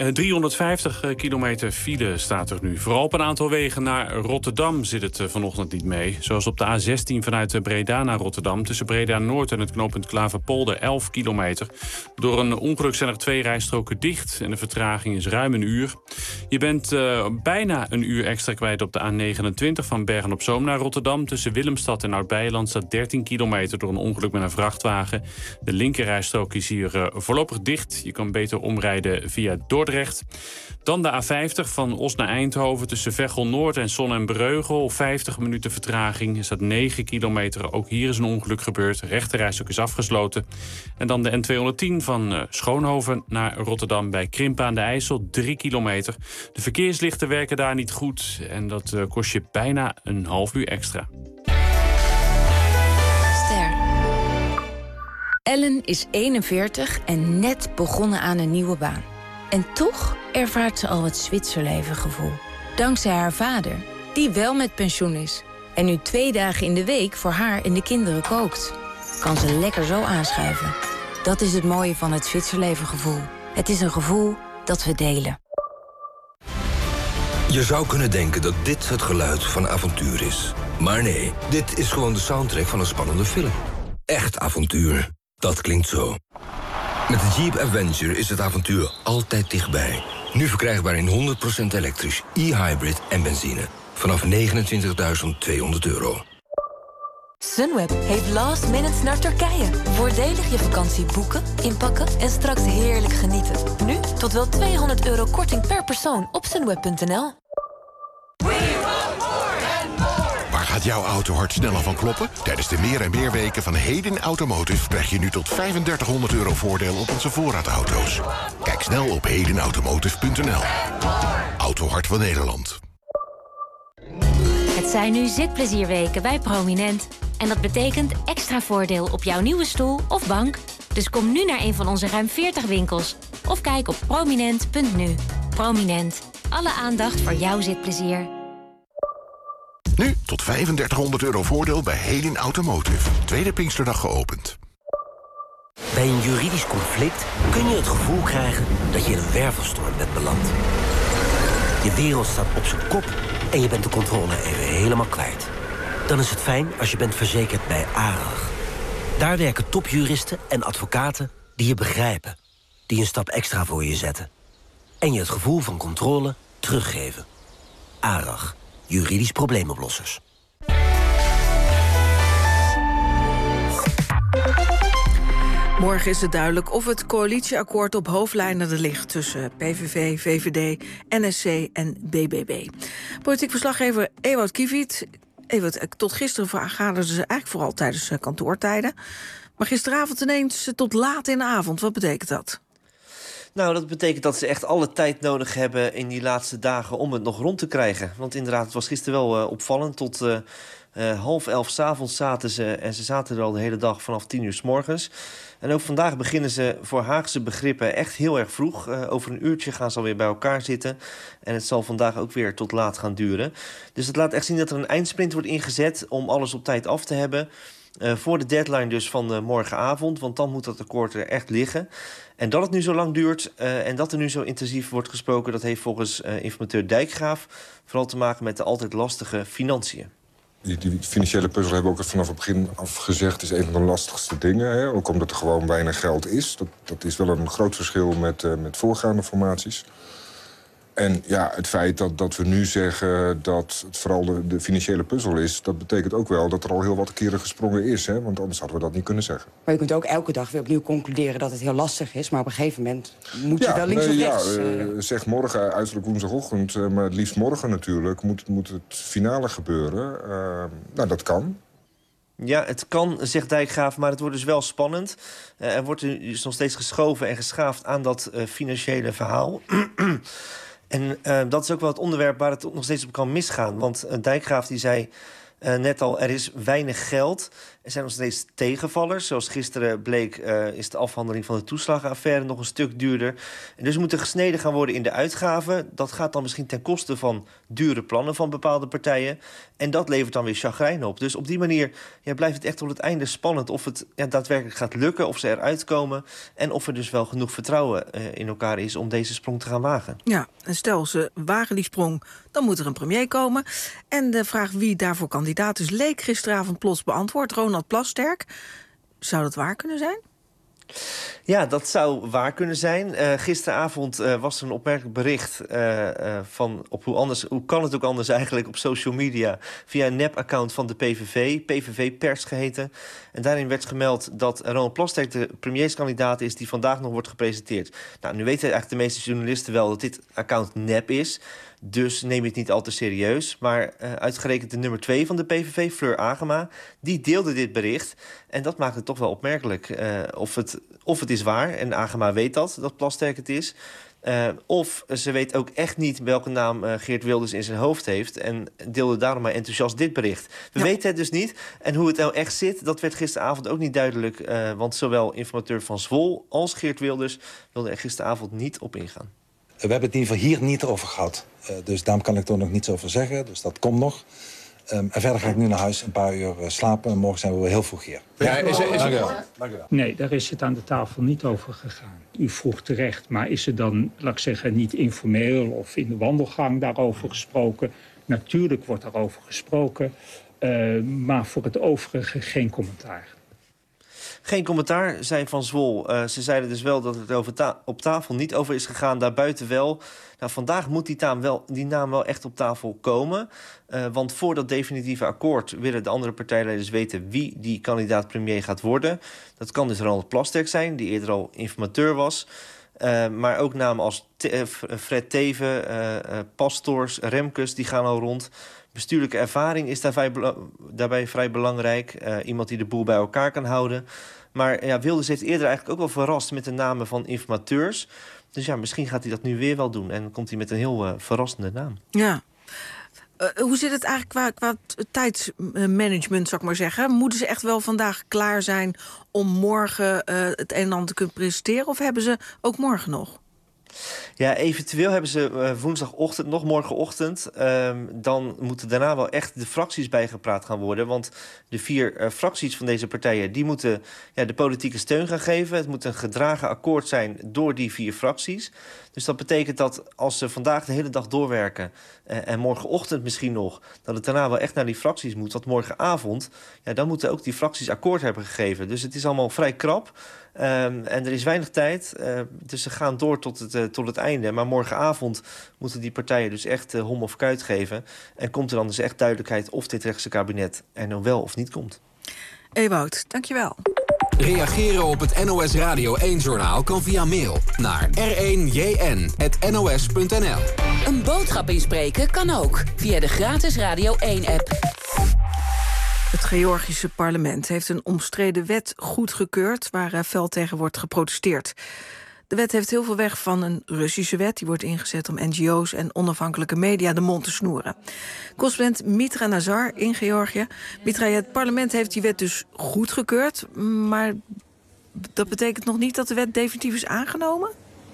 350 kilometer file staat er nu. Vooral op een aantal wegen naar Rotterdam zit het vanochtend niet mee. Zoals op de A16 vanuit Breda naar Rotterdam. Tussen Breda Noord en het knooppunt Klaverpolder 11 kilometer. Door een ongeluk zijn er 2 rijstroken dicht. En de vertraging is ruim een uur. Je bent bijna een uur extra kwijt op de A29 van Bergen-op-Zoom naar Rotterdam. Tussen Willemstad en Oud-Beijerland staat 13 kilometer door een ongeluk met een vrachtwagen. De linkerrijstrook is hier voorlopig dicht. Je kan beter omrijden via Dordrecht. Dan de A50 van Os naar Eindhoven tussen Veghel Noord en Son en Breugel. 50 minuten vertraging. Er staat 9 kilometer. Ook hier is een ongeluk gebeurd. De rechterrijstrook is afgesloten. En dan de N210 van Schoonhoven naar Rotterdam bij Krimpen aan de IJssel. 3 kilometer. De verkeerslichten werken daar niet goed. En dat kost je bijna een half uur extra. Ellen is 41 en net begonnen aan een nieuwe baan. En toch ervaart ze al het Zwitserleven-gevoel. Dankzij haar vader, die wel met pensioen is. En nu 2 dagen in de week voor haar en de kinderen kookt. Kan ze lekker zo aanschuiven. Dat is het mooie van het Zwitserleven-gevoel. Het is een gevoel dat we delen. Je zou kunnen denken dat dit het geluid van avontuur is. Maar nee, dit is gewoon de soundtrack van een spannende film. Echt avontuur. Dat klinkt zo. Met de Jeep Avenger is het avontuur altijd dichtbij. Nu verkrijgbaar in 100% elektrisch, e-hybrid en benzine. Vanaf €29.200. Sunweb heeft last minutes naar Turkije. Voordelig je vakantie boeken, inpakken en straks heerlijk genieten. Nu tot wel €200 korting per persoon op sunweb.nl. Waar gaat jouw autohart sneller van kloppen? Tijdens de meer en meer weken van Hedin Automotive krijg je nu tot €3500 voordeel op onze voorraadauto's. Kijk snel op hedinautomotive.nl. Autohart van Nederland. Het zijn nu zitplezierweken bij Prominent. En dat betekent extra voordeel op jouw nieuwe stoel of bank. Dus kom nu naar een van onze ruim 40 winkels. Of kijk op prominent.nu. Prominent. Alle aandacht voor jouw zitplezier. Nu tot €3500 voordeel bij Hedin Automotive. Tweede Pinksterdag geopend. Bij een juridisch conflict kun je het gevoel krijgen dat je in een wervelstorm bent beland. Je wereld staat op zijn kop en je bent de controle even helemaal kwijt. Dan is het fijn als je bent verzekerd bij ARAG. Daar werken topjuristen en advocaten die je begrijpen. Die een stap extra voor je zetten. En je het gevoel van controle teruggeven. ARAG. Juridisch probleemoplossers. Morgen is het duidelijk of het coalitieakkoord op hoofdlijnen er ligt tussen PVV, VVD, NSC en BBB. Politiek verslaggever Ewout Kiviet. Ewout, tot gisteren vergaderden ze eigenlijk vooral tijdens kantoortijden. Maar gisteravond ineens tot laat in de avond. Wat betekent dat? Nou, dat betekent dat ze echt alle tijd nodig hebben in die laatste dagen om het nog rond te krijgen. Want inderdaad, het was gisteren wel opvallend. Tot 10:30 's avonds zaten ze en ze zaten er al de hele dag vanaf 10 uur 's morgens. En ook vandaag beginnen ze voor Haagse begrippen echt heel erg vroeg. Over een uurtje gaan ze alweer bij elkaar zitten. En het zal vandaag ook weer tot laat gaan duren. Dus het laat echt zien dat er een eindsprint wordt ingezet om alles op tijd af te hebben. Voor de deadline dus van morgenavond, want dan moet dat akkoord er echt liggen. En dat het nu zo lang duurt en dat er nu zo intensief wordt gesproken, dat heeft volgens informateur Dijkgraaf vooral te maken met de altijd lastige financiën. Die financiële puzzel hebben we ook vanaf het begin af gezegd is een van de lastigste dingen. Hè? Ook omdat er gewoon weinig geld is. Dat is wel een groot verschil met voorgaande formaties. En ja, het feit dat we nu zeggen dat het vooral de financiële puzzel is, dat betekent ook wel dat er al heel wat keren gesprongen is. Hè? Want anders hadden we dat niet kunnen zeggen. Maar je kunt ook elke dag weer opnieuw concluderen dat het heel lastig is. Maar op een gegeven moment moet je wel links of rechts. Zeg morgen, uiterlijk woensdagochtend, maar het liefst morgen natuurlijk, moet het finale gebeuren. Nou, dat kan. Ja, het kan, zegt Dijkgraaf, maar het wordt dus wel spannend. Er wordt dus nog steeds geschoven en geschaafd aan dat financiële verhaal. En dat is ook wel het onderwerp waar het nog steeds op kan misgaan. Want Dijkgraaf die zei net al, er is weinig geld. Er zijn nog steeds tegenvallers. Zoals gisteren bleek is de afhandeling van de toeslagenaffaire nog een stuk duurder. En dus moet er gesneden gaan worden in de uitgaven. Dat gaat dan misschien ten koste van dure plannen van bepaalde partijen. En dat levert dan weer chagrijn op. Dus op die manier blijft het echt tot het einde spannend of het daadwerkelijk gaat lukken, of ze eruit komen. En of er dus wel genoeg vertrouwen in elkaar is om deze sprong te gaan wagen. Ja, en stel ze wagen die sprong, dan moet er een premier komen. En de vraag wie daarvoor kandidaat is, leek gisteravond plots beantwoord. Ronald Plasterk. Zou dat waar kunnen zijn? Ja, dat zou waar kunnen zijn. Gisteravond was er een opmerkelijk bericht van hoe kan het ook anders eigenlijk op social media via een nep-account van de PVV Pers geheten. En daarin werd gemeld dat Ronald Plasterk de premierskandidaat is die vandaag nog wordt gepresenteerd. Nou, nu weten eigenlijk de meeste journalisten wel dat dit account nep is. Dus neem je het niet al te serieus. Maar uitgerekend de nummer 2 van de PVV, Fleur Agema, die deelde dit bericht. En dat maakt het toch wel opmerkelijk of het is waar. En Agema weet dat Plasterk het is. Of ze weet ook echt niet welke naam Geert Wilders in zijn hoofd heeft... en deelde daarom maar enthousiast dit bericht. We weten het dus niet. En hoe het nou echt zit, dat werd gisteravond ook niet duidelijk. Want zowel informateur Van Zwol als Geert Wilders... wilden er gisteravond niet op ingaan. We hebben het in ieder geval hier niet over gehad. Dus daarom kan ik er nog niets over zeggen. Dus dat komt nog. En verder ga ik nu naar huis een paar uur slapen. En morgen zijn we weer heel vroeg hier. Ja, Dank u wel. Nee, daar is het aan de tafel niet over gegaan. U vroeg terecht, maar is er dan, laat ik zeggen, niet informeel of in de wandelgang daarover gesproken? Natuurlijk wordt daarover gesproken, maar voor het overige geen commentaar. Geen commentaar, zei Van Zwol. Ze zeiden dus wel dat het over op tafel niet over is gegaan, daarbuiten wel. Nou, vandaag moet die naam wel echt op tafel komen. Want voor dat definitieve akkoord willen de andere partijleiders weten wie die kandidaat-premier gaat worden. Dat kan dus Ronald Plasterk zijn, die eerder al informateur was. Maar ook namen als Fred Teven, Pastors, Remkes, die gaan al rond. Bestuurlijke ervaring is daarbij vrij belangrijk. Iemand die de boel bij elkaar kan houden. Maar ja, Wilders heeft eerder eigenlijk ook wel verrast met de namen van informateurs. Dus ja, misschien gaat hij dat nu weer wel doen. En dan komt hij met een heel verrassende naam. Ja. Hoe zit het eigenlijk qua tijdsmanagement, zou ik maar zeggen? Moeten ze echt wel vandaag klaar zijn om morgen het een en ander te kunnen presenteren? Of hebben ze ook morgen nog? Ja, eventueel hebben ze woensdagochtend, nog morgenochtend. Dan moeten daarna wel echt de fracties bijgepraat gaan worden. Want de 4 fracties van deze partijen, die moeten de politieke steun gaan geven. Het moet een gedragen akkoord zijn door die 4 fracties. Dus dat betekent dat als ze vandaag de hele dag doorwerken... en morgenochtend misschien nog, dat het daarna wel echt naar die fracties moet. Want morgenavond, dan moeten ook die fracties akkoord hebben gegeven. Dus het is allemaal vrij krap. En er is weinig tijd, dus ze gaan door tot het einde. Maar morgenavond moeten die partijen dus echt hom of kuit geven. En komt er dan dus echt duidelijkheid of dit rechtse kabinet er nou wel of niet komt. Ewout, dankjewel. Reageren op het NOS Radio 1-journaal kan via mail naar r1jn@nos.nl. Een boodschap inspreken kan ook via de gratis Radio 1-app. Het Georgische parlement heeft een omstreden wet goedgekeurd waar fel tegen wordt geprotesteerd. De wet heeft heel veel weg van een Russische wet. Die wordt ingezet om NGO's en onafhankelijke media de mond te snoeren. Correspondent Mitra Nazar in Georgië. Mitra, het parlement heeft die wet dus goedgekeurd, maar dat betekent nog niet dat de wet definitief is aangenomen?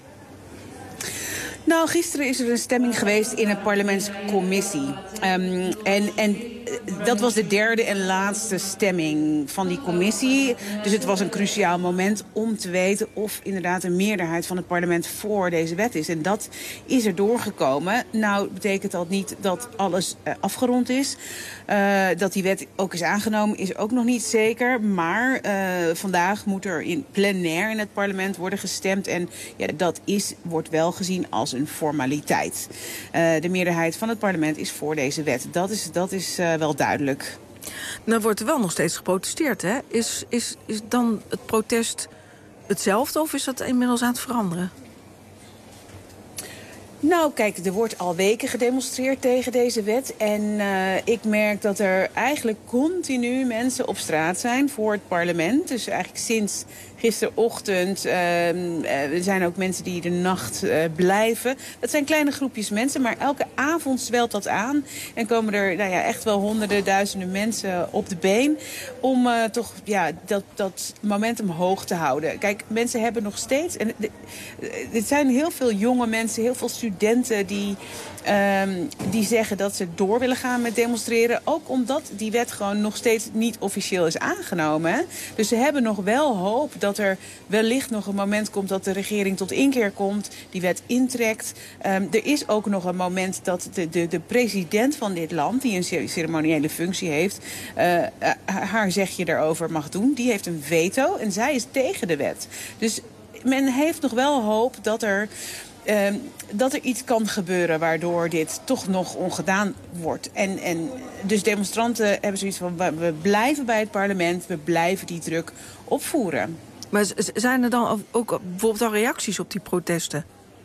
Nou, gisteren is er een stemming geweest in een parlementscommissie. En dat was de derde en laatste stemming van die commissie. Dus het was een cruciaal moment om te weten of inderdaad een meerderheid van het parlement voor deze wet is. En dat is er doorgekomen. Nou, betekent dat niet dat alles afgerond is. Dat die wet ook is aangenomen is ook nog niet zeker. Maar vandaag moet er plenair in het parlement worden gestemd. En ja, dat wordt wel gezien als een formaliteit. De meerderheid van het parlement is voor deze wet. Dat is wel duidelijk. Nou wordt er wel nog steeds geprotesteerd, hè? Is dan het protest hetzelfde of is dat inmiddels aan het veranderen? Nou, kijk, er wordt al weken gedemonstreerd tegen deze wet. En ik merk dat er eigenlijk continu mensen op straat zijn voor het parlement. Dus eigenlijk sinds gisterochtend zijn ook mensen die de nacht blijven. Dat zijn kleine groepjes mensen, maar elke avond zwelt dat aan. En komen er echt wel honderden, duizenden mensen op de been om toch dat momentum hoog te houden. Kijk, mensen hebben nog steeds... En dit zijn heel veel jonge mensen, heel veel studenten die zeggen dat ze door willen gaan met demonstreren. Ook omdat die wet gewoon nog steeds niet officieel is aangenomen. Hè? Dus ze hebben nog wel hoop dat er wellicht nog een moment komt dat de regering tot inkeer komt, die wet intrekt. Er is ook nog een moment dat de president van dit land, die een ceremoniële functie heeft, haar zegje daarover mag doen. Die heeft een veto en zij is tegen de wet. Dus men heeft nog wel hoop dat er iets kan gebeuren waardoor dit toch nog ongedaan wordt. En dus demonstranten hebben zoiets van, we blijven bij het parlement, we blijven die druk opvoeren. Maar zijn er dan ook bijvoorbeeld al reacties op die protesten?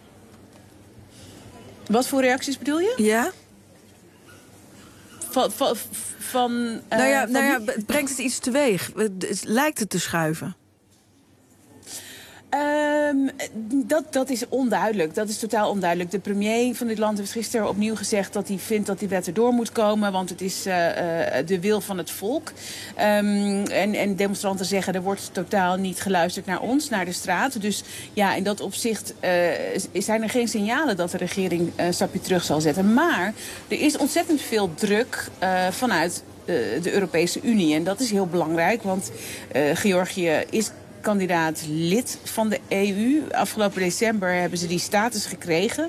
Wat voor reacties bedoel je? Ja. Van brengt het iets teweeg? Lijkt het te schuiven? Dat is onduidelijk. Dat is totaal onduidelijk. De premier van dit land heeft gisteren opnieuw gezegd dat hij vindt dat die wet erdoor moet komen, want het is de wil van het volk. En demonstranten zeggen er wordt totaal niet geluisterd naar ons, naar de straat. Dus ja, in dat opzicht zijn er geen signalen dat de regering een stapje terug zal zetten. Maar er is ontzettend veel druk vanuit de Europese Unie. En dat is heel belangrijk, want Georgië is kandidaat lid van de EU. Afgelopen december hebben ze die status gekregen.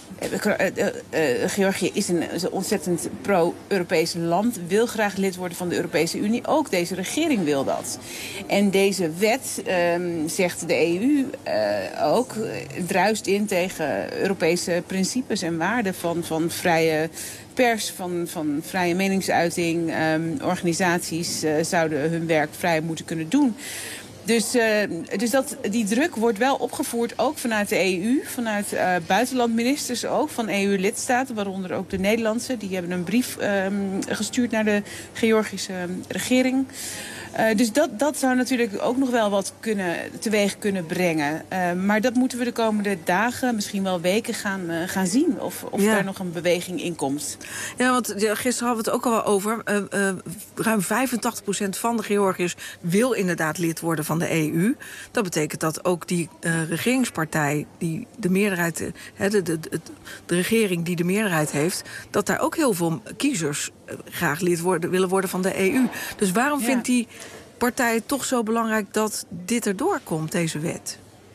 Georgië is een ontzettend pro-Europees land, wil graag lid worden van de Europese Unie. Ook deze regering wil dat. En deze wet, zegt de EU ook, druist in tegen Europese principes en waarden van vrije pers, van vrije meningsuiting. Organisaties zouden hun werk vrij moeten kunnen doen. Dus die druk wordt wel opgevoerd, ook vanuit de EU, vanuit buitenlandministers ook, van EU-lidstaten, waaronder ook de Nederlandse. Die hebben een brief gestuurd naar de Georgische regering. Dus dat zou natuurlijk ook nog wel wat teweeg kunnen brengen. Maar dat moeten we de komende dagen, misschien wel weken gaan zien. Of er nog een beweging in komt. Ja, want gisteren hadden we het ook al over. Ruim 85% van de Georgiërs wil inderdaad lid worden van de EU. Dat betekent dat ook die regeringspartij, die de meerderheid, de regering die de meerderheid heeft, dat daar ook heel veel kiezers graag lid willen worden van de EU. Dus waarom vindt die partij het toch zo belangrijk dat dit erdoor komt, deze wet?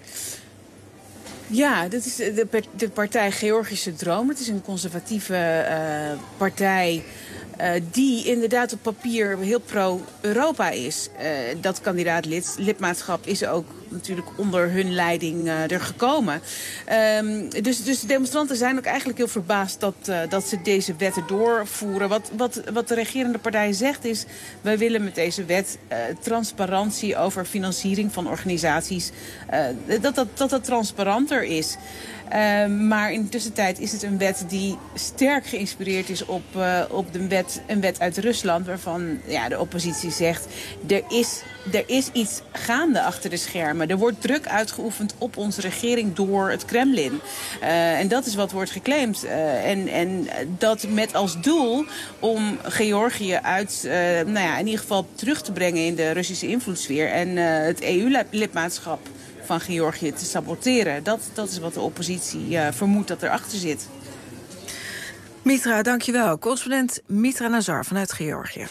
Ja, dat is de partij Georgische Droom. Het is een conservatieve partij die inderdaad op papier heel pro-Europa is. Dat lidmaatschap is ook natuurlijk onder hun leiding er gekomen. Dus de demonstranten zijn ook eigenlijk heel verbaasd dat ze deze wetten doorvoeren. Wat de regerende partij zegt is, wij willen met deze wet transparantie over financiering van organisaties, dat transparanter is. Maar in de tussentijd is het een wet die sterk geïnspireerd is op een wet uit Rusland, waarvan de oppositie zegt, er is iets gaande achter de schermen. Er wordt druk uitgeoefend op onze regering door het Kremlin. En dat is wat wordt geclaimd. En dat met als doel om Georgië in ieder geval terug te brengen in de Russische invloedssfeer en het EU-lidmaatschap van Georgië te saboteren. Dat is wat de oppositie vermoedt dat erachter zit. Mitra, dankjewel. Correspondent Mitra Nazar vanuit Georgië.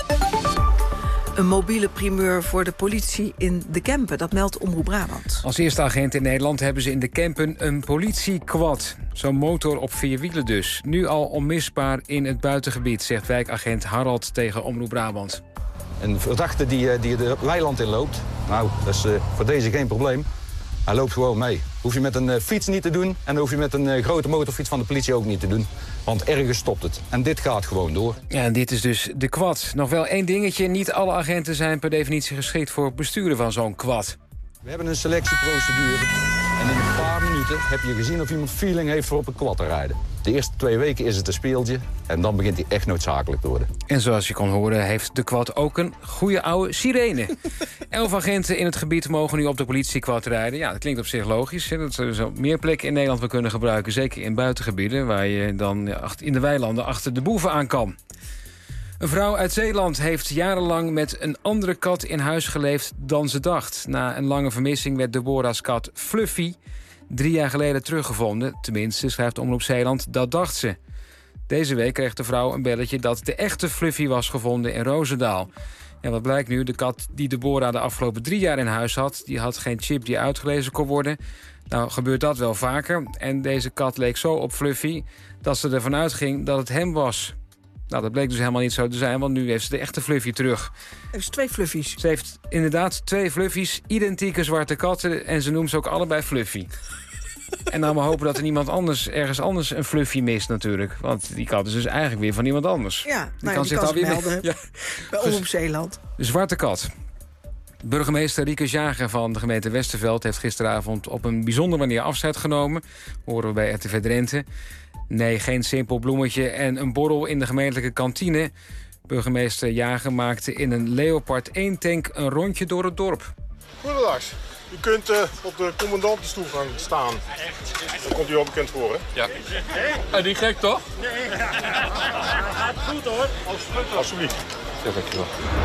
Een mobiele primeur voor de politie in de Kempen, dat meldt Omroep Brabant. Als eerste agent in Nederland hebben ze in de Kempen een politiequad. Zo'n motor op 4 wielen dus. Nu al onmisbaar in het buitengebied, zegt wijkagent Harald tegen Omroep Brabant. Een verdachte die het weiland inloopt, nou, dat is voor deze geen probleem. Hij loopt gewoon mee. Hoef je met een fiets niet te doen en hoef je met een grote motorfiets van de politie ook niet te doen. Want ergens stopt het. En dit gaat gewoon door. Ja, en dit is dus de quad. Nog wel één dingetje. Niet alle agenten zijn per definitie geschikt voor het besturen van zo'n quad. We hebben een selectieprocedure. En in een paar minuten heb je gezien of iemand feeling heeft voor op een quad te rijden. De eerste 2 weken is het een speeltje. En dan begint hij echt noodzakelijk te worden. En zoals je kon horen heeft de quad ook een goede oude sirene. 11 agenten in het gebied mogen nu op de politiequad rijden. Ja, dat klinkt op zich logisch. Hè? Dat er zo meer plekken in Nederland we kunnen gebruiken. Zeker in buitengebieden waar je dan in de weilanden achter de boeven aan kan. Een vrouw uit Zeeland heeft jarenlang met een andere kat in huis geleefd dan ze dacht. Na een lange vermissing werd Deborah's kat Fluffy 3 jaar geleden teruggevonden. Tenminste, schrijft Omroep Zeeland, dat dacht ze. Deze week kreeg de vrouw een belletje dat de echte Fluffy was gevonden in Roosendaal. En wat blijkt nu, de kat die Deborah de afgelopen 3 jaar in huis had, die had geen chip die uitgelezen kon worden. Nou gebeurt dat wel vaker. En deze kat leek zo op Fluffy dat ze ervan uitging dat het hem was. Nou, dat bleek dus helemaal niet zo te zijn, want nu heeft ze de echte Fluffy terug. Heeft ze 2 Fluffies? Ze heeft inderdaad 2 Fluffies, identieke zwarte katten, en ze noemt ze ook allebei Fluffy. En dan maar hopen dat er niemand anders ergens anders een Fluffy mist natuurlijk. Want die kat is dus eigenlijk weer van iemand anders. Ja, die kan zich melden. Ja. Bij Omroep Zeeland. De zwarte kat. Burgemeester Rieke Jager van de gemeente Westerveld heeft gisteravond op een bijzondere manier afscheid genomen. Horen we bij RTV Drenthe. Nee, geen simpel bloemetje en een borrel in de gemeentelijke kantine. Burgemeester Jager maakte in een Leopard 1-tank een rondje door het dorp. Goedendag. U kunt op de commandantenstoel gaan staan. Daar komt u wel bekend voor, hè? Ja. En die gek, toch? Nee. Gaat goed, hoor. Alsjeblieft. Ja, dankjewel.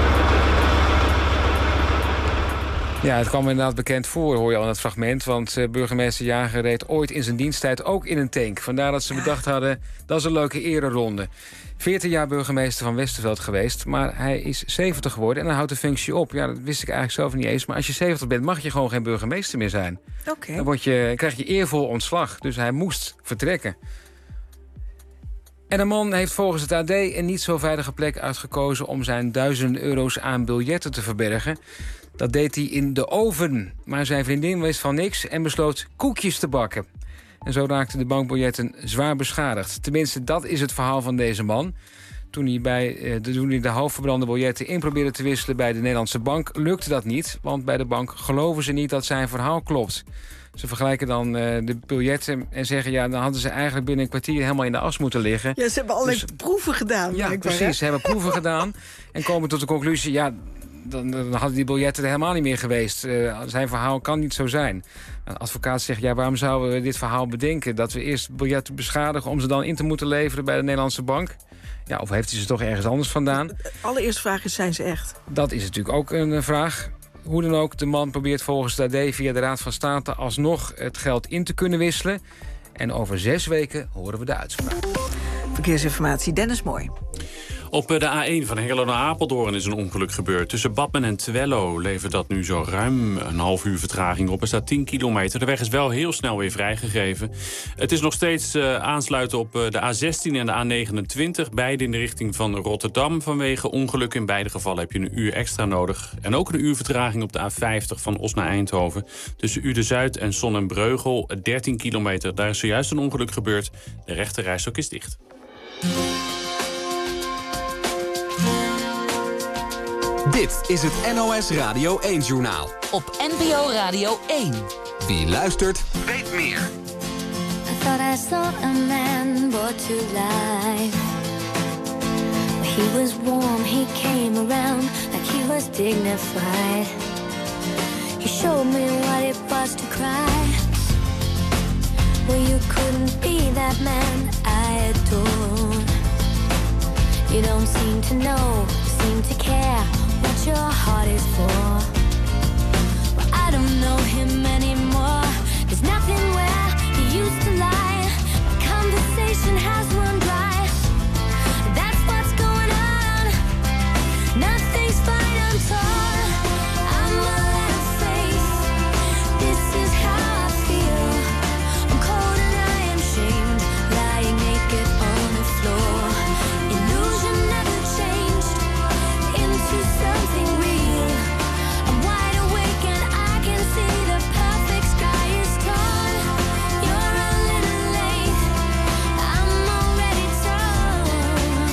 Ja, het kwam inderdaad bekend voor, hoor je al in het fragment. Want burgemeester Jager reed ooit in zijn diensttijd ook in een tank. Vandaar dat ze bedacht hadden, dat is een leuke ereronde. 14 jaar burgemeester van Westerveld geweest. Maar hij is 70 geworden en hij houdt de functie op. Ja, dat wist ik eigenlijk zelf niet eens. Maar als je 70 bent, mag je gewoon geen burgemeester meer zijn. Oké. Dan krijg je eervol ontslag. Dus hij moest vertrekken. En een man heeft volgens het AD een niet zo veilige plek uitgekozen om zijn €1000 aan biljetten te verbergen. Dat deed hij in de oven. Maar zijn vriendin wist van niks en besloot koekjes te bakken. En zo raakten de bankbiljetten zwaar beschadigd. Tenminste, dat is het verhaal van deze man. Toen hij de halfverbrande biljetten in probeerde te wisselen bij de Nederlandse bank, lukte dat niet. Want bij de bank geloven ze niet dat zijn verhaal klopt. Ze vergelijken dan de biljetten en zeggen, ja, dan hadden ze eigenlijk binnen een kwartier helemaal in de as moeten liggen. Ja, ze hebben allerlei proeven gedaan. Ja, precies. Ze hebben proeven gedaan en komen tot de conclusie, ja, dan hadden die biljetten er helemaal niet meer geweest. Zijn verhaal kan niet zo zijn. Een advocaat zegt, ja, waarom zouden we dit verhaal bedenken? Dat we eerst biljetten beschadigen om ze dan in te moeten leveren bij de Nederlandse bank? Ja, of heeft hij ze toch ergens anders vandaan? De allereerste vraag is, zijn ze echt? Dat is natuurlijk ook een vraag. Hoe dan ook, de man probeert volgens het AD via de Raad van State alsnog het geld in te kunnen wisselen. En over 6 weken horen we de uitspraak. Verkeersinformatie, Dennis Mooi. Op de A1 van Hengelo naar Apeldoorn is een ongeluk gebeurd. Tussen Badmen en Twello levert dat nu zo ruim een half uur vertraging op. Er staat 10 kilometer. De weg is wel heel snel weer vrijgegeven. Het is nog steeds aansluiten op de A16 en de A29. Beide in de richting van Rotterdam. Vanwege ongeluk in beide gevallen heb je een uur extra nodig. En ook een uur vertraging op de A50 van Os naar Eindhoven. Tussen Uden-Zuid en Sonnenbreugel 13 kilometer. Daar is zojuist een ongeluk gebeurd. De rechterrijstrook is dicht. Dit is het NOS Radio 1-journaal. Op NPO Radio 1. Wie luistert, weet meer. I thought I saw a man brought to life. He was warm, he came around like he was dignified. He showed me what it was to cry. Well, you couldn't be that man I adore. You don't seem to know, seem to care what your heart is for. Well, I don't know him anymore. There's nothing where he used to lie. My conversation has run dry. That's what's going on. Nothing's fine, I'm torn. I'm all out of faith. This is how I feel. I'm cold and I am shamed, lying naked on the floor. Illusion never changed into something real. I'm wide awake and I can see the perfect sky is torn. You're a little late, I'm already torn.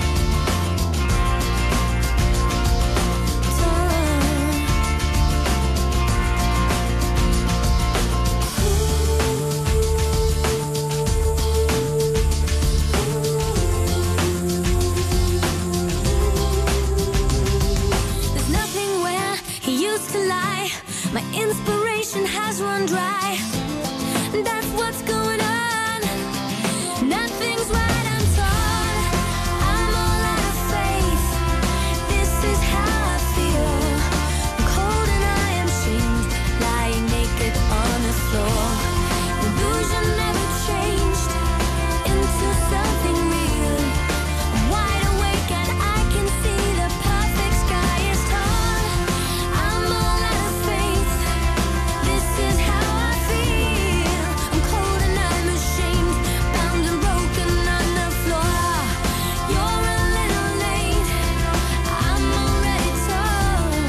There's nothing where he used to lie. My inspiration has run dry. That's what's going on. Nothing's right, I'm torn. I'm all out of faith. This is how I feel. I'm cold and I am shamed, lying naked on the floor. Illusion never changed into something real. I'm wide awake and I can see the perfect sky is torn. I'm all out of faith. This is how I feel. I'm cold and I'm ashamed, bound and broken on the floor. You're a little late, I'm already torn.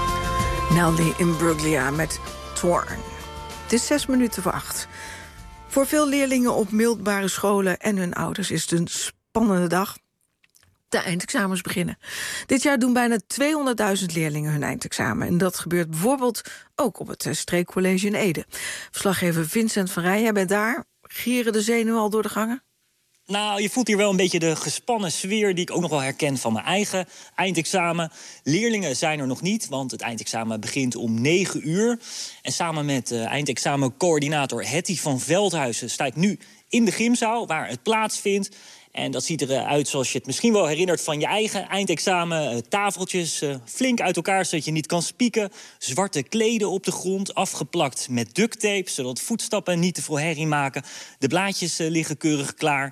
Nelly Imbruglia met Torn. Het is 6 minuten voor 8. Voor veel leerlingen op middelbare scholen en hun ouders is het een spannende dag. De eindexamens beginnen. Dit jaar doen bijna 200.000 leerlingen hun eindexamen. En dat gebeurt bijvoorbeeld ook op het Streekcollege in Ede. Verslaggever Vincent van Rij, jij bent daar. Gieren de zenuwen al door de gangen? Nou, je voelt hier wel een beetje de gespannen sfeer die ik ook nog wel herken van mijn eigen eindexamen. Leerlingen zijn er nog niet, want het eindexamen begint om 9 uur. En samen met eindexamencoördinator Hetty van Veldhuizen sta ik nu in de gymzaal waar het plaatsvindt. En dat ziet eruit zoals je het misschien wel herinnert van je eigen eindexamen. Tafeltjes flink uit elkaar zodat je niet kan spieken. Zwarte kleden op de grond, afgeplakt met ducttape, zodat voetstappen niet te veel herrie maken. De blaadjes liggen keurig klaar.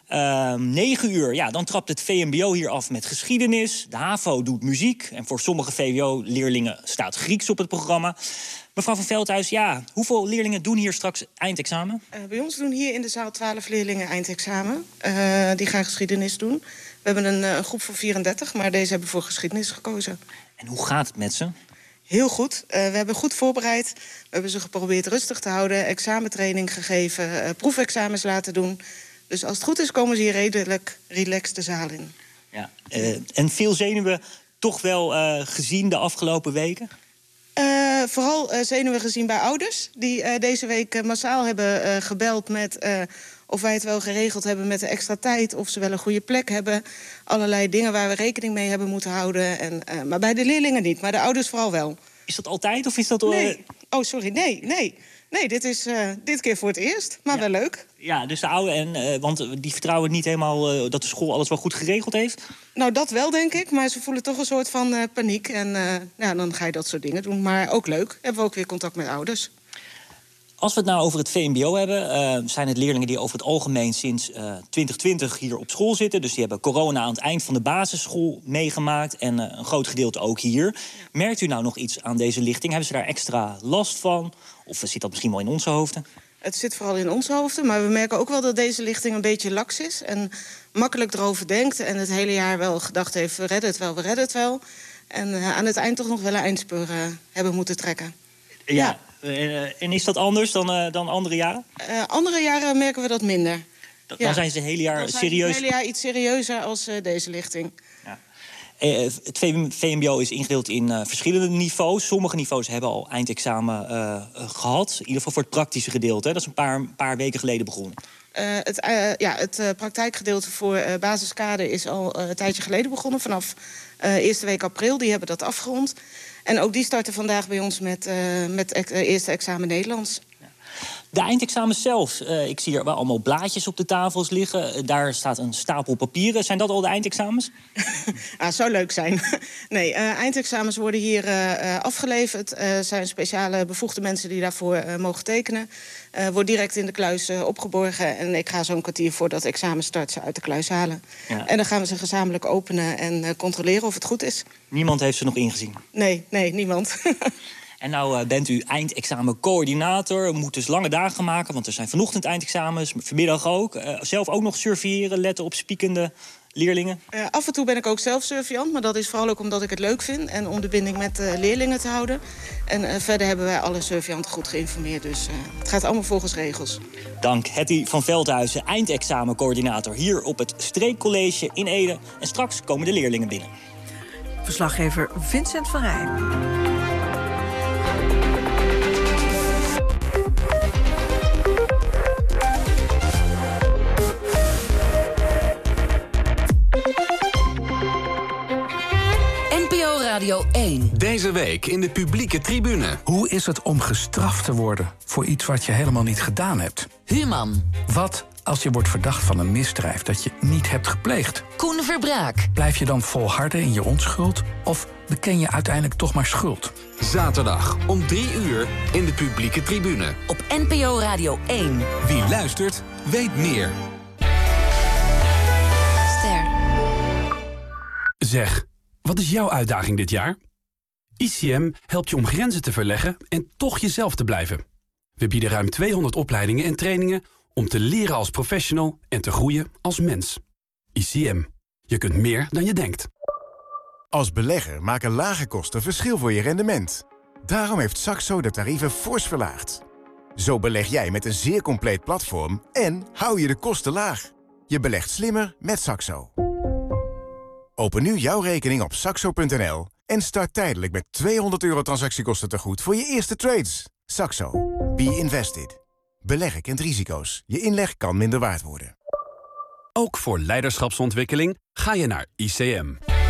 9 uur, ja, dan trapt het VMBO hier af met geschiedenis. De HAVO doet muziek. En voor sommige VWO-leerlingen staat Grieks op het programma. Mevrouw van Veldhuis, ja, hoeveel leerlingen doen hier straks eindexamen? Bij ons doen hier in de zaal 12 leerlingen eindexamen. Die gaan geschiedenis doen. We hebben een groep van 34, maar deze hebben voor geschiedenis gekozen. En hoe gaat het met ze? Heel goed. We hebben goed voorbereid. We hebben ze geprobeerd rustig te houden. Examentraining gegeven. Proefexamens laten doen. Dus als het goed is, komen ze hier redelijk relaxed de zaal in. Ja. En veel zenuwen toch wel gezien de afgelopen weken? Vooral zenuwen gezien bij ouders. Die deze week massaal hebben gebeld met of wij het wel geregeld hebben met de extra tijd. Of ze wel een goede plek hebben. Allerlei dingen waar we rekening mee hebben moeten houden. Maar bij de leerlingen niet, maar de ouders vooral wel. Is dat altijd of is dat... Nee. Oh, sorry, nee. Nee, dit is dit keer voor het eerst, maar wel leuk. Ja, dus de oude want die vertrouwen niet helemaal dat de school alles wel goed geregeld heeft? Nou, dat wel, denk ik. Maar ze voelen toch een soort van paniek. En dan ga je dat soort dingen doen. Maar ook leuk. Hebben we ook weer contact met ouders. Als we het nou over het VMBO hebben, zijn het leerlingen die over het algemeen sinds 2020 hier op school zitten. Dus die hebben corona aan het eind van de basisschool meegemaakt. En een groot gedeelte ook hier. Ja. Merkt u nou nog iets aan deze lichting? Hebben ze daar extra last van? Of zit dat misschien wel in onze hoofden? Het zit vooral in onze hoofden, maar we merken ook wel dat deze lichting een beetje laks is. En makkelijk erover denkt en het hele jaar wel gedacht heeft, we redden het wel. En aan het eind toch nog wel een eindspeur hebben moeten trekken. Ja. En is dat anders dan andere jaren? Andere jaren merken we dat minder. Dan zijn ze het hele jaar serieus? Het hele jaar iets serieuzer als deze lichting. Ja. Het VMBO is ingedeeld in verschillende niveaus. Sommige niveaus hebben al eindexamen gehad. In ieder geval voor het praktische gedeelte. Dat is een paar weken geleden begonnen. Het praktijkgedeelte voor basiskader is al een tijdje geleden begonnen. Vanaf eerste week april, die hebben dat afgerond. En ook die starten vandaag bij ons met eerste examen Nederlands. De eindexamens zelf, ik zie hier wel allemaal blaadjes op de tafels liggen. Daar staat een stapel papieren. Zijn dat al de eindexamens? Zou leuk zijn. Nee, eindexamens worden hier afgeleverd. Er zijn speciale bevoegde mensen die daarvoor mogen tekenen. Wordt direct in de kluis opgeborgen. En ik ga zo'n kwartier voordat het examen start ze uit de kluis halen. Ja. En dan gaan we ze gezamenlijk openen en controleren of het goed is. Niemand heeft ze nog ingezien? Nee, niemand. En nou bent u eindexamencoördinator, moet dus lange dagen maken, want er zijn vanochtend eindexamens, vanmiddag ook. Zelf ook nog surveilleren, letten op spiekende leerlingen? Af en toe ben ik ook zelf surveillant, maar dat is vooral ook omdat ik het leuk vind en om de binding met leerlingen te houden. En verder hebben wij alle surveillanten goed geïnformeerd, dus het gaat allemaal volgens regels. Dank, Hetty van Veldhuizen, eindexamencoördinator hier op het Streekcollege in Ede. En straks komen de leerlingen binnen. Verslaggever Vincent van Rij. NPO Radio 1. Deze week in de publieke tribune. Hoe is het om gestraft te worden voor iets wat je helemaal niet gedaan hebt? Human. Wat als je wordt verdacht van een misdrijf dat je niet hebt gepleegd? Koen Verbraak. Blijf je dan volharden in je onschuld? Of beken je uiteindelijk toch maar schuld? Zaterdag om 3 uur in de publieke tribune. Op NPO Radio 1. Wie luistert, weet meer. Ster. Zeg, wat is jouw uitdaging dit jaar? ICM helpt je om grenzen te verleggen en toch jezelf te blijven. We bieden ruim 200 opleidingen en trainingen om te leren als professional en te groeien als mens. ICM. Je kunt meer dan je denkt. Als belegger maken lage kosten verschil voor je rendement. Daarom heeft Saxo de tarieven fors verlaagd. Zo beleg jij met een zeer compleet platform en hou je de kosten laag. Je belegt slimmer met Saxo. Open nu jouw rekening op saxo.nl en start tijdelijk met €200 transactiekosten tegoed voor je eerste trades. Saxo. Be invested. Beleggen kent risico's. Je inleg kan minder waard worden. Ook voor leiderschapsontwikkeling ga je naar ICM.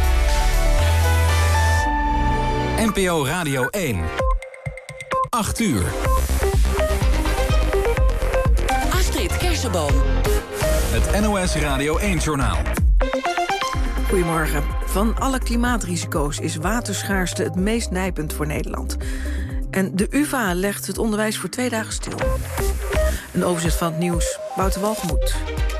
NPO Radio 1. 8 uur. Astrid Kersenboom. Het NOS Radio 1-journaal. Goedemorgen. Van alle klimaatrisico's is waterschaarste het meest nijpend voor Nederland. En de UvA legt het onderwijs voor 2 dagen stil. Een overzicht van het nieuws. Wouter Walgemoed.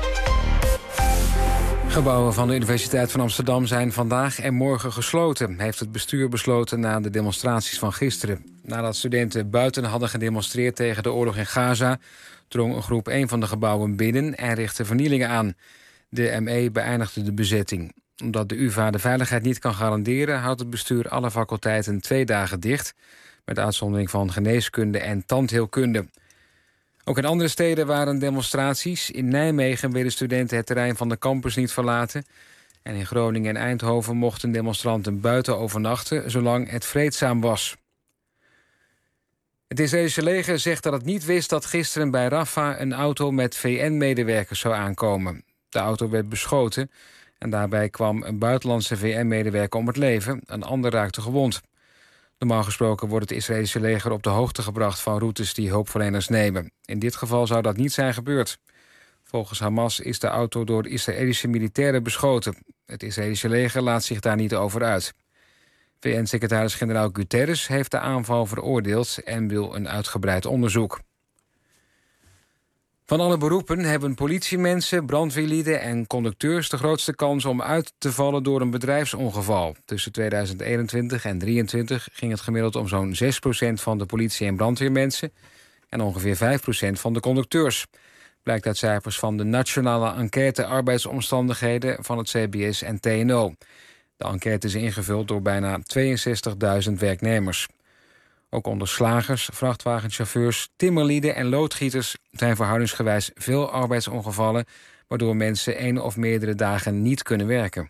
Gebouwen van de Universiteit van Amsterdam zijn vandaag en morgen gesloten, heeft het bestuur besloten na de demonstraties van gisteren. Nadat studenten buiten hadden gedemonstreerd tegen de oorlog in Gaza, drong een groep 1 van de gebouwen binnen en richtte vernielingen aan. De ME beëindigde de bezetting. Omdat de UvA de veiligheid niet kan garanderen, houdt het bestuur alle faculteiten 2 dagen dicht, met uitzondering van geneeskunde en tandheelkunde. Ook in andere steden waren demonstraties. In Nijmegen willen studenten het terrein van de campus niet verlaten. En in Groningen en Eindhoven mochten demonstranten buiten overnachten, zolang het vreedzaam was. Het Israëlische leger zegt dat het niet wist dat gisteren bij Rafah een auto met VN-medewerkers zou aankomen. De auto werd beschoten en daarbij kwam een buitenlandse VN-medewerker om het leven. Een ander raakte gewond. Normaal gesproken wordt het Israëlische leger op de hoogte gebracht van routes die hulpverleners nemen. In dit geval zou dat niet zijn gebeurd. Volgens Hamas is de auto door Israëlische militairen beschoten. Het Israëlische leger laat zich daar niet over uit. VN-secretaris-generaal Guterres heeft de aanval veroordeeld en wil een uitgebreid onderzoek. Van alle beroepen hebben politiemensen, brandweerlieden en conducteurs de grootste kans om uit te vallen door een bedrijfsongeval. Tussen 2021 en 2023 ging het gemiddeld om zo'n 6% van de politie- en brandweermensen en ongeveer 5% van de conducteurs. Blijkt uit cijfers van de Nationale Enquête Arbeidsomstandigheden van het CBS en TNO. De enquête is ingevuld door bijna 62.000 werknemers. Ook onder slagers, vrachtwagenchauffeurs, timmerlieden en loodgieters zijn verhoudingsgewijs veel arbeidsongevallen, waardoor mensen 1 of meerdere dagen niet kunnen werken.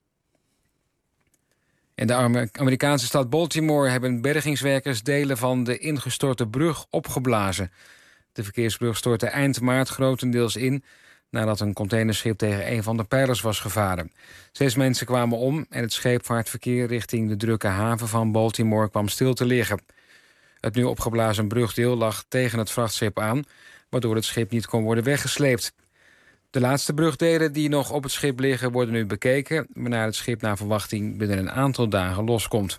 In de Amerikaanse stad Baltimore hebben bergingswerkers delen van de ingestorte brug opgeblazen. De verkeersbrug stortte eind maart grotendeels in nadat een containerschip tegen een van de pijlers was gevaren. 6 mensen kwamen om en het scheepvaartverkeer richting de drukke haven van Baltimore kwam stil te liggen. Het nu opgeblazen brugdeel lag tegen het vrachtschip aan, waardoor het schip niet kon worden weggesleept. De laatste brugdelen die nog op het schip liggen worden nu bekeken, waarna het schip naar verwachting binnen een aantal dagen loskomt.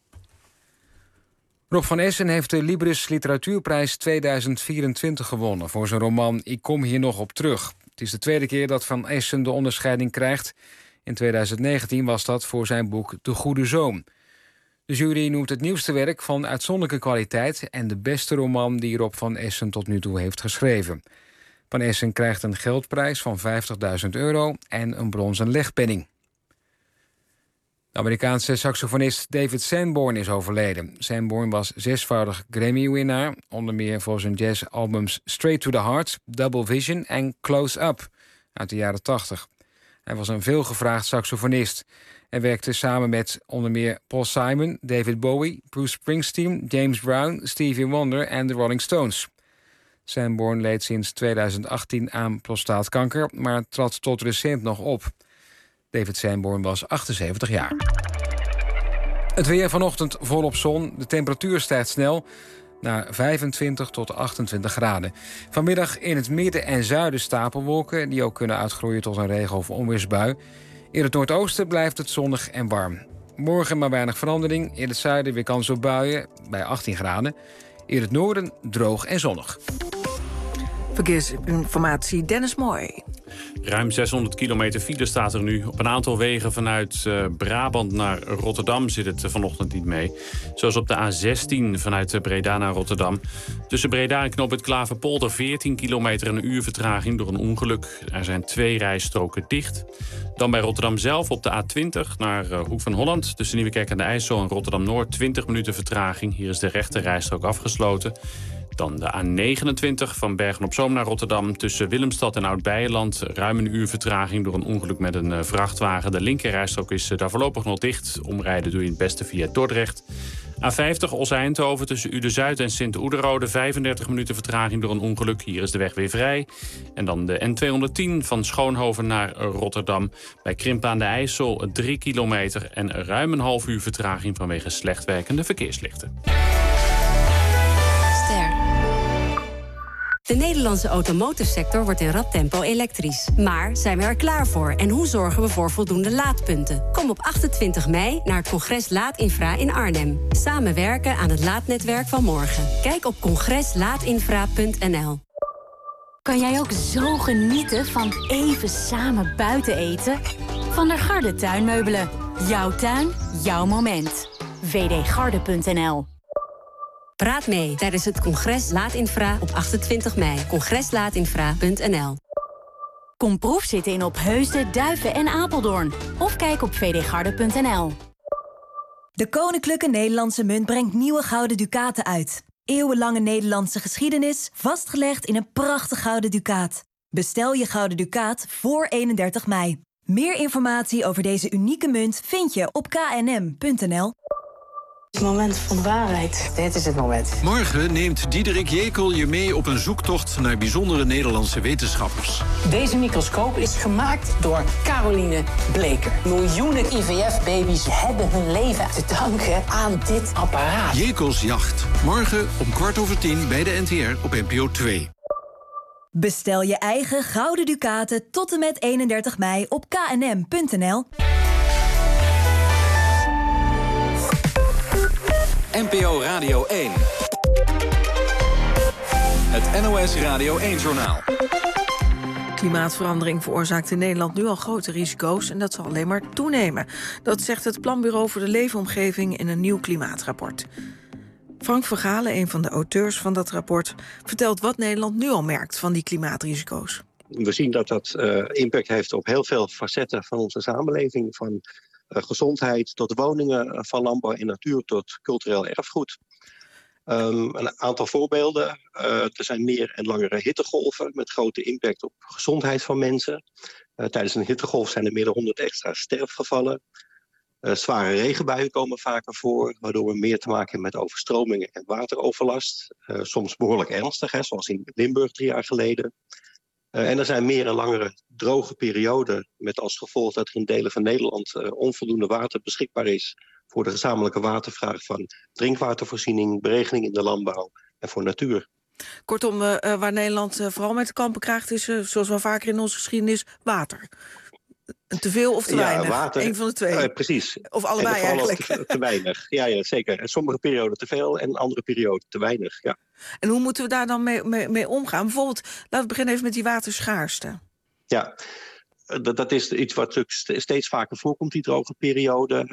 Rob van Essen heeft de Libris Literatuurprijs 2024 gewonnen voor zijn roman Ik kom hier nog op terug. Het is de 2e keer dat Van Essen de onderscheiding krijgt. In 2019 was dat voor zijn boek De Goede Zoon. De jury noemt het nieuwste werk van uitzonderlijke kwaliteit en de beste roman die Rob van Essen tot nu toe heeft geschreven. Van Essen krijgt een geldprijs van €50.000 en een bronzen legpenning. De Amerikaanse saxofonist David Sanborn is overleden. Sanborn was 6-voudig Grammy-winnaar, onder meer voor zijn jazzalbums Straight to the Heart, Double Vision en Close Up uit de jaren 80. Hij was een veelgevraagd saxofonist en werkte samen met onder meer Paul Simon, David Bowie, Bruce Springsteen, James Brown, Stevie Wonder en de Rolling Stones. Sanborn leed sinds 2018 aan prostaatkanker, maar trad tot recent nog op. David Sanborn was 78 jaar. Het weer vanochtend volop zon. De temperatuur stijgt snel naar 25 tot 28 graden. Vanmiddag in het midden en zuiden stapelwolken, die ook kunnen uitgroeien tot een regen- of onweersbui. In het noordoosten blijft het zonnig en warm. Morgen maar weinig verandering. In het zuiden weer kans op buien bij 18 graden. In het noorden droog en zonnig. Verkeersinformatie Dennis Mooi. Ruim 600 kilometer file staat er nu. Op een aantal wegen vanuit Brabant naar Rotterdam zit het vanochtend niet mee. Zoals op de A16 vanuit Breda naar Rotterdam. Tussen Breda en knooppunt Klaverpolder 14 kilometer en een uur vertraging door een ongeluk. Er zijn 2 rijstroken dicht. Dan bij Rotterdam zelf op de A20 naar Hoek van Holland. Tussen Nieuwekerk aan de IJssel en Rotterdam-Noord 20 minuten vertraging. Hier is de rechte rijstrook afgesloten. Dan de A29 van Bergen-op-Zoom naar Rotterdam. Tussen Willemstad en Oud-Beijerland ruim een uur vertraging door een ongeluk met een vrachtwagen. De linkerrijstrook is daar voorlopig nog dicht. Omrijden doe je het beste via Dordrecht. A50 Os-Eindhoven tussen Uden-Zuid en Sint-Oederode. 35 minuten vertraging door een ongeluk. Hier is de weg weer vrij. En dan de N210 van Schoonhoven naar Rotterdam. Bij Krimpen aan de IJssel 3 kilometer en ruim een half uur vertraging vanwege slecht werkende verkeerslichten. De Nederlandse automotive-sector wordt in rap tempo elektrisch. Maar zijn we er klaar voor? En hoe zorgen we voor voldoende laadpunten? Kom op 28 mei naar het congres Laadinfra in Arnhem. Samenwerken aan het laadnetwerk van morgen. Kijk op congreslaadinfra.nl. Kan jij ook zo genieten van even samen buiten eten? Van der Garde tuinmeubelen. Jouw tuin, jouw moment. vdgarde.nl. Praat mee tijdens het congres Laadinfra op 28 mei. Congreslaadinfra.nl. Kom proefzitten in Opheusden, Duiven en Apeldoorn. Of kijk op vdgarde.nl. De Koninklijke Nederlandse Munt brengt nieuwe gouden ducaten uit. Eeuwenlange Nederlandse geschiedenis, vastgelegd in een prachtig gouden ducaat. Bestel je gouden ducaat voor 31 mei. Meer informatie over deze unieke munt vind je op knm.nl. Het moment van de waarheid. Dit is het moment. Morgen neemt Diederik Jekel je mee op een zoektocht naar bijzondere Nederlandse wetenschappers. Deze microscoop is gemaakt door Caroline Bleker. Miljoenen IVF-baby's hebben hun leven te danken aan dit apparaat. Jekels jacht. Morgen om 10:15 bij de NTR op NPO 2. Bestel je eigen gouden ducaten tot en met 31 mei op knm.nl. NPO Radio 1. Het NOS Radio 1-journaal. Klimaatverandering veroorzaakt in Nederland nu al grote risico's en dat zal alleen maar toenemen. Dat zegt het Planbureau voor de Leefomgeving in een nieuw klimaatrapport. Frank Vergalen, een van de auteurs van dat rapport, vertelt wat Nederland nu al merkt van die klimaatrisico's. We zien dat dat impact heeft op heel veel facetten van onze samenleving, van gezondheid tot woningen, van landbouw en natuur tot cultureel erfgoed. Een aantal voorbeelden. Er zijn meer en langere hittegolven met grote impact op gezondheid van mensen. Tijdens een hittegolf zijn er meer dan 100 extra sterfgevallen. Zware regenbuien komen vaker voor, waardoor we meer te maken hebben met overstromingen en wateroverlast. Soms behoorlijk ernstig, zoals in Limburg 3 jaar geleden. En er zijn meer en langere droge perioden met als gevolg dat er in delen van Nederland onvoldoende water beschikbaar is voor de gezamenlijke watervraag van drinkwatervoorziening, beregening in de landbouw en voor natuur. Kortom, waar Nederland vooral mee te kampen krijgt is, zoals wel vaker in onze geschiedenis, water. Te veel of te weinig? Water. Eén van de twee. Precies. Of allebei en eigenlijk. Te weinig. Ja, zeker. En sommige perioden te veel en andere perioden te weinig. Ja. En hoe moeten we daar dan mee omgaan? Bijvoorbeeld, laten we beginnen even met die waterschaarste. Ja, dat is iets wat natuurlijk steeds vaker voorkomt, die droge periode.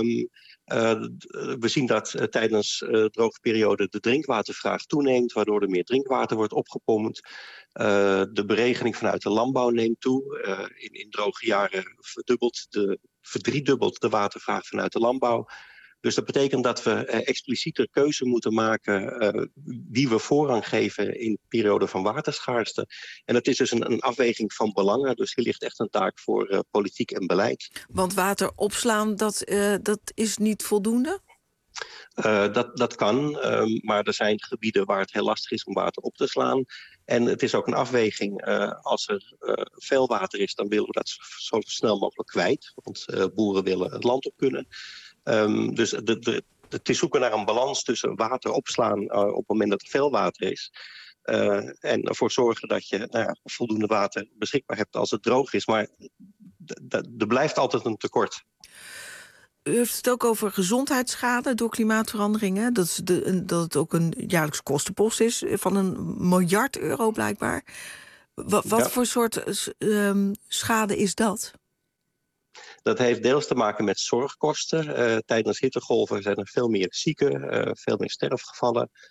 We zien dat tijdens droge perioden de drinkwatervraag toeneemt, waardoor er meer drinkwater wordt opgepompt. De beregening vanuit de landbouw neemt toe. In droge jaren verdriedubbelt de watervraag vanuit de landbouw. Dus dat betekent dat we explicieter keuze moeten maken wie we voorrang geven in perioden van waterschaarste. En dat is dus een afweging van belangen. Dus hier ligt echt een taak voor politiek en beleid. Want water opslaan, dat is niet voldoende? Dat kan, maar er zijn gebieden waar het heel lastig is om water op te slaan. En het is ook een afweging. Als er veel water is, dan willen we dat zo snel mogelijk kwijt. Want boeren willen het land op kunnen. Dus het is zoeken naar een balans tussen water opslaan op het moment dat er veel water is. En ervoor zorgen dat je voldoende water beschikbaar hebt als het droog is. Maar er blijft altijd een tekort. U heeft het ook over gezondheidsschade door klimaatveranderingen. Dat het ook een jaarlijkse kostenpost is van €1 miljard blijkbaar. Wat voor soort schade is dat? Dat heeft deels te maken met zorgkosten. Tijdens hittegolven zijn er veel meer zieken, veel meer sterfgevallen.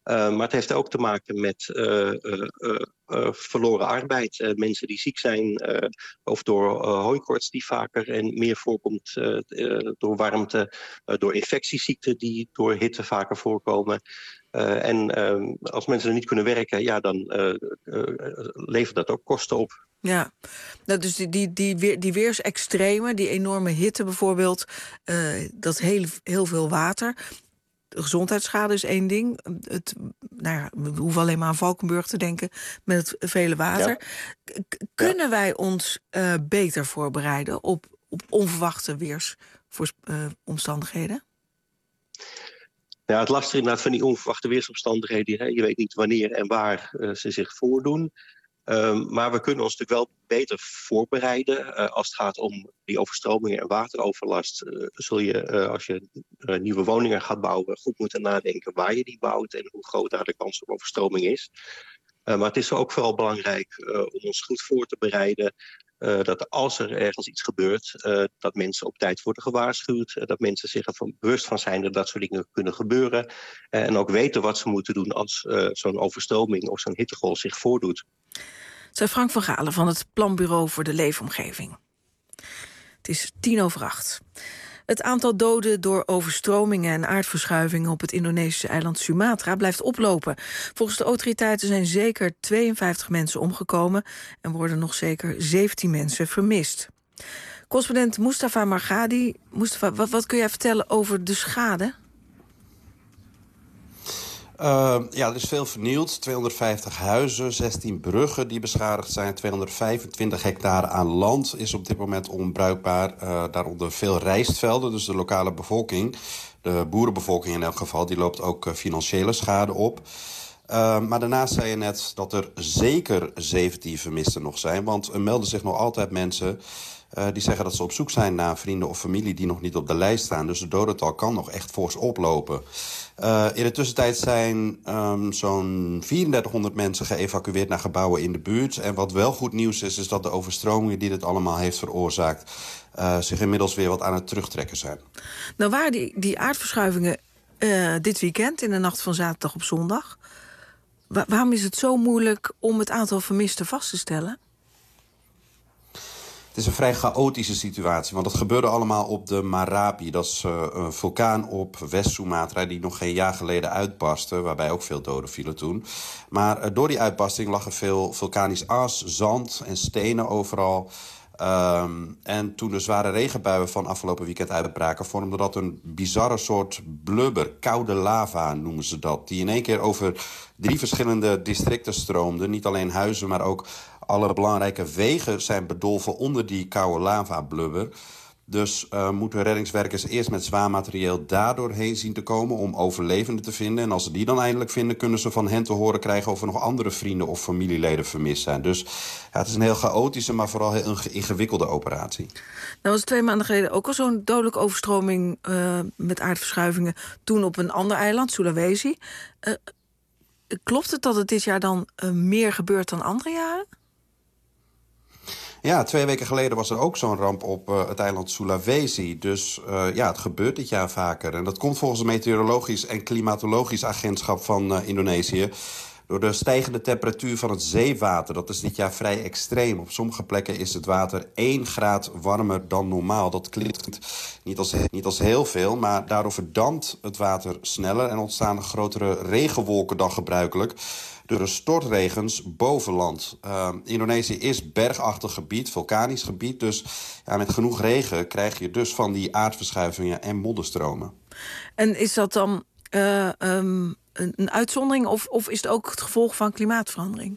Maar het heeft ook te maken met verloren arbeid. Mensen die ziek zijn of door hooikoorts die vaker en meer voorkomt door warmte. Door infectieziekten die door hitte vaker voorkomen. En als mensen er niet kunnen werken, dan levert dat ook kosten op. Ja, nou, dus die weersextremen, die enorme hitte bijvoorbeeld, dat heel veel water. De gezondheidsschade is één ding. We hoeven alleen maar aan Valkenburg te denken met het vele water. Ja. Kunnen wij ons beter voorbereiden op onverwachte weersomstandigheden? Ja, het lastige inderdaad van die onverwachte weersomstandigheden. Hè? Je weet niet wanneer en waar ze zich voordoen. Maar we kunnen ons natuurlijk wel beter voorbereiden. Als het gaat om die overstromingen en wateroverlast, zul je, als je nieuwe woningen gaat bouwen, goed moeten nadenken waar je die bouwt en hoe groot daar de kans op overstroming is. Maar het is ook vooral belangrijk om ons goed voor te bereiden. Dat als er ergens iets gebeurt, dat mensen op tijd worden gewaarschuwd. Dat mensen zich ervan bewust van zijn dat dat soort dingen kunnen gebeuren. En ook weten wat ze moeten doen als zo'n overstroming of zo'n hittegolf zich voordoet. Zei Frank van Galen van het Planbureau voor de Leefomgeving. Het is 7:50. Het aantal doden door overstromingen en aardverschuivingen op het Indonesische eiland Sumatra blijft oplopen. Volgens de autoriteiten zijn zeker 52 mensen omgekomen en worden nog zeker 17 mensen vermist. Correspondent Mustafa Margadi. Mustafa, wat kun jij vertellen over de schade? Er is veel vernield. 250 huizen, 16 bruggen die beschadigd zijn. 225 hectare aan land is op dit moment onbruikbaar. Daaronder veel rijstvelden, dus de lokale bevolking, de boerenbevolking in elk geval, die loopt ook financiële schade op. Maar daarnaast zei je net dat er zeker 17 vermisten nog zijn. Want er melden zich nog altijd mensen die zeggen dat ze op zoek zijn naar vrienden of familie die nog niet op de lijst staan. Dus het dodental kan nog echt fors oplopen. In de tussentijd zijn zo'n 3400 mensen geëvacueerd naar gebouwen in de buurt. En wat wel goed nieuws is dat de overstromingen die dit allemaal heeft veroorzaakt zich inmiddels weer wat aan het terugtrekken zijn. Nou waren die aardverschuivingen dit weekend, in de nacht van zaterdag op zondag. Waarom is het zo moeilijk om het aantal vermisten vast te stellen? Het is een vrij chaotische situatie, want het gebeurde allemaal op de Marapi. Dat is een vulkaan op West-Sumatra die nog geen jaar geleden uitbarstte, waarbij ook veel doden vielen toen. Maar door die uitbarsting lag er veel vulkanisch as, zand en stenen overal. En toen de zware regenbuien van afgelopen weekend uitbraken, vormde dat een bizarre soort blubber, koude lava noemen ze dat, die in één keer over 3 verschillende districten stroomde. Niet alleen huizen, maar ook alle belangrijke wegen zijn bedolven onder die koude lava-blubber. Dus moeten reddingswerkers eerst met zwaar materieel daardoor heen zien te komen om overlevenden te vinden. En als ze die dan eindelijk vinden, kunnen ze van hen te horen krijgen of er nog andere vrienden of familieleden vermist zijn. Dus het is een heel chaotische, maar vooral heel ingewikkelde operatie. Nou was 2 maanden geleden ook al zo'n dodelijke overstroming met aardverschuivingen. Toen op een ander eiland, Sulawesi. Klopt het dat het dit jaar dan meer gebeurt dan andere jaren? Ja, 2 weken geleden was er ook zo'n ramp op het eiland Sulawesi. Dus het gebeurt dit jaar vaker. En dat komt volgens het Meteorologisch en Klimatologisch Agentschap van Indonesië door de stijgende temperatuur van het zeewater. Dat is dit jaar vrij extreem. Op sommige plekken is het water 1 graad warmer dan normaal. Dat klinkt niet als heel veel, maar daardoor verdampt het water sneller en ontstaan er grotere regenwolken dan gebruikelijk. Door de stortregens boven land. Indonesië is bergachtig gebied, vulkanisch gebied. Dus met genoeg regen krijg je dus van die aardverschuivingen en modderstromen. En is dat dan een uitzondering of is het ook het gevolg van klimaatverandering?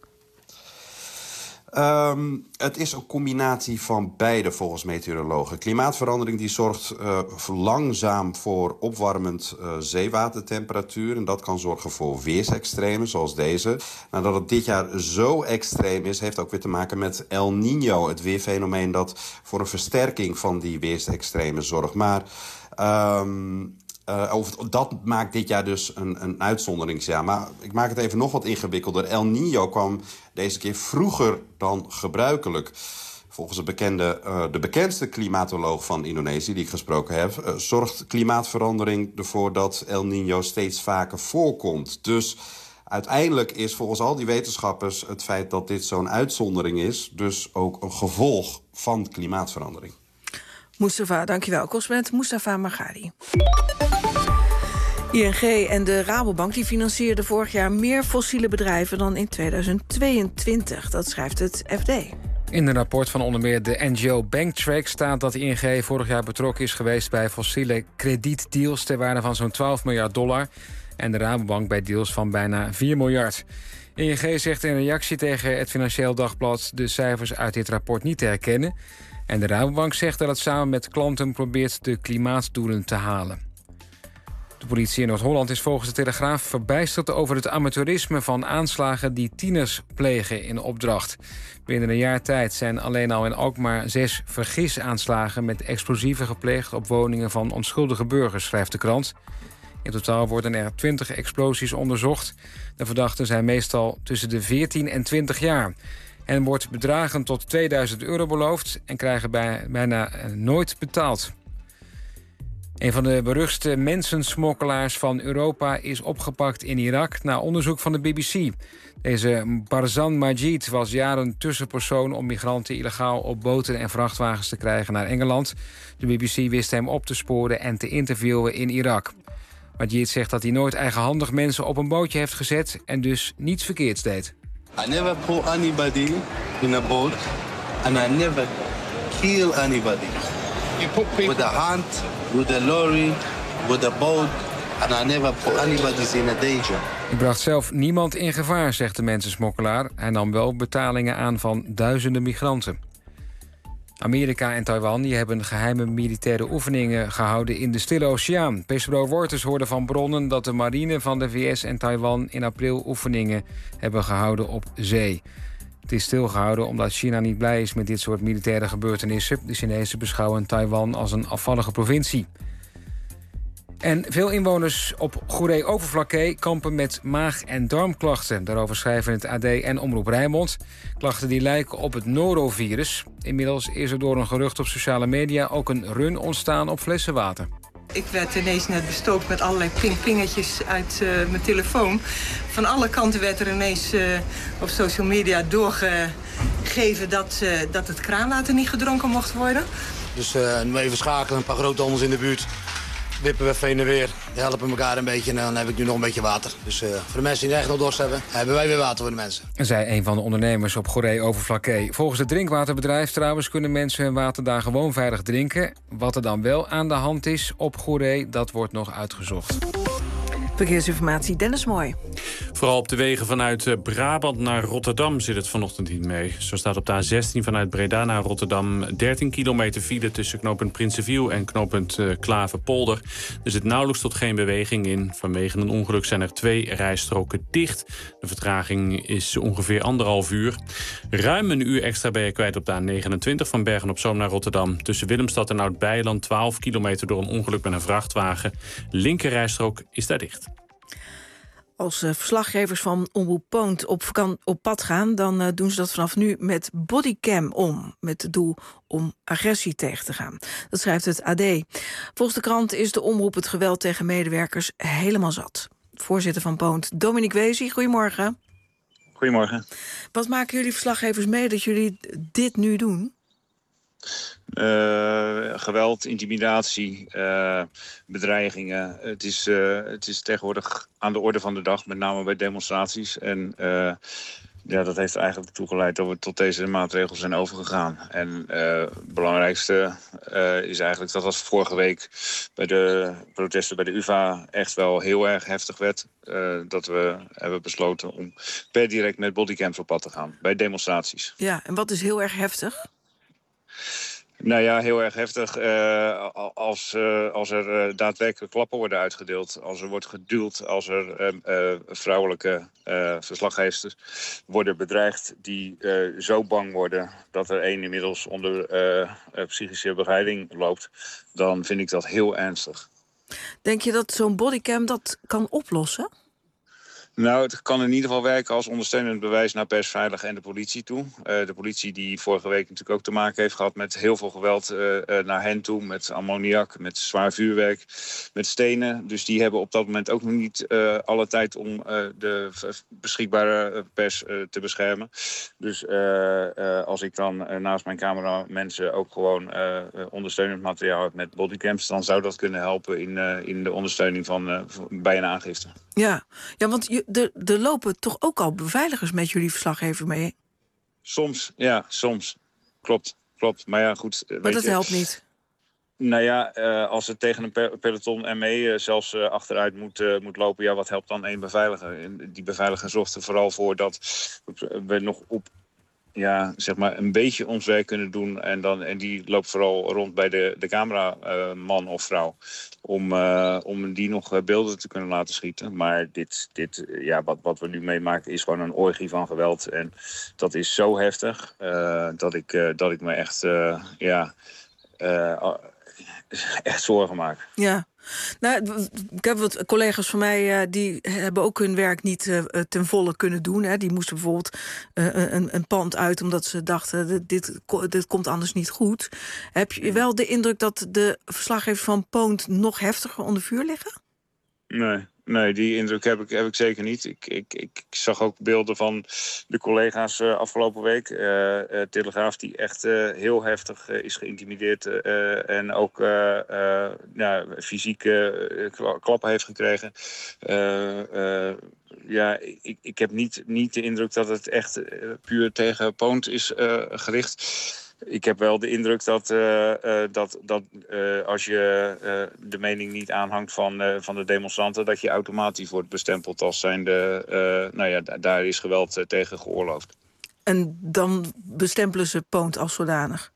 Het is een combinatie van beide volgens meteorologen. Klimaatverandering die zorgt langzaam voor opwarmend zeewatertemperatuur. En dat kan zorgen voor weersextremen zoals deze. Nou, dat het dit jaar zo extreem is, heeft ook weer te maken met El Niño. Het weerfenomeen dat voor een versterking van die weersextremen zorgt. Maar dat maakt dit jaar dus een uitzonderingsjaar. Maar ik maak het even nog wat ingewikkelder. El Niño kwam deze keer vroeger dan gebruikelijk. Volgens de bekendste klimatoloog van Indonesië die ik gesproken heb, zorgt klimaatverandering ervoor dat El Niño steeds vaker voorkomt. Dus uiteindelijk is volgens al die wetenschappers het feit dat dit zo'n uitzondering is dus ook een gevolg van klimaatverandering. Mustafa, dankjewel. Correspondent Mustafa Margari. ING en de Rabobank die financierden vorig jaar meer fossiele bedrijven dan in 2022. Dat schrijft het FD. In een rapport van onder meer de NGO Banktrack staat dat ING vorig jaar betrokken is geweest bij fossiele kredietdeals ter waarde van zo'n $12 miljard en de Rabobank bij deals van bijna 4 miljard. ING zegt in reactie tegen het Financieel Dagblad de cijfers uit dit rapport niet te herkennen. En de Rabobank zegt dat het samen met klanten probeert de klimaatdoelen te halen. De politie in Noord-Holland is volgens de Telegraaf verbijsterd over het amateurisme van aanslagen die tieners plegen in opdracht. Binnen een jaar tijd zijn alleen al in Alkmaar 6 vergisaanslagen met explosieven gepleegd op woningen van onschuldige burgers, schrijft de krant. In totaal worden er 20 explosies onderzocht. De verdachten zijn meestal tussen de 14 en 20 jaar. En wordt bedragen tot €2000 beloofd en krijgen bijna nooit betaald. Een van de beruchtste mensensmokkelaars van Europa is opgepakt in Irak na onderzoek van de BBC. Deze Barzan Majid was jaren tussenpersoon om migranten illegaal op boten en vrachtwagens te krijgen naar Engeland. De BBC wist hem op te sporen en te interviewen in Irak. Majid zegt dat hij nooit eigenhandig mensen op een bootje heeft gezet en dus niets verkeerds deed. I never put anybody in a boat and I never kill anybody. You put people with a hand, with a lorry, with a boat and I never put anybody in a danger. Ik bracht zelf niemand in gevaar, zegt de mensensmokkelaar. Hij nam wel betalingen aan van duizenden migranten. Amerika en Taiwan die hebben geheime militaire oefeningen gehouden in de Stille Oceaan. Persbureau Reuters hoorde van bronnen dat de marine van de VS en Taiwan in april oefeningen hebben gehouden op zee. Het is stilgehouden omdat China niet blij is met dit soort militaire gebeurtenissen. De Chinezen beschouwen Taiwan als een afvallige provincie. En veel inwoners op Goeree-Overflakkee kampen met maag- en darmklachten. Daarover schrijven het AD en Omroep Rijnmond. Klachten die lijken op het norovirus. Inmiddels is er door een gerucht op sociale media ook een run ontstaan op flessenwater. Ik werd ineens net bestookt met allerlei ping-pingetjes uit mijn telefoon. Van alle kanten werd er ineens op social media doorgegeven dat het kraanwater niet gedronken mocht worden. Dus nu even schakelen, een paar groothandels in de buurt. Wippen we even heen en weer, helpen elkaar een beetje en dan heb ik nu nog een beetje water. Dus voor de mensen die echt nog dorst hebben, hebben wij weer water voor de mensen. Zei een van de ondernemers op Goeree-Overflakkee. Volgens het drinkwaterbedrijf trouwens kunnen mensen hun water daar gewoon veilig drinken. Wat er dan wel aan de hand is op Goeree, dat wordt nog uitgezocht. Verkeersinformatie, Dennis Mooi. Vooral op de wegen vanuit Brabant naar Rotterdam zit het vanochtend niet mee. Zo staat op de A16 vanuit Breda naar Rotterdam 13 kilometer file tussen knooppunt Prinsenviel en knooppunt Klaverpolder. Er zit nauwelijks tot geen beweging in. Vanwege een ongeluk zijn er 2 rijstroken dicht. De vertraging is ongeveer 1,5 uur. Ruim een uur extra ben je kwijt op de A29 van Bergen-op-Zoom naar Rotterdam. Tussen Willemstad en Oud-Beijerland 12 kilometer door een ongeluk met een vrachtwagen. Linker rijstrook is daar dicht. Als verslaggevers van Omroep Poont op pad gaan, dan doen ze dat vanaf nu met bodycam om. Met het doel om agressie tegen te gaan. Dat schrijft het AD. Volgens de krant is de omroep het geweld tegen medewerkers helemaal zat. Voorzitter van Poont, Dominique Wezi, goedemorgen. Goedemorgen. Wat maken jullie verslaggevers mee dat jullie dit nu doen? Geweld, intimidatie, bedreigingen. Het is tegenwoordig aan de orde van de dag, met name bij demonstraties. En dat heeft er eigenlijk toe geleid dat we tot deze maatregels zijn overgegaan. En het belangrijkste is eigenlijk dat als vorige week bij de protesten bij de UvA echt wel heel erg heftig werd, dat we hebben besloten om per direct met bodycams op pad te gaan bij demonstraties. Ja, en wat is heel erg heftig? Nou ja, heel erg heftig. Als er daadwerkelijk klappen worden uitgedeeld, als er wordt geduwd, als er vrouwelijke verslaggevers worden bedreigd die zo bang worden dat er één inmiddels onder psychische begeleiding loopt, dan vind ik dat heel ernstig. Denk je dat zo'n bodycam dat kan oplossen? Nou, het kan in ieder geval werken als ondersteunend bewijs naar Persveilig en de politie toe. De politie die vorige week natuurlijk ook te maken heeft gehad met heel veel geweld naar hen toe. Met ammoniak, met zwaar vuurwerk, met stenen. Dus die hebben op dat moment ook nog niet alle tijd om de beschikbare pers te beschermen. Dus als ik dan naast mijn camera mensen ook gewoon ondersteunend materiaal heb met bodycams, dan zou dat kunnen helpen in de ondersteuning bij een aangifte. Ja, want er lopen toch ook al beveiligers met jullie verslaggever mee? Soms, ja, soms. Klopt. Maar ja, goed. Maar dat helpt niet? Nou ja, als het tegen een peloton ME zelfs achteruit moet lopen, ja, wat helpt dan één beveiliger? En die beveiliger zorgt er vooral voor dat we nog op zeg maar een beetje ons werk kunnen doen. En die loopt vooral rond bij de cameraman of vrouw. Om die nog beelden te kunnen laten schieten. Maar wat we nu meemaken is gewoon een orgie van geweld. En dat is zo heftig dat ik me echt zorgen maak. Ja. Nou, ik heb wat collega's van mij die hebben ook hun werk niet ten volle kunnen doen. Hè. Die moesten bijvoorbeeld een pand uit omdat ze dachten dit komt anders niet goed. Heb je wel de indruk dat de verslaggevers van Poont nog heftiger onder vuur liggen? Nee, die indruk heb ik zeker niet. Ik zag ook beelden van de collega's afgelopen week. Telegraaf die echt heel heftig is geïntimideerd en ook fysiek klappen heeft gekregen. Ik heb niet de indruk dat het echt puur tegen Poont is gericht. Ik heb wel de indruk dat als je de mening niet aanhangt van de demonstranten, dat je automatisch wordt bestempeld als zijnde, daar is geweld tegen geoorloofd. En dan bestempelen ze Poont als zodanig?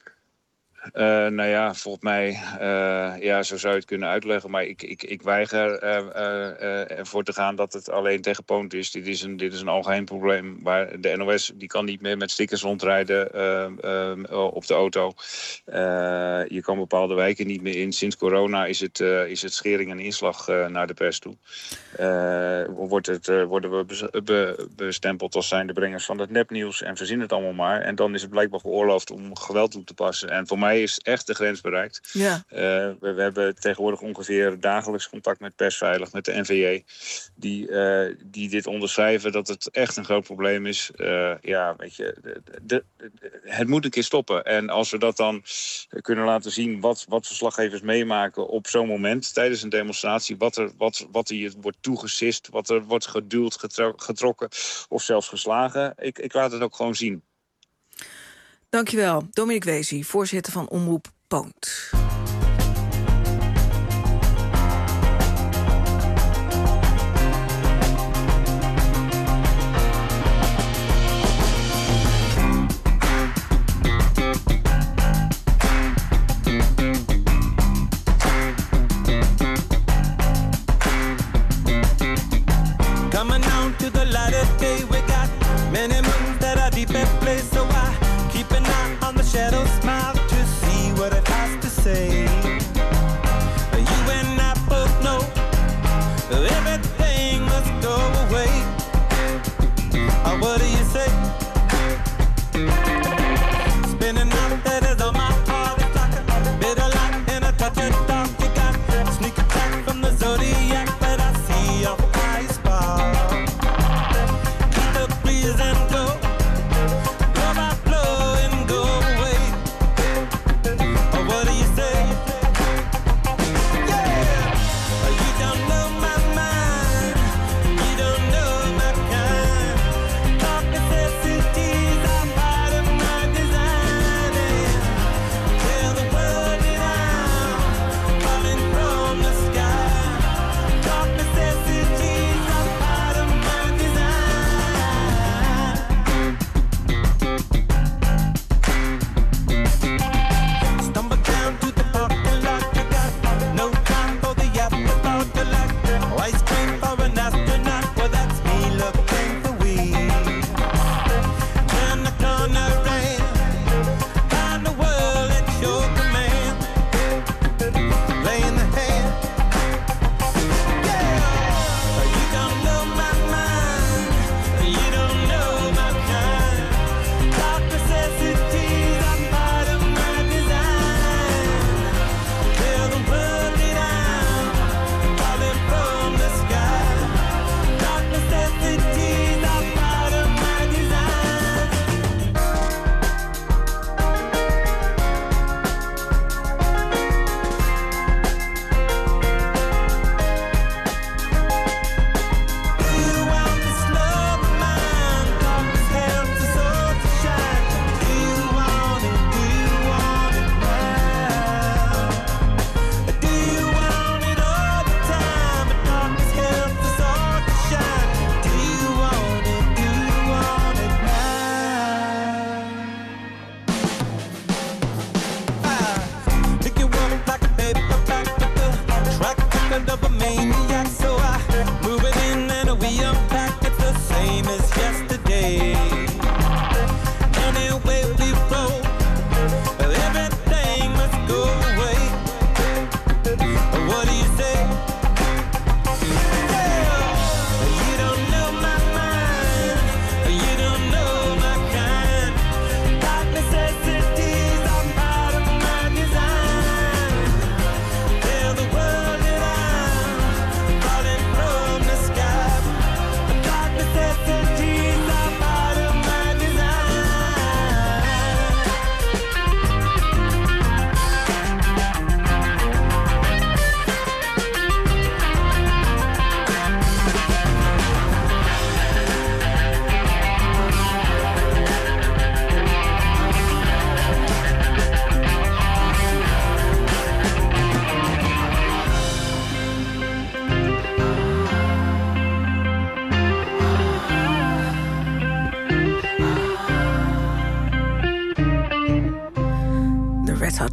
Volgens mij, zo zou je het kunnen uitleggen. Maar ik weiger ervoor te gaan dat het alleen tegen Poont is. Dit is een algemeen probleem waar de NOS die kan niet meer met stickers rondrijden op de auto. Je kan bepaalde wijken niet meer in. Sinds corona is het schering en inslag naar de pers toe. Worden we bestempeld als zijn de brengers van het nepnieuws en verzin het allemaal maar. En dan is het blijkbaar geoorloofd om geweld toe te passen. En voor mij is echt de grens bereikt. Ja. We hebben tegenwoordig ongeveer dagelijks contact met Persveilig, met de NVJ. Die dit onderschrijven dat het echt een groot probleem is. Het moet een keer stoppen. En als we dat dan kunnen laten zien wat verslaggevers meemaken op zo'n moment tijdens een demonstratie, wat hier wordt toegesist, wat er wordt geduwd, getrokken of zelfs geslagen. Ik laat het ook gewoon zien. Dankjewel, Dominique Wezi, voorzitter van Omroep Poont. Coming down to the light of day, we got many moons that are deep in place, so I keep an eye on the shadow smile to see what it has to say.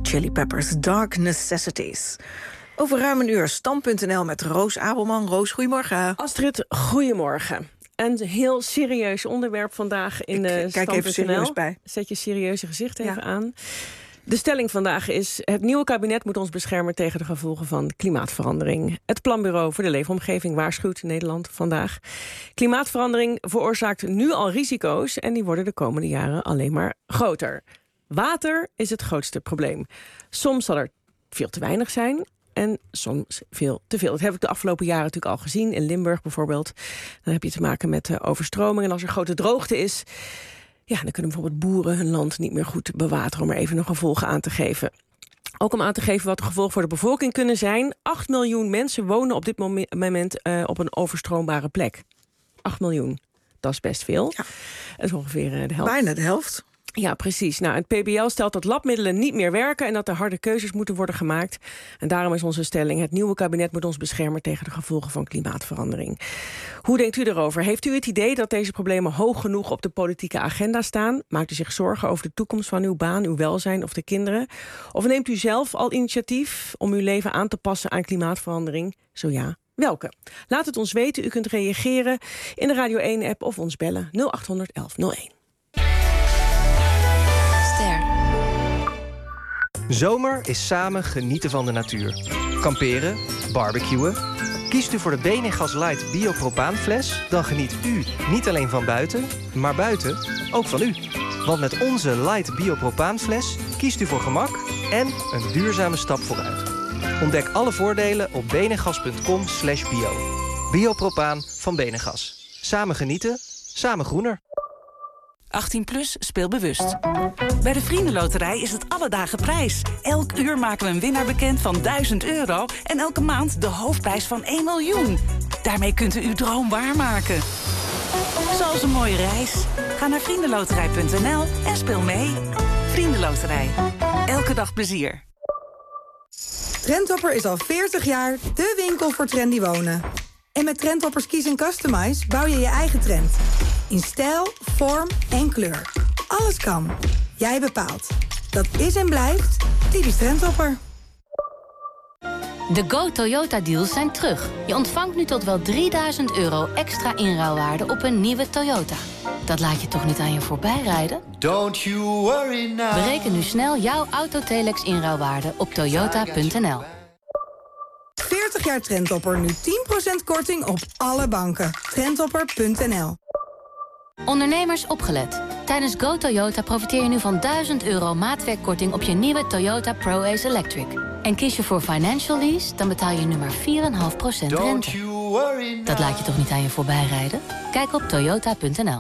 Chili Peppers, Dark Necessities. Over ruim een uur, Stand.nl met Roos Abelman. Roos, goedemorgen. Astrid, goedemorgen. Een heel serieus onderwerp vandaag in Stand.nl. Kijk even serieus bij. Zet je serieuze gezicht even aan. De stelling vandaag is: het nieuwe kabinet moet ons beschermen tegen de gevolgen van klimaatverandering. Het Planbureau voor de Leefomgeving waarschuwt Nederland vandaag. Klimaatverandering veroorzaakt nu al risico's en die worden de komende jaren alleen maar groter. Water is het grootste probleem. Soms zal er veel te weinig zijn en soms veel te veel. Dat heb ik de afgelopen jaren natuurlijk al gezien. In Limburg bijvoorbeeld. Dan heb je te maken met overstroming. En als er grote droogte is, ja, dan kunnen bijvoorbeeld boeren hun land niet meer goed bewateren, om er even nog gevolgen aan te geven. Ook om aan te geven wat de gevolgen voor de bevolking kunnen zijn. 8 miljoen mensen wonen op dit moment op een overstroombare plek. 8 miljoen. Dat is best veel. Ja. Dat is ongeveer de helft. Bijna de helft. Ja, precies. Nou, het PBL stelt dat labmiddelen niet meer werken en dat er harde keuzes moeten worden gemaakt. En daarom is onze stelling: het nieuwe kabinet moet ons beschermen tegen de gevolgen van klimaatverandering. Hoe denkt u erover? Heeft u het idee dat deze problemen hoog genoeg op de politieke agenda staan? Maakt u zich zorgen over de toekomst van uw baan, uw welzijn of de kinderen? Of neemt u zelf al initiatief om uw leven aan te passen aan klimaatverandering? Zo ja, welke? Laat het ons weten. U kunt reageren in de Radio 1-app of ons bellen 0800 1101. Zomer is samen genieten van de natuur. Kamperen, barbecuen. Kiest u voor de Benegas Light Biopropaanfles, dan geniet u niet alleen van buiten, maar buiten ook van u. Want met onze Light Biopropaanfles kiest u voor gemak en een duurzame stap vooruit. Ontdek alle voordelen op benegas.com/bio. Biopropaan van Benegas. Samen genieten, samen groener. 18 plus, speel bewust. Bij de Vriendenloterij is het alle dagen prijs. Elk uur maken we een winnaar bekend van €1000 en elke maand de hoofdprijs van 1 miljoen. Daarmee kunt u uw droom waarmaken. Zoals een mooie reis. Ga naar vriendenloterij.nl en speel mee. Vriendenloterij. Elke dag plezier. Trendhopper is al 40 jaar de winkel voor trendy wonen. En met Trendhoppers Kies en Customize bouw je je eigen trend. In stijl, vorm en kleur. Alles kan. Jij bepaalt. Dat is en blijft typisch Trendhopper. De Go Toyota deals zijn terug. Je ontvangt nu tot wel €3000 extra inruilwaarde op een nieuwe Toyota. Dat laat je toch niet aan je voorbij rijden? Don't you worry now. Bereken nu snel jouw Autotelex inruilwaarde op toyota.nl. 40 jaar Trendhopper, nu 10% korting op alle banken. Trendhopper.nl. Ondernemers opgelet. Tijdens Go Toyota profiteer je nu van €1000 maatwerkkorting op je nieuwe Toyota Pro-Ace Electric. En kies je voor financial lease, dan betaal je nu maar 4,5% rente. Dat laat je toch niet aan je voorbij rijden? Kijk op toyota.nl.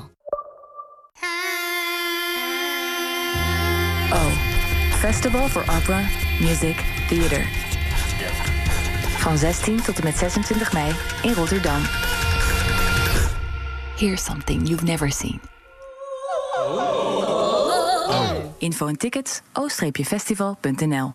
Festival for Opera, Music, Theater. Van 16 tot en met 26 mei in Rotterdam. Here's something you've never seen. Info en tickets o-festival.nl.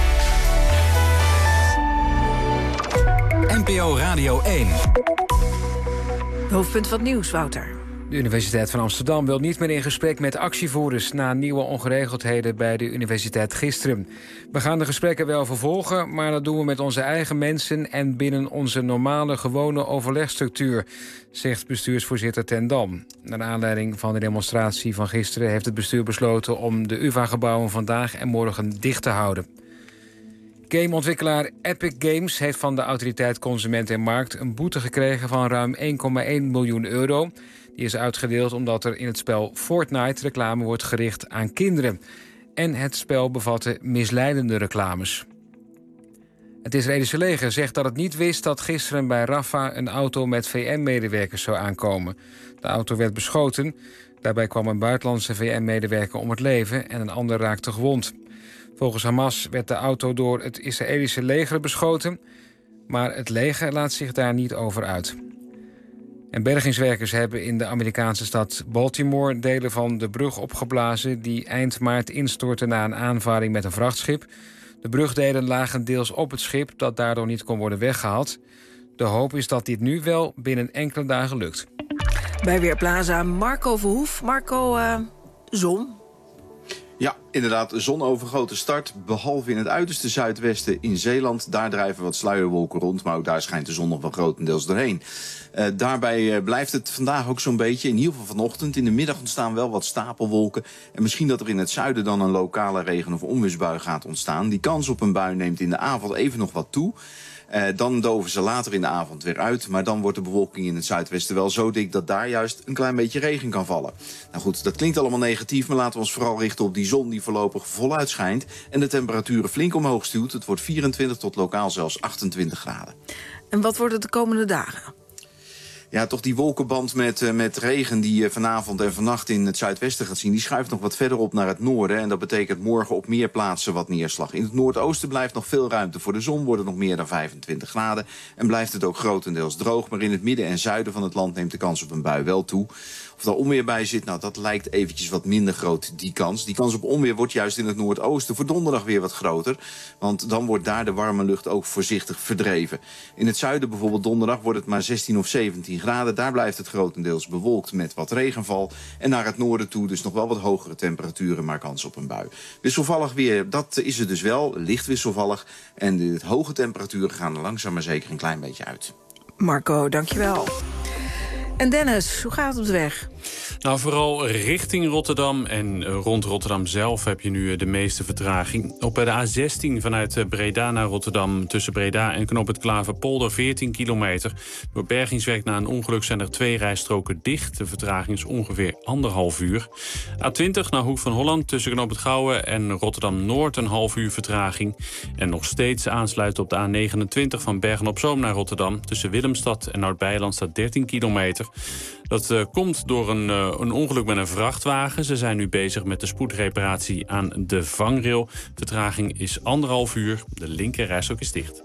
NPO Radio 1. Hoofdpunt van het nieuws, Wouter. De Universiteit van Amsterdam wil niet meer in gesprek met actievoerders na nieuwe ongeregeldheden bij de universiteit gisteren. We gaan de gesprekken wel vervolgen, maar dat doen we met onze eigen mensen en binnen onze normale, gewone overlegstructuur, zegt bestuursvoorzitter Ten Dam. Naar aanleiding van de demonstratie van gisteren heeft het bestuur besloten om de UvA-gebouwen vandaag en morgen dicht te houden. Gameontwikkelaar Epic Games heeft van de Autoriteit Consument en Markt een boete gekregen van ruim €1,1 miljoen. Die is uitgedeeld omdat er in het spel Fortnite reclame wordt gericht aan kinderen. En het spel bevatte misleidende reclames. Het Israëlische leger zegt dat het niet wist dat gisteren bij Rafah een auto met VN-medewerkers zou aankomen. De auto werd beschoten. Daarbij kwam een buitenlandse VN-medewerker om het leven en een ander raakte gewond. Volgens Hamas werd de auto door het Israëlische leger beschoten, maar het leger laat zich daar niet over uit. En bergingswerkers hebben in de Amerikaanse stad Baltimore delen van de brug opgeblazen die eind maart instortte na een aanvaring met een vrachtschip. De brugdelen lagen deels op het schip dat daardoor niet kon worden weggehaald. De hoop is dat dit nu wel binnen enkele dagen lukt. Bij Weerplaza Marco Verhoef. Marco, zon. Ja, inderdaad, zonovergoten start. Behalve in het uiterste zuidwesten in Zeeland. Daar drijven wat sluierwolken rond, maar ook daar schijnt de zon nog wel grotendeels doorheen. Daarbij blijft het vandaag ook zo'n beetje, in ieder geval vanochtend. In de middag ontstaan wel wat stapelwolken. En misschien dat er in het zuiden dan een lokale regen- of onweersbui gaat ontstaan. Die kans op een bui neemt in de avond even nog wat toe. Dan doven ze later in de avond weer uit. Maar dan wordt de bewolking in het zuidwesten wel zo dik dat daar juist een klein beetje regen kan vallen. Nou goed, dat klinkt allemaal negatief, maar laten we ons vooral richten op die zon die voorlopig voluit schijnt. En de temperaturen flink omhoog stuwt. Het wordt 24 tot lokaal zelfs 28 graden. En wat wordt het de komende dagen? Ja, toch die wolkenband met regen die je vanavond en vannacht in het zuidwesten gaat zien, die schuift nog wat verder op naar het noorden. En dat betekent morgen op meer plaatsen wat neerslag. In het noordoosten blijft nog veel ruimte voor de zon, worden nog meer dan 25 graden. En blijft het ook grotendeels droog. Maar in het midden en zuiden van het land neemt de kans op een bui wel toe. Of daar onweer bij zit, nou dat lijkt eventjes wat minder groot, die kans. Die kans op onweer wordt juist in het noordoosten voor donderdag weer wat groter. Want dan wordt daar de warme lucht ook voorzichtig verdreven. In het zuiden bijvoorbeeld donderdag wordt het maar 16 of 17 graden. Daar blijft het grotendeels bewolkt met wat regenval. En naar het noorden toe dus nog wel wat hogere temperaturen, maar kans op een bui. Wisselvallig weer, dat is het dus wel, licht wisselvallig. En de hoge temperaturen gaan er langzaam maar zeker een klein beetje uit. Marco, dankjewel. En Dennis, hoe gaat het op de weg? Nou, vooral richting Rotterdam en rond Rotterdam zelf heb je nu de meeste vertraging. Op de A16 vanuit Breda naar Rotterdam tussen Breda en Knoop het Klaverpolder 14 kilometer. Door bergingswerk na een ongeluk zijn er 2 rijstroken dicht. De vertraging is ongeveer 1,5 uur. A20 naar Hoek van Holland tussen Knoop het Gouwen en Rotterdam-Noord een half uur vertraging. En nog steeds aansluiten op de A29 van Bergen-op-Zoom naar Rotterdam. Tussen Willemstad en Noord-Beiland staat 13 kilometer. Dat komt door een ongeluk met een vrachtwagen. Ze zijn nu bezig met de spoedreparatie aan de vangrail. Vertraging is 1,5 uur. De linkerrijstrook is dicht.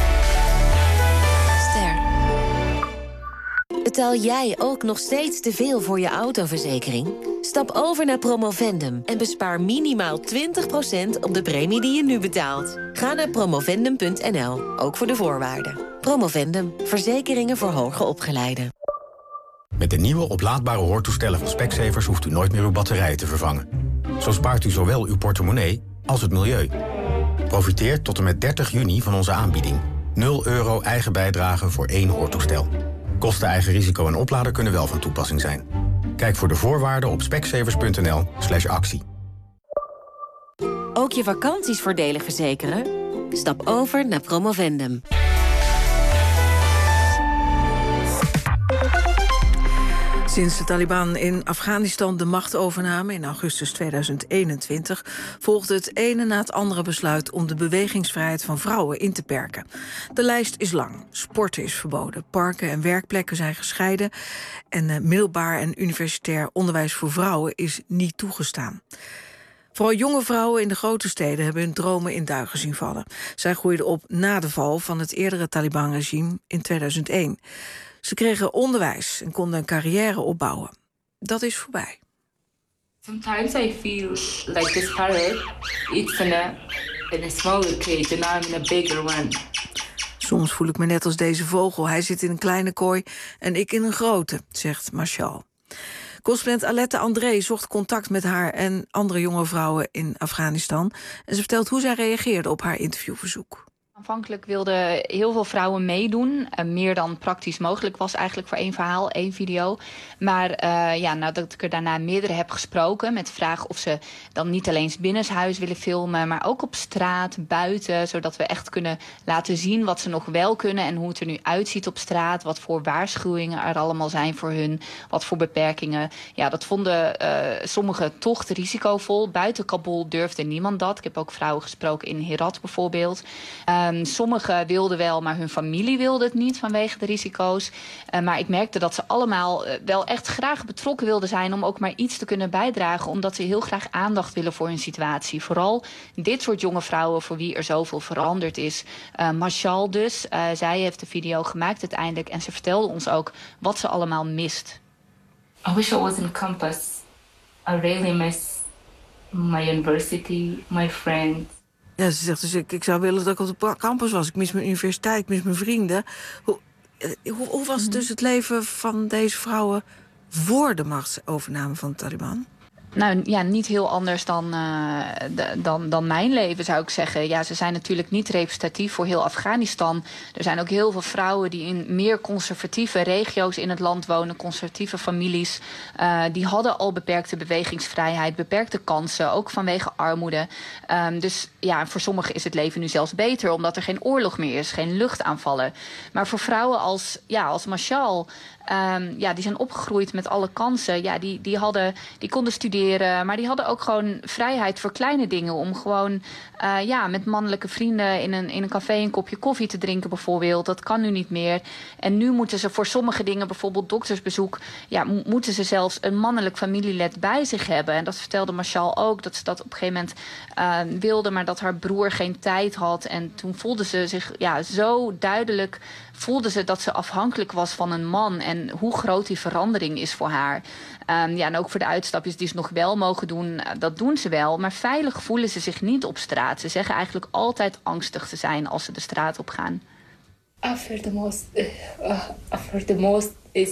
Ster. Betaal jij ook nog steeds te veel voor je autoverzekering? Stap over naar Promovendum en bespaar minimaal 20% op de premie die je nu betaalt. Ga naar promovendum.nl, ook voor de voorwaarden. Promovendum, verzekeringen voor hoger opgeleiden. Met de nieuwe oplaadbare hoortoestellen van Specsavers hoeft u nooit meer uw batterijen te vervangen. Zo spaart u zowel uw portemonnee als het milieu. Profiteer tot en met 30 juni van onze aanbieding. €0 eigen bijdrage voor 1 hoortoestel. Kosten, eigen risico en oplader kunnen wel van toepassing zijn. Kijk voor de voorwaarden op specsavers.nl/actie. Ook je vakanties voordelig verzekeren? Stap over naar Promovendum. Sinds de Taliban in Afghanistan de macht overnamen in augustus 2021... volgde het ene na het andere besluit om de bewegingsvrijheid van vrouwen in te perken. De lijst is lang. Sporten is verboden. Parken en werkplekken zijn gescheiden. En middelbaar en universitair onderwijs voor vrouwen is niet toegestaan. Vooral jonge vrouwen in de grote steden hebben hun dromen in duigen zien vallen. Zij groeiden op na de val van het eerdere Taliban-regime in 2001. Ze kregen onderwijs en konden een carrière opbouwen. Dat is voorbij. Sometimes I feel like this parrot, it's in a smaller cage and I'm in a bigger one. Soms voel ik me net als deze vogel. Hij zit in een kleine kooi en ik in een grote, zegt Marshall. Correspondent Alette André zocht contact met haar en andere jonge vrouwen in Afghanistan. En ze vertelt hoe zij reageerde op haar interviewverzoek. Aanvankelijk wilden heel veel vrouwen meedoen. Meer dan praktisch mogelijk was eigenlijk voor 1 verhaal, 1 video. Maar nadat ik er daarna meerdere heb gesproken met de vraag of ze dan niet alleen binnenshuis willen filmen, maar ook op straat, buiten, zodat we echt kunnen laten zien wat ze nog wel kunnen en hoe het er nu uitziet op straat, wat voor waarschuwingen er allemaal zijn voor hun, wat voor beperkingen. Ja, dat vonden sommigen toch te risicovol. Buiten Kabul durfde niemand dat. Ik heb ook vrouwen gesproken in Herat bijvoorbeeld. Sommigen wilden wel, maar hun familie wilde het niet vanwege de risico's. Maar ik merkte dat ze allemaal wel echt graag betrokken wilden zijn om ook maar iets te kunnen bijdragen, omdat ze heel graag aandacht willen voor hun situatie. Vooral dit soort jonge vrouwen voor wie er zoveel veranderd is. Marshall dus, zij heeft de video gemaakt uiteindelijk en ze vertelde ons ook wat ze allemaal mist. I wish I was in campus. I really miss my university, my friends. Ja, ze zegt dus, ik zou willen dat ik op de campus was. Ik mis mijn universiteit, ik mis mijn vrienden. Hoe was dus het leven van deze vrouwen voor de machtsovername van de Taliban? Nou ja, niet heel anders dan mijn leven, zou ik zeggen. Ja, ze zijn natuurlijk niet representatief voor heel Afghanistan. Er zijn ook heel veel vrouwen die in meer conservatieve regio's in het land wonen, conservatieve families. Die hadden al beperkte bewegingsvrijheid, beperkte kansen, ook vanwege armoede. Dus ja, voor sommigen is het leven nu zelfs beter, omdat er geen oorlog meer is, geen luchtaanvallen. Maar voor vrouwen als Mashal, die zijn opgegroeid met alle kansen. Ja, die konden studeren, maar die hadden ook gewoon vrijheid voor kleine dingen. Om gewoon met mannelijke vrienden in een café een kopje koffie te drinken bijvoorbeeld. Dat kan nu niet meer. En nu moeten ze voor sommige dingen, bijvoorbeeld doktersbezoek, moeten ze zelfs een mannelijk familielid bij zich hebben. En dat vertelde Mashal ook, dat ze dat op een gegeven moment wilde, maar dat haar broer geen tijd had. En toen voelde ze zich zo duidelijk, voelde ze dat ze afhankelijk was van een man en hoe groot die verandering is voor haar. En ook voor de uitstapjes die ze nog wel mogen doen, dat doen ze wel. Maar veilig voelen ze zich niet op straat. Ze zeggen eigenlijk altijd angstig te zijn als ze de straat op gaan. I fear the most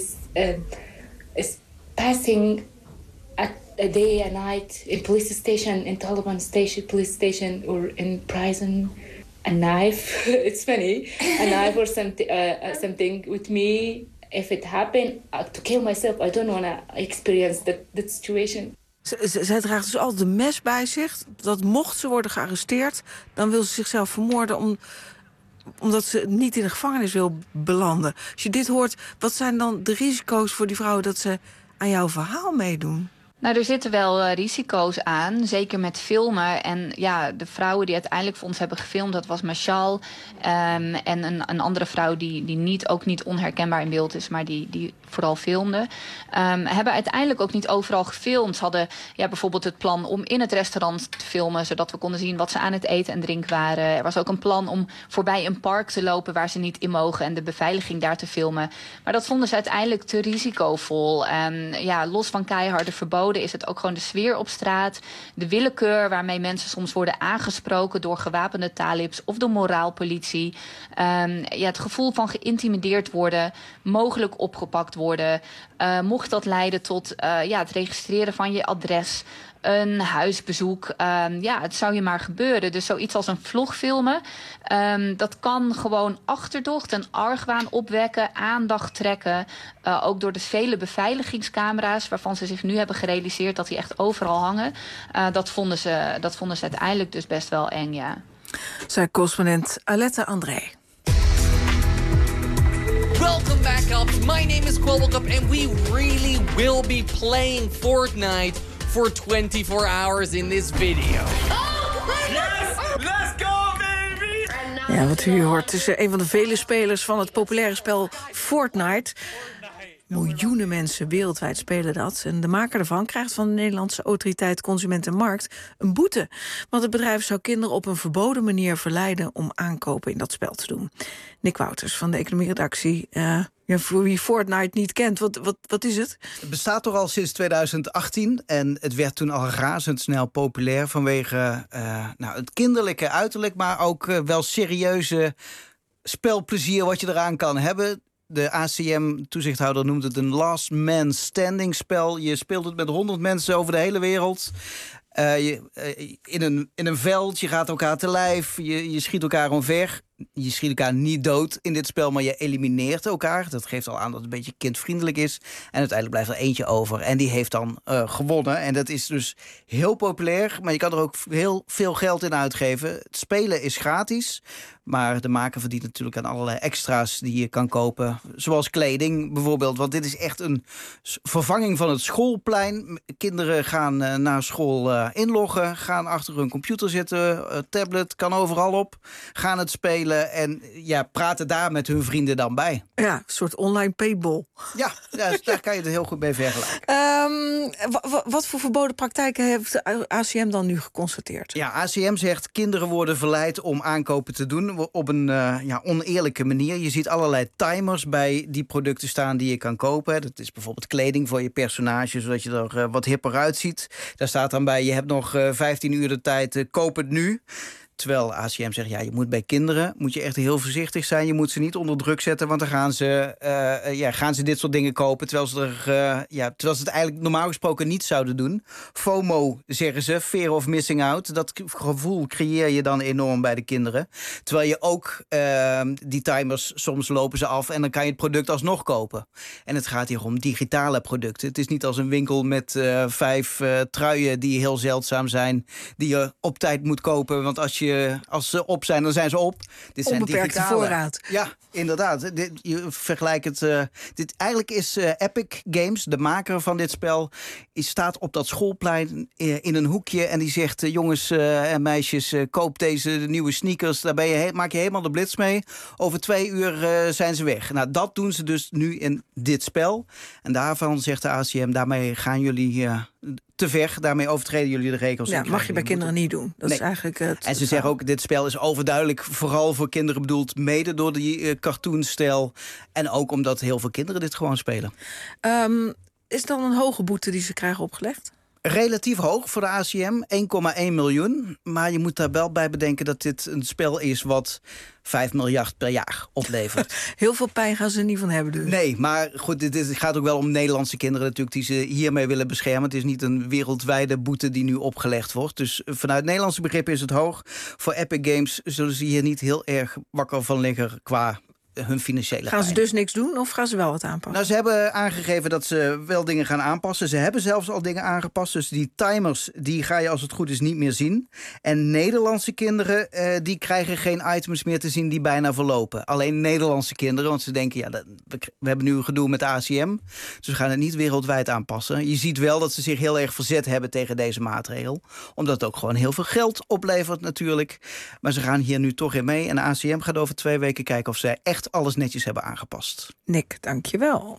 is passing a day and night in police station, in Taliban station, police station, or in prison. A knife, it's funny, a knife or something with me. If it happened, to kill myself, I don't want to experience that situation. Zij draagt dus altijd een mes bij zich. Dat mocht ze worden gearresteerd, dan wil ze zichzelf vermoorden omdat ze niet in de gevangenis wil belanden. Als je dit hoort, wat zijn dan de risico's voor die vrouwen dat ze aan jouw verhaal meedoen? Nou, er zitten wel risico's aan, zeker met filmen. En ja, de vrouwen die uiteindelijk voor ons hebben gefilmd, dat was Mashal en een andere vrouw die ook niet onherkenbaar in beeld is, maar die vooral filmde. Hebben uiteindelijk ook niet overal gefilmd. Ze hadden bijvoorbeeld het plan om in het restaurant te filmen, zodat we konden zien wat ze aan het eten en drinken waren. Er was ook een plan om voorbij een park te lopen waar ze niet in mogen en de beveiliging daar te filmen. Maar dat vonden ze uiteindelijk te risicovol. Los van keiharde verboden is het ook gewoon de sfeer op straat, de willekeur waarmee mensen soms worden aangesproken door gewapende talibs of de moraalpolitie. Het gevoel van geïntimideerd worden, mogelijk opgepakt worden. Mocht dat leiden tot het registreren van je adres, een huisbezoek. Het zou je maar gebeuren. Dus zoiets als een vlog filmen, dat kan gewoon achterdocht en argwaan opwekken, aandacht trekken. Ook door de vele beveiligingscamera's waarvan ze zich nu hebben gerealiseerd dat die echt overal hangen. Dat vonden ze uiteindelijk dus best wel eng, ja. Zij correspondent Aletta André. Welcome back up. My name is Quillwalkup and we really will be playing Fortnite for 24 hours in this video. Yes! Let's go, baby! Ja, wat u hoort is een van de vele spelers van het populaire spel Fortnite. Miljoenen mensen wereldwijd spelen dat. En de maker ervan krijgt van de Nederlandse autoriteit Consument en Markt een boete. Want het bedrijf zou kinderen op een verboden manier verleiden om aankopen in dat spel te doen. Nick Wouters van de economieredactie. Voor wie Fortnite niet kent, wat is het? Het bestaat toch al sinds 2018 en het werd toen al razendsnel populair vanwege het kinderlijke uiterlijk, maar ook wel serieuze spelplezier wat je eraan kan hebben. De ACM-toezichthouder noemt het een last man standing spel. Je speelt het met 100 mensen over de hele wereld. In een veld, je gaat elkaar te lijf, je schiet elkaar omver. Je schiet elkaar niet dood in dit spel, maar je elimineert elkaar. Dat geeft al aan dat het een beetje kindvriendelijk is. En uiteindelijk blijft er eentje over. En die heeft dan gewonnen. En dat is dus heel populair. Maar je kan er ook heel veel geld in uitgeven. Het spelen is gratis. Maar de maker verdient natuurlijk aan allerlei extra's die je kan kopen. Zoals kleding bijvoorbeeld. Want dit is echt een vervanging van het schoolplein. Kinderen gaan naar school inloggen. Gaan achter hun computer zitten. Tablet kan overal op. Gaan het spelen. En praten daar met hun vrienden dan bij. Ja, een soort online paintball. Ja, daar kan je het heel goed mee vergelijken. Wat voor verboden praktijken heeft de ACM dan nu geconstateerd? Ja, ACM zegt kinderen worden verleid om aankopen te doen op een oneerlijke manier. Je ziet allerlei timers bij die producten staan die je kan kopen. Dat is bijvoorbeeld kleding voor je personage, zodat je er wat hipper uitziet. Daar staat dan bij, je hebt nog 15 uur de tijd, koop het nu. Terwijl ACM zegt, je moet bij kinderen moet je echt heel voorzichtig zijn. Je moet ze niet onder druk zetten, want dan gaan ze dit soort dingen kopen. Terwijl ze het eigenlijk normaal gesproken niet zouden doen. FOMO, zeggen ze, fear of missing out. Dat gevoel creëer je dan enorm bij de kinderen. Terwijl je ook die timers, soms lopen ze af en dan kan je het product alsnog kopen. En het gaat hier om digitale producten. Het is niet als een winkel met 5 truien die heel zeldzaam zijn, die je op tijd moet kopen. Want als ze op zijn, dan zijn ze op. Dit zijn onbeperkte digitale voorraad. Ja, inderdaad. Je vergelijkt het. Eigenlijk is Epic Games, de maker van dit spel, staat op dat schoolplein in een hoekje en die zegt, jongens en meisjes, koop deze nieuwe sneakers. Daar maak je helemaal de blitz mee. Over 2 uur zijn ze weg. Nou, dat doen ze dus nu in dit spel. En daarvan zegt de ACM, daarmee gaan jullie te ver. Daarmee overtreden jullie de regels. Ja, mag je bij kinderen niet doen. Dat is eigenlijk het. En ze zeggen ook, dit spel is overduidelijk vooral voor kinderen bedoeld, mede door die cartoonstijl. En ook omdat heel veel kinderen dit gewoon spelen. Is dan een hoge boete die ze krijgen opgelegd? Relatief hoog voor de ACM, 1,1 miljoen. Maar je moet daar wel bij bedenken dat dit een spel is wat 5 miljard per jaar oplevert. Heel veel pijn gaan ze er niet van hebben dus. Nee, maar goed, dit gaat ook wel om Nederlandse kinderen natuurlijk die ze hiermee willen beschermen. Het is niet een wereldwijde boete die nu opgelegd wordt. Dus vanuit Nederlandse begrippen is het hoog. Voor Epic Games zullen ze hier niet heel erg wakker van liggen qua hun financiële Gaan ze pijn. dus niks doen of gaan ze wel wat aanpassen? Nou, ze hebben aangegeven dat ze wel dingen gaan aanpassen. Ze hebben zelfs al dingen aangepast. Dus die timers, die ga je als het goed is niet meer zien. En Nederlandse kinderen, die krijgen geen items meer te zien die bijna verlopen. Alleen Nederlandse kinderen, want ze denken, we hebben nu een gedoe met de ACM. Dus we gaan het niet wereldwijd aanpassen. Je ziet wel dat ze zich heel erg verzet hebben tegen deze maatregel. Omdat het ook gewoon heel veel geld oplevert natuurlijk. Maar ze gaan hier nu toch in mee. En de ACM gaat over 2 weken kijken of zij echt alles netjes hebben aangepast. Nick, dankjewel.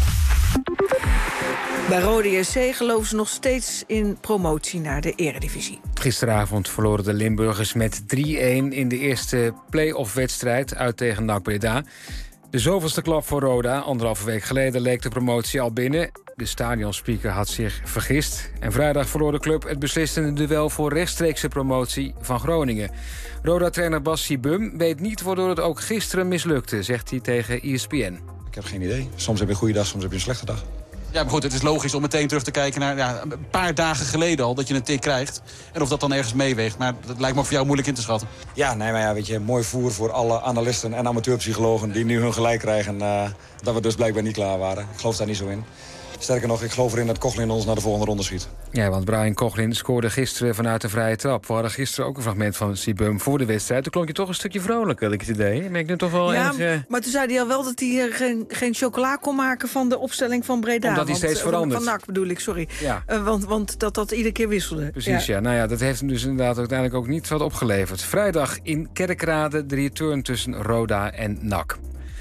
Bij Rode JC geloven ze nog steeds in promotie naar de eredivisie. Gisteravond verloren de Limburgers met 3-1 in de eerste play-off-wedstrijd uit tegen NAC Breda. De zoveelste klap voor Roda. 1,5 week geleden leek de promotie al binnen. De stadionspeaker had zich vergist. En vrijdag verloor de club het beslissende duel voor rechtstreekse promotie van Groningen. Roda-trainer Bas Sibum weet niet waardoor het ook gisteren mislukte, zegt hij tegen ESPN. Ik heb geen idee. Soms heb je een goede dag, soms heb je een slechte dag. Ja, maar goed, het is logisch om meteen terug te kijken naar een paar dagen geleden al dat je een tik krijgt. En of dat dan ergens meeweegt. Maar dat lijkt me ook voor jou moeilijk in te schatten. Ja, nee, maar weet je, mooi voer voor alle analisten en amateurpsychologen die nu hun gelijk krijgen. Dat we dus blijkbaar niet klaar waren. Ik geloof daar niet zo in. Sterker nog, ik geloof erin dat Coughlin ons naar de volgende ronde schiet. Ja, want Brian Coughlin scoorde gisteren vanuit de vrije trap. We hadden gisteren ook een fragment van Sibum voor de wedstrijd. Toen klonk je toch een stukje vrolijker, had ik het idee. Ben ik nu toch wel maar toen zei hij al wel dat hij geen chocola kon maken van de opstelling van Breda. Omdat hij steeds verandert. Van NAC bedoel ik, sorry. Ja. Want dat iedere keer wisselde. Precies, ja. Nou ja, dat heeft hem dus inderdaad uiteindelijk ook niet wat opgeleverd. Vrijdag in Kerkrade de return tussen Roda en NAC.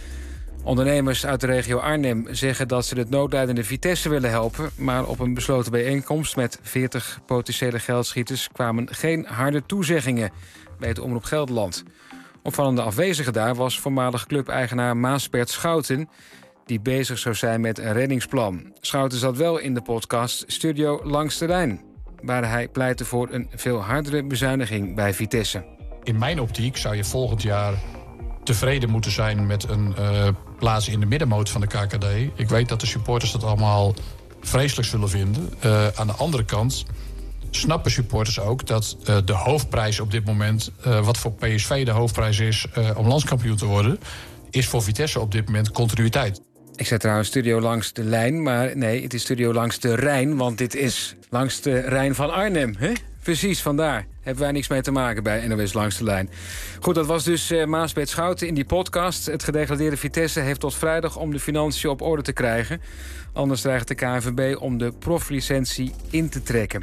Ondernemers uit de regio Arnhem zeggen dat ze het noodlijdende Vitesse willen helpen. Maar op een besloten bijeenkomst met 40 potentiële geldschieters kwamen geen harde toezeggingen bij het Omroep Gelderland. Opvallende afwezige daar was voormalig clubeigenaar Maaspert Schouten, die bezig zou zijn met een reddingsplan. Schouten zat wel in de podcast Studio Langs de Lijn, waar hij pleitte voor een veel hardere bezuiniging bij Vitesse. In mijn optiek zou je volgend jaar tevreden moeten zijn met een plaats in de middenmoot van de KKD. Ik weet dat de supporters dat allemaal vreselijk zullen vinden. Aan de andere kant snappen supporters ook dat de hoofdprijs op dit moment, wat voor PSV de hoofdprijs is om landskampioen te worden, is voor Vitesse op dit moment continuïteit. Ik zei trouwens Studio Langs de Lijn, maar nee, het is Studio Langs de Rijn, want dit is langs de Rijn van Arnhem, hè? Precies, vandaar. Hebben wij niks mee te maken bij NOS Langs de Lijn. Goed, dat was dus Maaspert Schouten in die podcast. Het gedegradeerde Vitesse heeft tot vrijdag om de financiën op orde te krijgen. Anders dreigt de KNVB om de proflicentie in te trekken.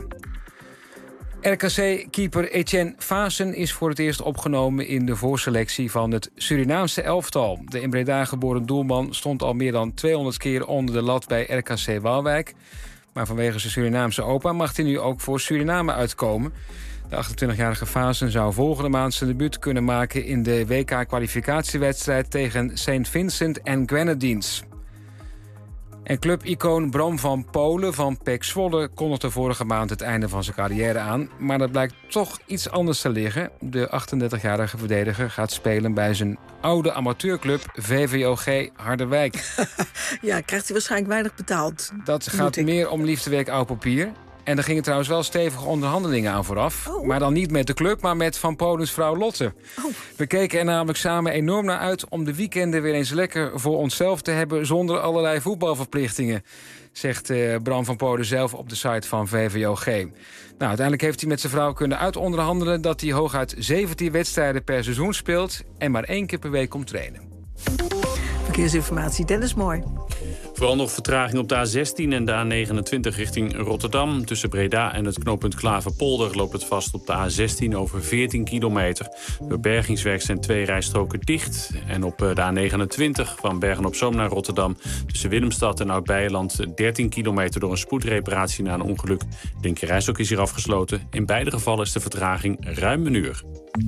RKC-keeper Etienne Vaassen is voor het eerst opgenomen in de voorselectie van het Surinaamse elftal. De in Breda geboren doelman stond al meer dan 200 keer onder de lat bij RKC Waalwijk. Maar vanwege zijn Surinaamse opa mag hij nu ook voor Suriname uitkomen. De 28-jarige Vaassen zou volgende maand zijn debuut kunnen maken in de WK-kwalificatiewedstrijd tegen St. Vincent en Grenadines. En clubicoon Bram van Polen van PEC Zwolle kondigde vorige maand het einde van zijn carrière aan. Maar dat blijkt toch iets anders te liggen. De 38-jarige verdediger gaat spelen bij zijn oude amateurclub VVOG Harderwijk. Ja, krijgt hij waarschijnlijk weinig betaald. Dat gaat meer om liefdewerk oud papier. En er gingen trouwens wel stevige onderhandelingen aan vooraf. Oh. Maar dan niet met de club, maar met Van Polens vrouw Lotte. Oh. We keken er namelijk samen enorm naar uit om de weekenden weer eens lekker voor onszelf te hebben zonder allerlei voetbalverplichtingen, zegt Bram van Polen zelf op de site van VVOG. Nou, uiteindelijk heeft hij met zijn vrouw kunnen uitonderhandelen dat hij hooguit 17 wedstrijden per seizoen speelt en maar 1 keer per week komt trainen. Verkeersinformatie, Dennis Mooi. Vooral nog vertraging op de A16 en de A29 richting Rotterdam. Tussen Breda en het knooppunt Klaverpolder loopt het vast op de A16 over 14 kilometer. Door bergingswerk zijn 2 rijstroken dicht. En op de A29 van Bergen-op-Zoom naar Rotterdam tussen Willemstad en Oud-Beijerland 13 kilometer door een spoedreparatie na een ongeluk. De linkerrijstrook is hier afgesloten. In beide gevallen is de vertraging ruim een uur.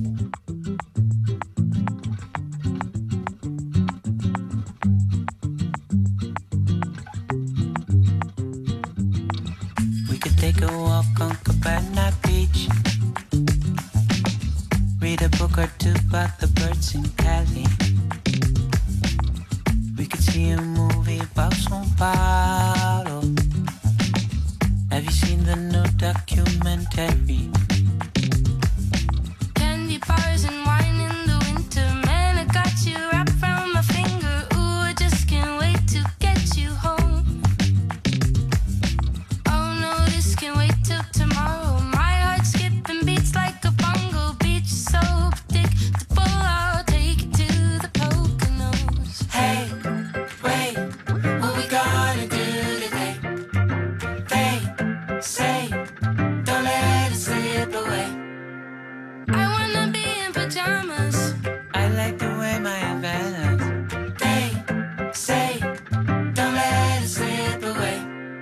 Take a walk on Cabana Beach. Read a book or two about the birds in Cali. We could see a movie about São Paulo. Have you seen the new documentary? Candy bars and wine in the winter. Man, I got you wrapped around my finger. Ooh, I just can't wait to get you home. Can't wait till tomorrow. My heart skipping beats like a bongo beat. So predictable, I'll take it to the Poconos. Hey, wait, what we gonna do today? They say, don't let it slip away. I wanna be in pajamas. I like the way my Havana's. They say, don't let it slip away.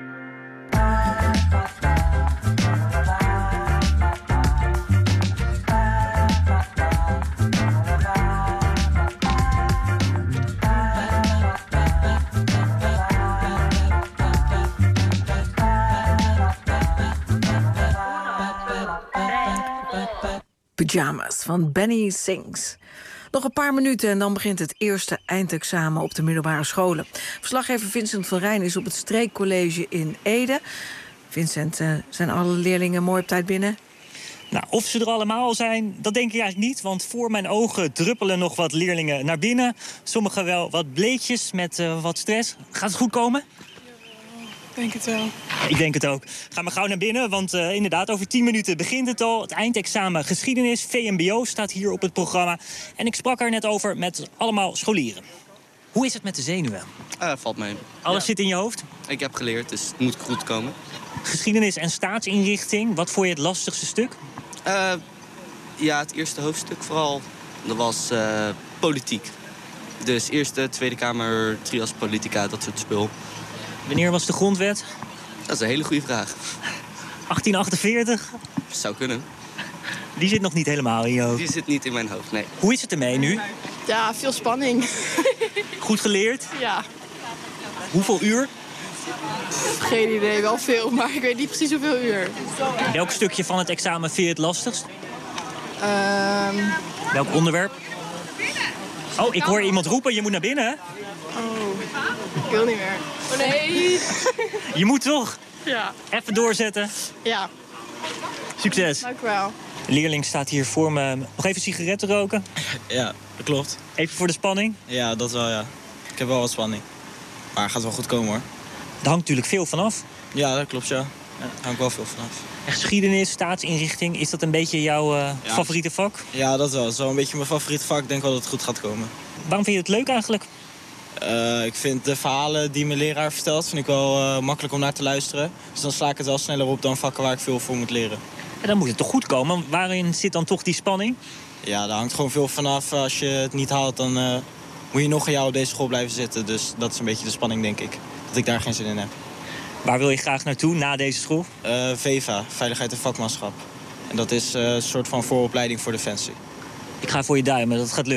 Pyjamas van Benny Sings. Nog een paar minuten en dan begint het eerste eindexamen op de middelbare scholen. Verslaggever Vincent van Rijn is op het streekcollege in Ede. Vincent, zijn alle leerlingen mooi op tijd binnen? Nou, of ze er allemaal al zijn, dat denk ik eigenlijk niet. Want voor mijn ogen druppelen nog wat leerlingen naar binnen. Sommigen wel wat bleetjes met wat stress. Gaat het goed komen? Ik denk het wel. Ik denk het ook. Ga maar gauw naar binnen, want inderdaad, over 10 minuten begint het al. Het eindexamen geschiedenis, VMBO, staat hier op het programma. En ik sprak er net over met allemaal scholieren. Hoe is het met de zenuwen? Valt mee. Alles zit in je hoofd? Ik heb geleerd, dus het moet goed komen. Geschiedenis en staatsinrichting, wat vond je het lastigste stuk? Ja, het eerste hoofdstuk vooral, dat was politiek. Dus Eerste, Tweede Kamer, trias politica, dat soort spul. Wanneer was de grondwet? Dat is een hele goede vraag. 1848? Zou kunnen. Die zit nog niet helemaal in je hoofd? Die zit niet in mijn hoofd, nee. Hoe is het ermee nu? Ja, veel spanning. Goed geleerd? Ja. Hoeveel uur? Geen idee, wel veel, maar ik weet niet precies hoeveel uur. Welk stukje van het examen vind je het lastigst? Welk onderwerp? Oh, ik hoor iemand roepen, je moet naar binnen, hè? Oh, ik wil niet meer. Oh nee. Je moet toch? Ja. Even doorzetten. Ja. Succes. Dank u wel. De leerling staat hier voor me. Nog even sigaretten roken? Ja, dat klopt. Even voor de spanning? Ja, dat wel, ja. Ik heb wel wat spanning. Maar het gaat wel goed komen, hoor. Daar hangt natuurlijk veel vanaf. Ja, dat klopt, ja. Daar hangt wel veel vanaf. Geschiedenis, staatsinrichting, is dat een beetje jouw favoriete vak? Ja, dat wel. Het is wel een beetje mijn favoriete vak. Ik denk wel dat het goed gaat komen. Waarom vind je het leuk eigenlijk? Ik vind de verhalen die mijn leraar vertelt, vind ik wel makkelijk om naar te luisteren. Dus dan sla ik het wel sneller op dan vakken waar ik veel voor moet leren. En dan moet het toch goed komen? Waarin zit dan toch die spanning? Ja, daar hangt gewoon veel vanaf. Als je het niet haalt, dan moet je nog een jaar op deze school blijven zitten. Dus dat is een beetje de spanning, denk ik. Dat ik daar geen zin in heb. Waar wil je graag naartoe na deze school? VEVA, Veiligheid en Vakmanschap. En dat is een soort van vooropleiding voor Defensie. Ik ga voor je duimen, dat gaat lukken.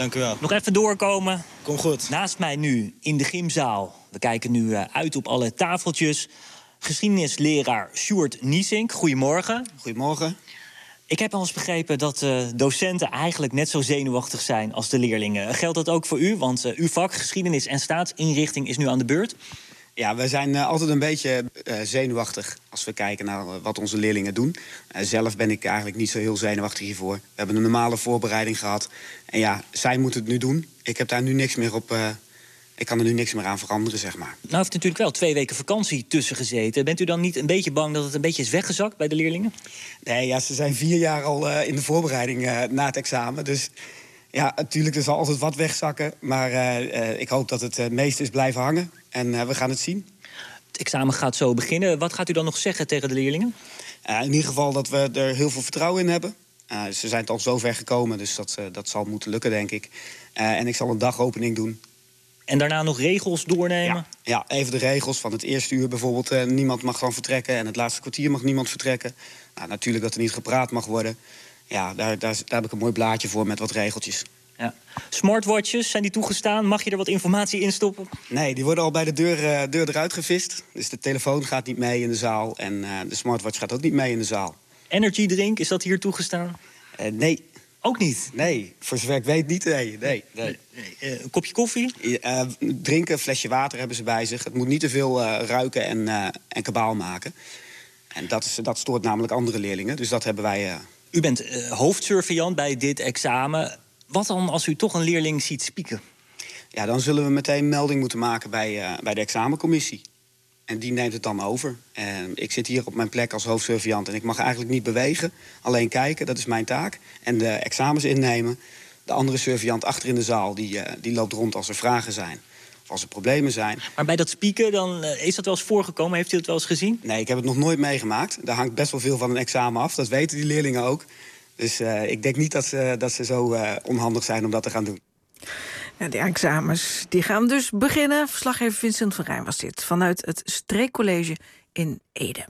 Dank u wel. Nog even doorkomen. Kom goed. Naast mij nu in de gymzaal. We kijken nu uit op alle tafeltjes. Geschiedenisleraar Sjoerd Niesink. Goedemorgen. Goedemorgen. Ik heb al eens begrepen dat docenten eigenlijk net zo zenuwachtig zijn als de leerlingen. Geldt dat ook voor u? Want uw vak, geschiedenis en staatsinrichting, is nu aan de beurt. Ja, we zijn altijd een beetje zenuwachtig als we kijken naar wat onze leerlingen doen. Zelf ben ik eigenlijk niet zo heel zenuwachtig hiervoor. We hebben een normale voorbereiding gehad. En ja, zij moeten het nu doen. Ik heb daar nu niks meer op... Ik kan er nu niks meer aan veranderen, zeg maar. Nou heeft natuurlijk wel 2 weken vakantie tussen gezeten. Bent u dan niet een beetje bang dat het een beetje is weggezakt bij de leerlingen? Nee, ja, ze zijn 4 jaar al in de voorbereiding na het examen. Dus ja, natuurlijk, er zal altijd wat wegzakken. Maar ik hoop dat het meeste is blijven hangen. En we gaan het zien. Het examen gaat zo beginnen. Wat gaat u dan nog zeggen tegen de leerlingen? In ieder geval dat we er heel veel vertrouwen in hebben. Ze zijn al zo ver gekomen, dus dat zal moeten lukken, denk ik. En ik zal een dagopening doen. En daarna nog regels doornemen? Ja, even de regels van het eerste uur bijvoorbeeld. Niemand mag dan vertrekken en het laatste kwartier mag niemand vertrekken. Nou, natuurlijk dat er niet gepraat mag worden. Ja, daar heb ik een mooi blaadje voor met wat regeltjes. Ja. Smartwatches, zijn die toegestaan? Mag je er wat informatie in stoppen? Nee, die worden al bij de deur eruit gevist. Dus de telefoon gaat niet mee in de zaal en de smartwatch gaat ook niet mee in de zaal. Energy drink, is dat hier toegestaan? Nee. Ook niet? Nee, voor zover ik weet niet. Nee. Een kopje koffie? Drinken, een flesje water hebben ze bij zich. Het moet niet te veel ruiken en kabaal maken. En dat stoort namelijk andere leerlingen, dus dat hebben wij... U bent hoofdsurveillant bij dit examen. Wat dan als u toch een leerling ziet spieken? Ja, dan zullen we meteen melding moeten maken bij de examencommissie. En die neemt het dan over. Ik zit hier op mijn plek als hoofdsurveillant en ik mag eigenlijk niet bewegen. Alleen kijken, dat is mijn taak. En de examens innemen. De andere surveillant achter in de zaal, die loopt rond als er vragen zijn. Of als er problemen zijn. Maar bij dat spieken, dan is dat wel eens voorgekomen? Heeft u het wel eens gezien? Nee, ik heb het nog nooit meegemaakt. Daar hangt best wel veel van een examen af. Dat weten die leerlingen ook. Dus ik denk niet dat ze zo onhandig zijn om dat te gaan doen. Ja, de examens die gaan dus beginnen. Verslaggever Vincent van Rijn was dit, vanuit het Streekcollege in Ede.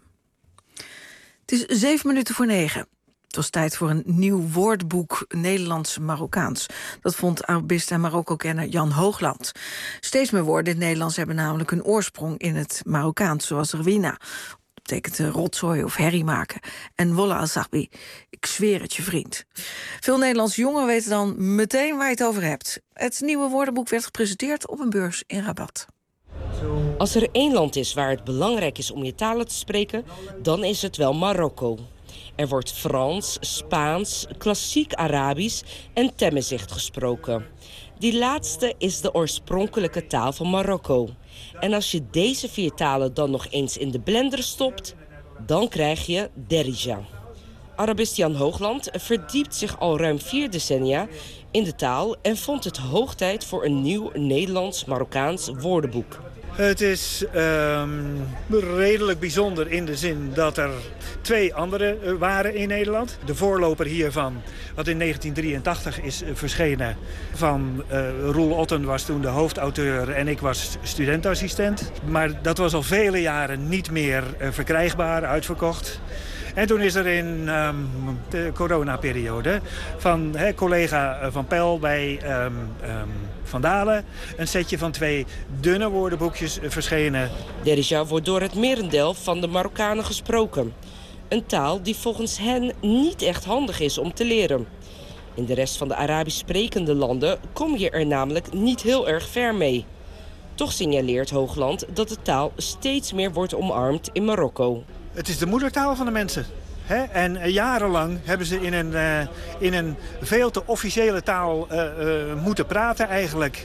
Het is 7:07. Het was tijd voor een nieuw woordboek Nederlands-Marokkaans. Dat vond Arabist en Marokko-kenner Jan Hoogland. Steeds meer woorden in het Nederlands hebben namelijk hun oorsprong in het Marokkaans, zoals Rwina. Dat betekent rotzooi of herrie maken. En Wolla al-Sahbi, ik zweer het je vriend. Veel Nederlandse jongeren weten dan meteen waar je het over hebt. Het nieuwe woordenboek werd gepresenteerd op een beurs in Rabat. Als er één land is waar het belangrijk is om je talen te spreken, dan is het wel Marokko. Er wordt Frans, Spaans, klassiek Arabisch en Tamazight gesproken. Die laatste is de oorspronkelijke taal van Marokko. En als je deze 4 talen dan nog eens in de blender stopt, dan krijg je Derija. Arabist Jan Hoogland verdiept zich al ruim 4 decennia in de taal en vond het hoog tijd voor een nieuw Nederlands-Marokkaans woordenboek. Het is redelijk bijzonder in de zin dat er 2 andere waren in Nederland. De voorloper hiervan, wat in 1983 is verschenen, van Roel Otten was toen de hoofdauteur en ik was studentassistent. Maar dat was al vele jaren niet meer verkrijgbaar, uitverkocht. En toen is er in de coronaperiode van collega Van Pel bij Van Dalen een setje van 2 dunne woordenboekjes verschenen. Derija wordt door het merendeel van de Marokkanen gesproken. Een taal die volgens hen niet echt handig is om te leren. In de rest van de Arabisch sprekende landen kom je er namelijk niet heel erg ver mee. Toch signaleert Hoogland dat de taal steeds meer wordt omarmd in Marokko. Het is de moedertaal van de mensen. En jarenlang hebben ze in een veel te officiële taal moeten praten eigenlijk.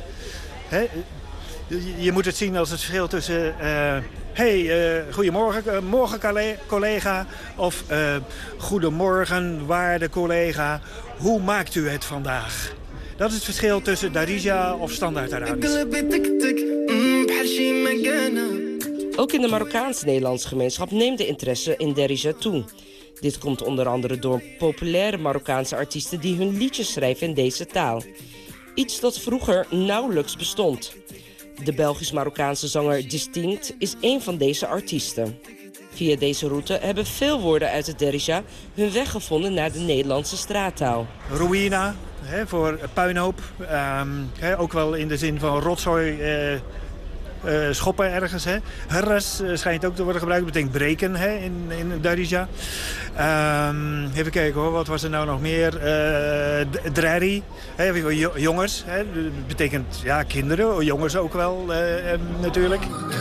Je moet het zien als het verschil tussen... goedemorgen, morgen collega. Of goedemorgen, waarde collega. Hoe maakt u het vandaag? Dat is het verschil tussen Darija of standaard Arabisch. Ook in de Marokkaans-Nederlandse gemeenschap neemt de interesse in Derija toe. Dit komt onder andere door populaire Marokkaanse artiesten die hun liedjes schrijven in deze taal. Iets dat vroeger nauwelijks bestond. De Belgisch-Marokkaanse zanger Distinct is één van deze artiesten. Via deze route hebben veel woorden uit het Derija hun weg gevonden naar de Nederlandse straattaal. Rwina, voor puinhoop. Ook wel in de zin van rotzooi schoppen ergens. Harras schijnt ook te worden gebruikt. Dat betekent breken in Darija. Even kijken hoor, wat was er nou nog meer? Drari, jongens. Dat betekent kinderen, jongens ook wel natuurlijk.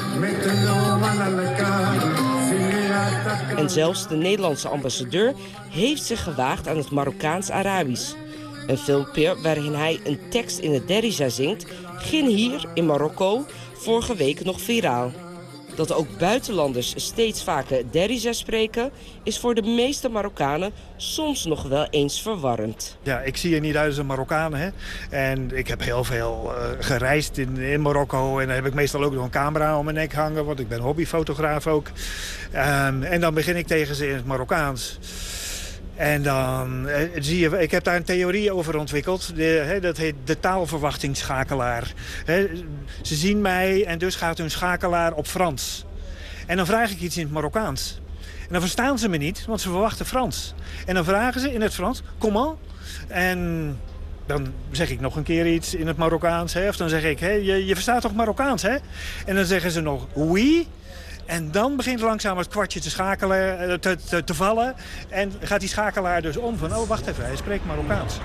En zelfs de Nederlandse ambassadeur heeft zich gewaagd aan het Marokkaans-Arabisch. Een filmpje waarin hij een tekst in het Darija zingt ging hier in Marokko vorige week nog viraal. Dat ook buitenlanders steeds vaker Darija spreken is voor de meeste Marokkanen soms nog wel eens verwarrend. Ja, ik zie er niet uit als een Marokkaan. En ik heb heel veel gereisd in Marokko. En dan heb ik meestal ook nog een camera om mijn nek hangen, want ik ben hobbyfotograaf ook. En dan begin ik tegen ze in het Marokkaans. En dan zie je, ik heb daar een theorie over ontwikkeld. Dat heet de taalverwachtingsschakelaar. Ze zien mij en dus gaat hun schakelaar op Frans. En dan vraag ik iets in het Marokkaans. En dan verstaan ze me niet, want ze verwachten Frans. En dan vragen ze in het Frans, comment? En dan zeg ik nog een keer iets in het Marokkaans. Of dan zeg ik, je verstaat toch Marokkaans, hè? En dan zeggen ze nog, oui. En dan begint langzaam het kwartje te schakelen, te vallen. En gaat die schakelaar dus om van, oh, wacht even, hij spreekt Marokkaans.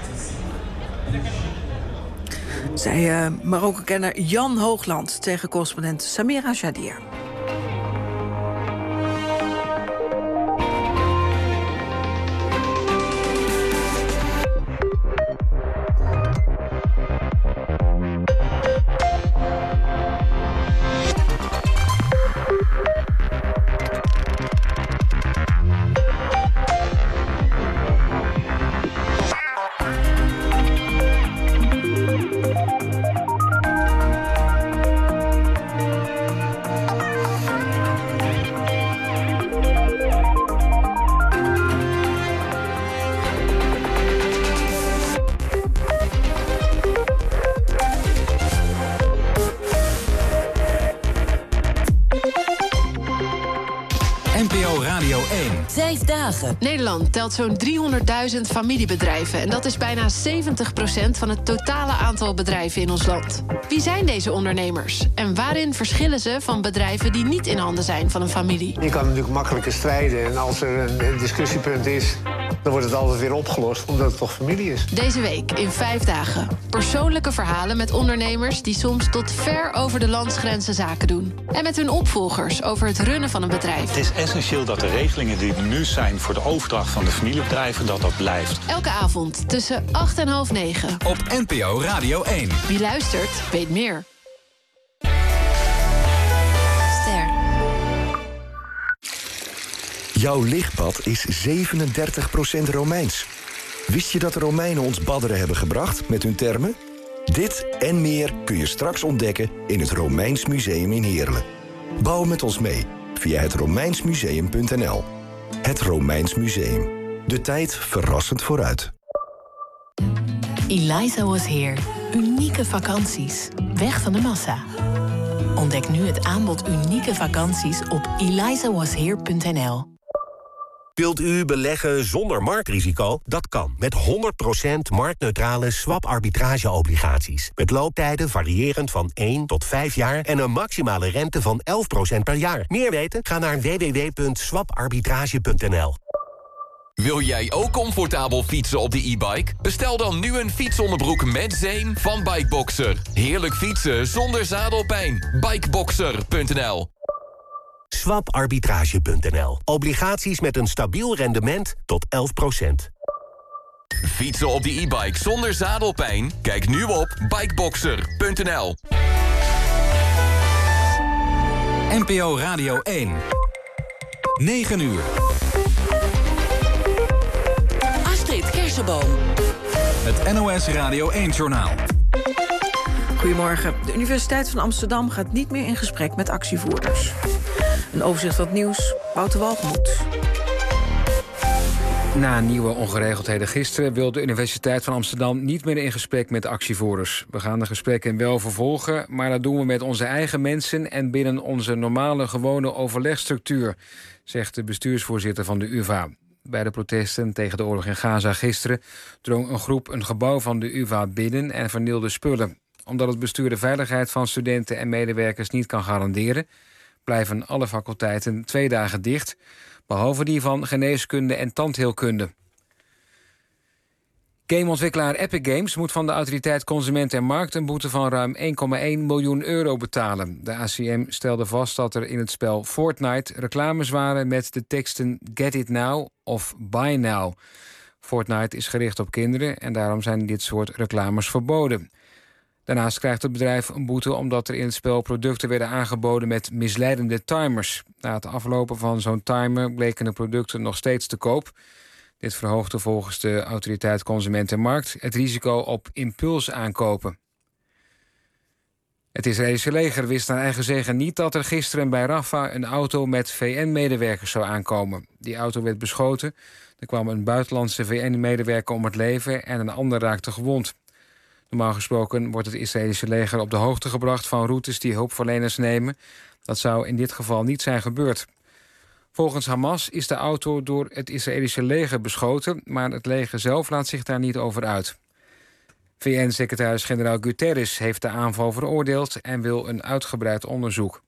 Zei Marokko-kenner Jan Hoogland tegen correspondent Samira Jadir. NPO Radio 1. 5 dagen. Nederland telt zo'n 300.000 familiebedrijven. En dat is bijna 70% van het totale aantal bedrijven in ons land. Wie zijn deze ondernemers? En waarin verschillen ze van bedrijven die niet in handen zijn van een familie? Je kan natuurlijk makkelijker strijden. En als er een discussiepunt is, dan wordt het altijd weer opgelost, omdat het toch familie is. Deze week in 5 dagen. Persoonlijke verhalen met ondernemers die soms tot ver over de landsgrenzen zaken doen. En met hun opvolgers over het runnen van een bedrijf. Het is essentieel dat de regelingen die er nu zijn voor de overdracht van de familiebedrijven, dat blijft. Elke avond tussen 8 en half 9. Op NPO Radio 1. Wie luistert, weet meer. Ster. Jouw lichtbad is 37% Romeins. Wist je dat de Romeinen ons badderen hebben gebracht met hun termen? Dit en meer kun je straks ontdekken in het Romeins Museum in Heerlen. Bouw met ons mee via het romeinsmuseum.nl. Het Romeins Museum. De tijd verrassend vooruit. Eliza Was Here. Unieke vakanties. Weg van de massa. Ontdek nu het aanbod unieke vakanties op elizawasheer.nl. Wilt u beleggen zonder marktrisico? Dat kan met 100% marktneutrale swap-arbitrage-obligaties. Met looptijden variërend van 1 tot 5 jaar en een maximale rente van 11% per jaar. Meer weten? Ga naar www.swaparbitrage.nl. Wil jij ook comfortabel fietsen op de e-bike? Bestel dan nu een fietsonderbroek met zeem van Bikeboxer. Heerlijk fietsen zonder zadelpijn. Bikeboxer.nl. Swaparbitrage.nl. Obligaties met een stabiel rendement tot 11%. Fietsen op de e-bike zonder zadelpijn? Kijk nu op Bikeboxer.nl. NPO Radio 1. 9 uur. Astrid Kersenboom. Het NOS Radio 1-journaal. Goedemorgen. De Universiteit van Amsterdam gaat niet meer in gesprek met actievoerders. Een overzicht van het nieuws, Wouter Walgemoed. Na nieuwe ongeregeldheden gisteren wil de Universiteit van Amsterdam niet meer in gesprek met actievoerders. We gaan de gesprekken wel vervolgen, maar dat doen we met onze eigen mensen en binnen onze normale, gewone overlegstructuur, zegt de bestuursvoorzitter van de UvA. Bij de protesten tegen de oorlog in Gaza gisteren drong een groep een gebouw van de UvA binnen en vernielde spullen. Omdat het bestuur de veiligheid van studenten en medewerkers niet kan garanderen, blijven alle faculteiten 2 dagen dicht, behalve die van geneeskunde en tandheelkunde. Gameontwikkelaar Epic Games moet van de autoriteit Consument en Markt een boete van ruim 1,1 miljoen euro betalen. De ACM stelde vast dat er in het spel Fortnite reclames waren met de teksten Get It Now of Buy Now. Fortnite is gericht op kinderen en daarom zijn dit soort reclames verboden. Daarnaast krijgt het bedrijf een boete omdat er in het spel producten werden aangeboden met misleidende timers. Na het aflopen van zo'n timer bleken de producten nog steeds te koop. Dit verhoogde volgens de autoriteit Consument en Markt het risico op impulsaankopen. Het Israëlische leger wist naar eigen zeggen niet dat er gisteren bij Rafah een auto met VN-medewerkers zou aankomen. Die auto werd beschoten. Er kwam een buitenlandse VN-medewerker om het leven en een ander raakte gewond. Normaal gesproken wordt het Israëlische leger op de hoogte gebracht van routes die hulpverleners nemen. Dat zou in dit geval niet zijn gebeurd. Volgens Hamas is de auto door het Israëlische leger beschoten, maar het leger zelf laat zich daar niet over uit. VN-secretaris-generaal Guterres heeft de aanval veroordeeld en wil een uitgebreid onderzoek.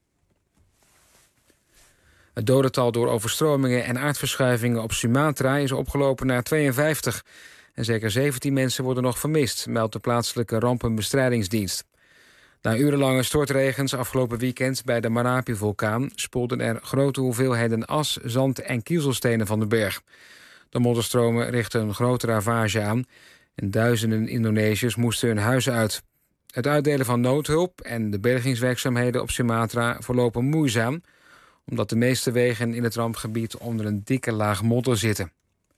Het dodental door overstromingen en aardverschuivingen op Sumatra is opgelopen naar 52. En zeker 17 mensen worden nog vermist, meldt de plaatselijke rampenbestrijdingsdienst. Na urenlange stortregens afgelopen weekend bij de Marapi-vulkaan spoelden er grote hoeveelheden as, zand en kiezelstenen van de berg. De modderstromen richtten een grote ravage aan en duizenden Indonesiërs moesten hun huis uit. Het uitdelen van noodhulp en de bergingswerkzaamheden op Sumatra verlopen moeizaam, omdat de meeste wegen in het rampgebied onder een dikke laag modder zitten.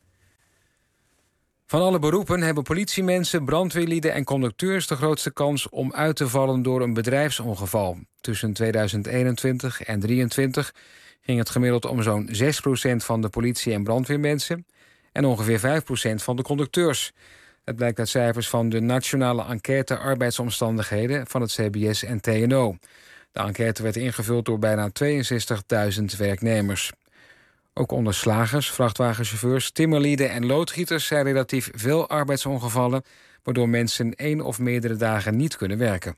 Van alle beroepen hebben politiemensen, brandweerlieden en conducteurs de grootste kans om uit te vallen door een bedrijfsongeval. Tussen 2021 en 2023 ging het gemiddeld om zo'n 6% van de politie- en brandweermensen en ongeveer 5% van de conducteurs. Het blijkt uit cijfers van de Nationale Enquête Arbeidsomstandigheden van het CBS en TNO. De enquête werd ingevuld door bijna 62.000 werknemers. Ook onder slagers, vrachtwagenchauffeurs, timmerlieden en loodgieters zijn relatief veel arbeidsongevallen, waardoor mensen 1 of meerdere dagen niet kunnen werken.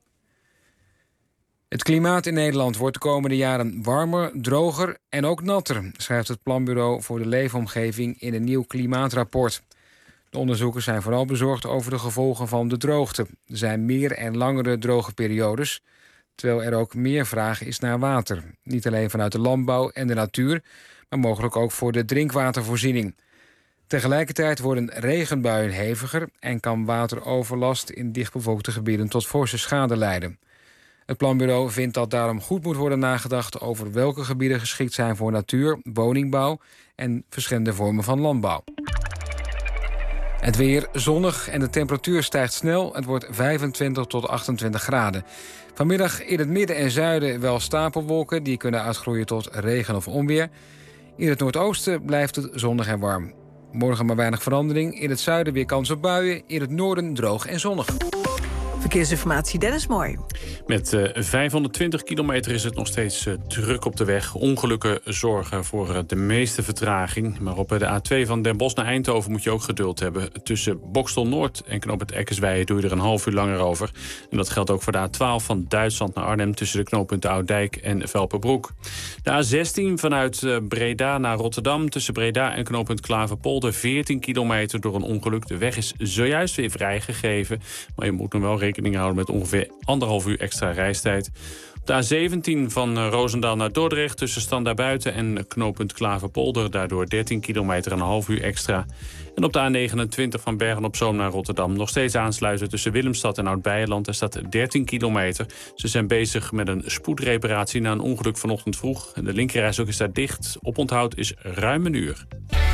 Het klimaat in Nederland wordt de komende jaren warmer, droger en ook natter, schrijft het Planbureau voor de Leefomgeving in een nieuw klimaatrapport. De onderzoekers zijn vooral bezorgd over de gevolgen van de droogte. Er zijn meer en langere droge periodes, terwijl er ook meer vraag is naar water. Niet alleen vanuit de landbouw en de natuur, maar mogelijk ook voor de drinkwatervoorziening. Tegelijkertijd worden regenbuien heviger en kan wateroverlast in dichtbevolkte gebieden tot forse schade leiden. Het planbureau vindt dat daarom goed moet worden nagedacht over welke gebieden geschikt zijn voor natuur, woningbouw en verschillende vormen van landbouw. Het weer zonnig en de temperatuur stijgt snel. Het wordt 25 tot 28 graden. Vanmiddag in het midden en zuiden wel stapelwolken, die kunnen uitgroeien tot regen of onweer. In het noordoosten blijft het zonnig en warm. Morgen maar weinig verandering. In het zuiden weer kans op buien. In het noorden droog en zonnig. Verkeersinformatie, Dennis Mooi. Met 520 kilometer is het nog steeds druk op de weg. Ongelukken zorgen voor de meeste vertraging. Maar op de A2 van Den Bosch naar Eindhoven moet je ook geduld hebben. Tussen Boxtel Noord en knooppunt Eckersweijen doe je er een half uur langer over. En dat geldt ook voor de A12 van Duitsland naar Arnhem tussen de knooppunten Ouddijk en Velpenbroek. De A16 vanuit Breda naar Rotterdam tussen Breda en knooppunt Klaverpolder 14 kilometer door een ongeluk. De weg is zojuist weer vrijgegeven, maar je moet nog wel rekening houden met ongeveer 1,5 uur extra reistijd. Op de A17 van Roosendaal naar Dordrecht tussen Standaarbuiten en knooppunt Klaverpolder, daardoor 13 kilometer en een half uur extra. En op de A29 van Bergen-op-Zoom naar Rotterdam nog steeds aansluiten tussen Willemstad en Oud-Beijerland. Er staat 13 kilometer. Ze zijn bezig met een spoedreparatie na een ongeluk vanochtend vroeg. En de linkerreis ook is daar dicht. Oponthoud is ruim een uur.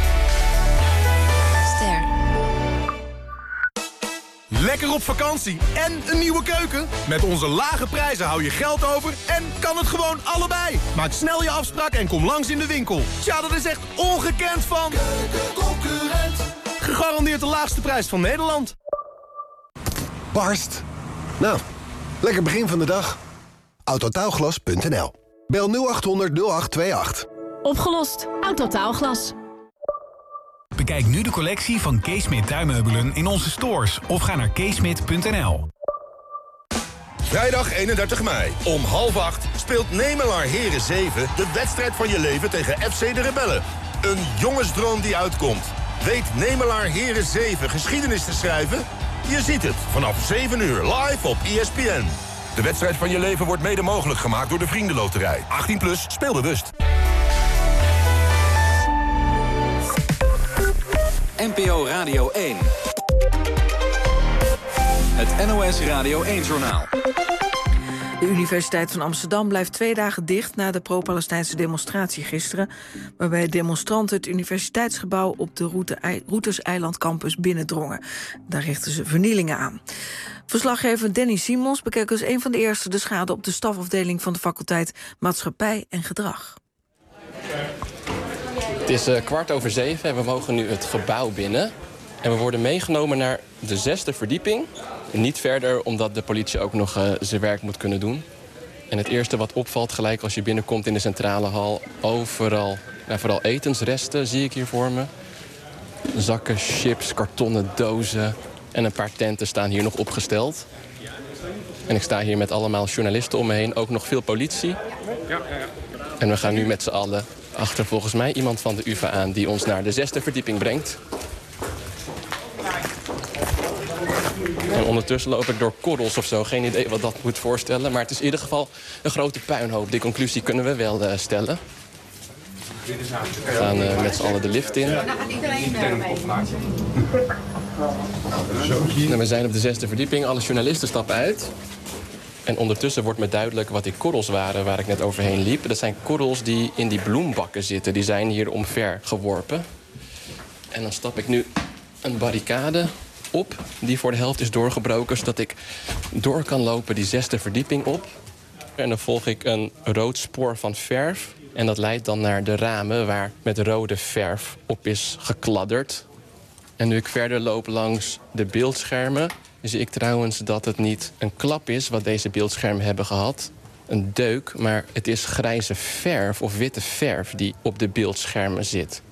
Lekker op vakantie en een nieuwe keuken? Met onze lage prijzen hou je geld over en kan het gewoon allebei. Maak snel je afspraak en kom langs in de winkel. Tja, dat is echt ongekend van Keukenconcurrent. Gegarandeerd de laagste prijs van Nederland. Barst. Nou, lekker begin van de dag. Autotaalglas.nl. Bel 0800 0828. Opgelost. Autotaalglas. Bekijk nu de collectie van Keesmit tuinmeubelen in onze stores of ga naar keesmit.nl. Vrijdag 31 mei om 7:30 speelt Nemelaar Heren 7 de wedstrijd van je leven tegen FC de Rebellen. Een jongensdroom die uitkomt. Weet Nemelaar Heren 7 geschiedenis te schrijven? Je ziet het vanaf 7 uur live op ESPN. De wedstrijd van je leven wordt mede mogelijk gemaakt door de Vriendenloterij. 18+, speel bewust. NPO Radio 1. Het NOS Radio 1-journaal. De Universiteit van Amsterdam blijft 2 dagen dicht na de pro-Palestijnse demonstratie gisteren, waarbij demonstranten het universiteitsgebouw op de Routers-eiland campus binnendrongen. Daar richten ze vernielingen aan. Verslaggever Danny Simons bekeek als een van de eerste de schade op de stafafdeling van de faculteit Maatschappij en Gedrag. Het is 7:15 en we mogen nu het gebouw binnen. En we worden meegenomen naar de 6e verdieping. Niet verder, omdat de politie ook nog zijn werk moet kunnen doen. En het eerste wat opvalt gelijk als je binnenkomt in de centrale hal, overal, vooral etensresten zie ik hier voor me. Zakken, chips, kartonnen dozen en een paar tenten staan hier nog opgesteld. En ik sta hier met allemaal journalisten om me heen, ook nog veel politie. En we gaan nu met z'n allen achter volgens mij iemand van de UvA aan die ons naar de 6e verdieping brengt. En ondertussen loop ik door korrels of zo. Geen idee wat dat moet voorstellen. Maar het is in ieder geval een grote puinhoop. Die conclusie kunnen we wel stellen. We gaan met z'n allen de lift in. En we zijn op de 6e verdieping. Alle journalisten stappen uit. En ondertussen wordt me duidelijk wat die korrels waren waar ik net overheen liep. Dat zijn korrels die in die bloembakken zitten. Die zijn hier omver geworpen. En dan stap ik nu een barricade op die voor de helft is doorgebroken, zodat ik door kan lopen die 6e verdieping op. En dan volg ik een rood spoor van verf. En dat leidt dan naar de ramen waar met rode verf op is gekladderd. En nu ik verder loop langs de beeldschermen, zie ik trouwens dat het niet een klap is wat deze beeldschermen hebben gehad. Een deuk, maar het is grijze verf of witte verf die op de beeldschermen zit.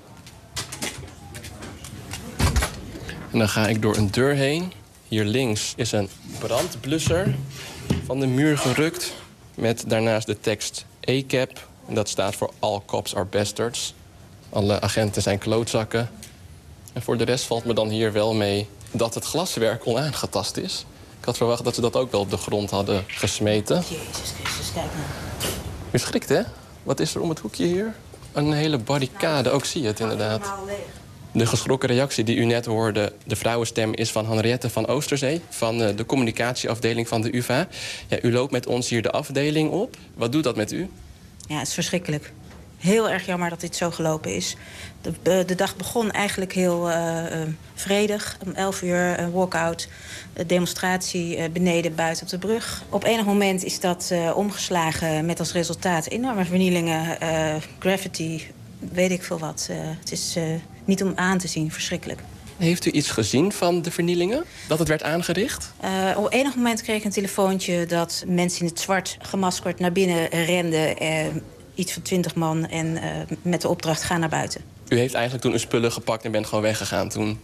En dan ga ik door een deur heen. Hier links is een brandblusser van de muur gerukt. Met daarnaast de tekst ACAB. En dat staat voor All Cops Are Bastards. Alle agenten zijn klootzakken. En voor de rest valt me dan hier wel mee dat het glaswerk onaangetast is. Ik had verwacht dat ze dat ook wel op de grond hadden gesmeten. Jezus Christus, kijk nou. Je schrikt, hè? Wat is er om het hoekje hier? Een hele barricade, ook zie je het inderdaad. De geschrokken reactie die u net hoorde, de vrouwenstem, is van Henriette van Oosterzee, van de communicatieafdeling van de UvA. Ja, u loopt met ons hier de afdeling op. Wat doet dat met u? Ja, het is verschrikkelijk. Heel erg jammer dat dit zo gelopen is. De dag begon eigenlijk heel vredig. Om 11 uur een walkout, demonstratie beneden buiten op de brug. Op enig moment is dat omgeslagen met als resultaat enorme vernielingen, graffiti, weet ik veel wat. Het is niet om aan te zien, verschrikkelijk. Heeft u iets gezien van de vernielingen? Dat het werd aangericht? Op enig moment kreeg ik een telefoontje dat mensen in het zwart gemaskerd naar binnen renden. Iets van 20 man en met de opdracht gaan naar buiten. U heeft eigenlijk toen uw spullen gepakt en bent gewoon weggegaan toen?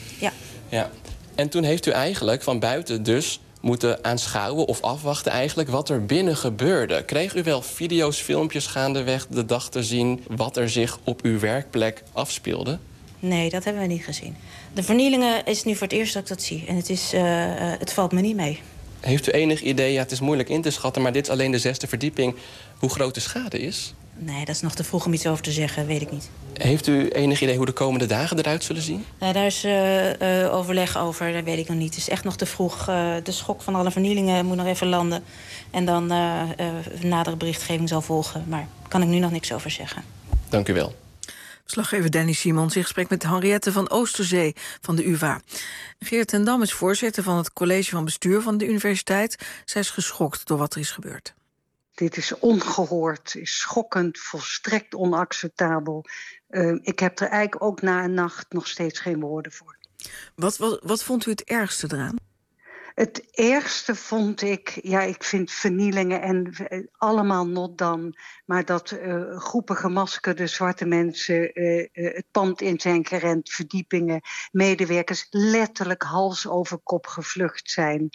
Ja. En toen heeft u eigenlijk van buiten dus moeten aanschouwen of afwachten eigenlijk wat er binnen gebeurde. Kreeg u wel video's, filmpjes gaandeweg de dag te zien wat er zich op uw werkplek afspeelde? Nee, dat hebben we niet gezien. De vernielingen is nu voor het eerst dat ik dat zie. En het valt me niet mee. Heeft u enig idee, ja, het is moeilijk in te schatten, maar dit is alleen de 6e verdieping, hoe groot de schade is? Nee, dat is nog te vroeg om iets over te zeggen, weet ik niet. Heeft u enig idee hoe de komende dagen eruit zullen zien? Nou, daar is overleg over, dat weet ik nog niet. Het is echt nog te vroeg. De schok van alle vernielingen moet nog even landen. En dan nadere berichtgeving zal volgen. Maar daar kan ik nu nog niks over zeggen. Dank u wel. Verslaggever Danny Simons in gesprek met Henriette van Oosterzee van de UvA. Geert ten Dam is voorzitter van het college van bestuur van de universiteit. Zij is geschokt door wat er is gebeurd. Dit is ongehoord, is schokkend, volstrekt onacceptabel. Ik heb er eigenlijk ook na een nacht nog steeds geen woorden voor. Wat vond u het ergste eraan? Het eerste vond ik, ik vind vernielingen en allemaal not done. Maar dat groepen gemaskerde zwarte mensen het pand in zijn gerend, verdiepingen, medewerkers letterlijk hals over kop gevlucht zijn.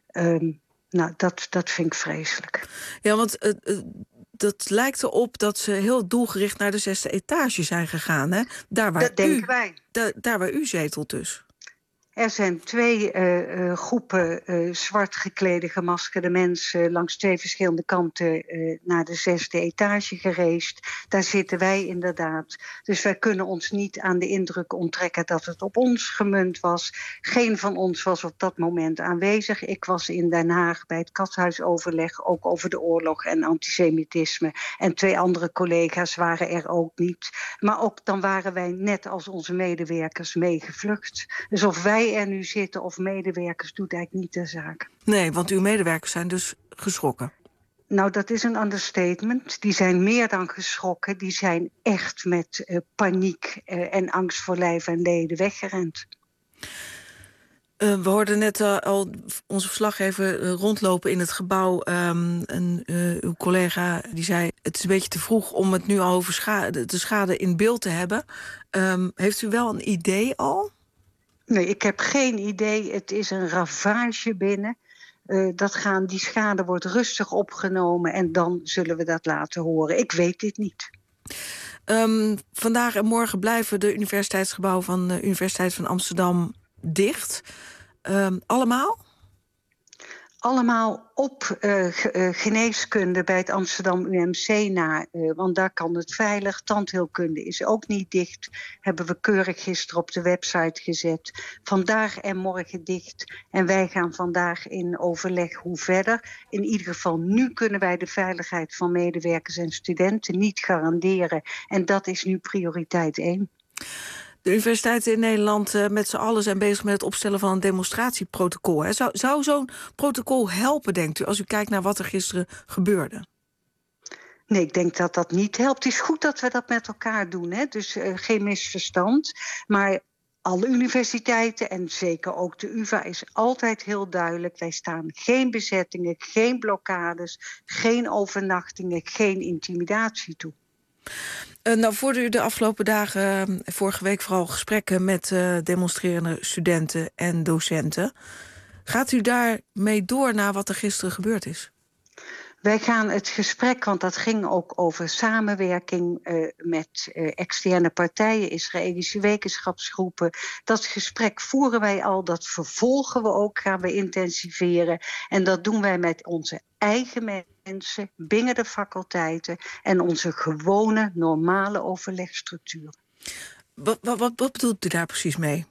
Dat vind ik vreselijk. Ja, want dat lijkt erop dat ze heel doelgericht naar de 6e etage zijn gegaan. Hè? Dat denken wij. Daar waar u zetelt dus. Er zijn 2 groepen zwart geklede gemaskerde mensen langs 2 verschillende kanten naar de 6e etage gereisd. Daar zitten wij inderdaad. Dus wij kunnen ons niet aan de indruk onttrekken dat het op ons gemunt was. Geen van ons was op dat moment aanwezig. Ik was in Den Haag bij het Katshuisoverleg, ook over de oorlog en antisemitisme. En 2 andere collega's waren er ook niet. Maar ook dan waren wij net als onze medewerkers meegevlucht. Dus of wij er nu zitten of medewerkers doet eigenlijk niet de zaak. Nee, want uw medewerkers zijn dus geschrokken. Nou, dat is een understatement. Die zijn meer dan geschrokken. Die zijn echt met paniek en angst voor lijf en leden weggerend. We hoorden net al onze verslaggever rondlopen in het gebouw. Uw collega die zei, het is een beetje te vroeg om het nu al over de schade in beeld te hebben. Heeft u wel een idee al? Nee, ik heb geen idee. Het is een ravage binnen. Die schade wordt rustig opgenomen en dan zullen we dat laten horen. Ik weet dit niet. Vandaag en morgen blijven de universiteitsgebouwen van de Universiteit van Amsterdam dicht. Allemaal? Allemaal op geneeskunde bij het Amsterdam UMC na. Want daar kan het veilig. Tandheelkunde is ook niet dicht. Hebben we keurig gisteren op de website gezet. Vandaag en morgen dicht. En wij gaan vandaag in overleg hoe verder. In ieder geval nu kunnen wij de veiligheid van medewerkers en studenten niet garanderen. En dat is nu prioriteit 1. De universiteiten in Nederland met z'n allen zijn bezig met het opstellen van een demonstratieprotocol. Hè? Zou zo'n protocol helpen, denkt u, als u kijkt naar wat er gisteren gebeurde? Nee, ik denk dat dat niet helpt. Het is goed dat we dat met elkaar doen, hè? Dus geen misverstand. Maar alle universiteiten en zeker ook de UvA is altijd heel duidelijk. Wij staan geen bezettingen, geen blokkades, geen overnachtingen, geen intimidatie toe. Nou, voerde u de afgelopen dagen, vorige week vooral gesprekken met demonstrerende studenten en docenten. Gaat u daarmee door naar wat er gisteren gebeurd is? Wij gaan het gesprek, want dat ging ook over samenwerking met externe partijen, Israëlische wetenschapsgroepen. Dat gesprek voeren wij al, dat vervolgen we ook, gaan we intensiveren. En dat doen wij met onze eigen mensen binnen de faculteiten en onze gewone, normale overlegstructuur. Wat bedoelt u daar precies mee?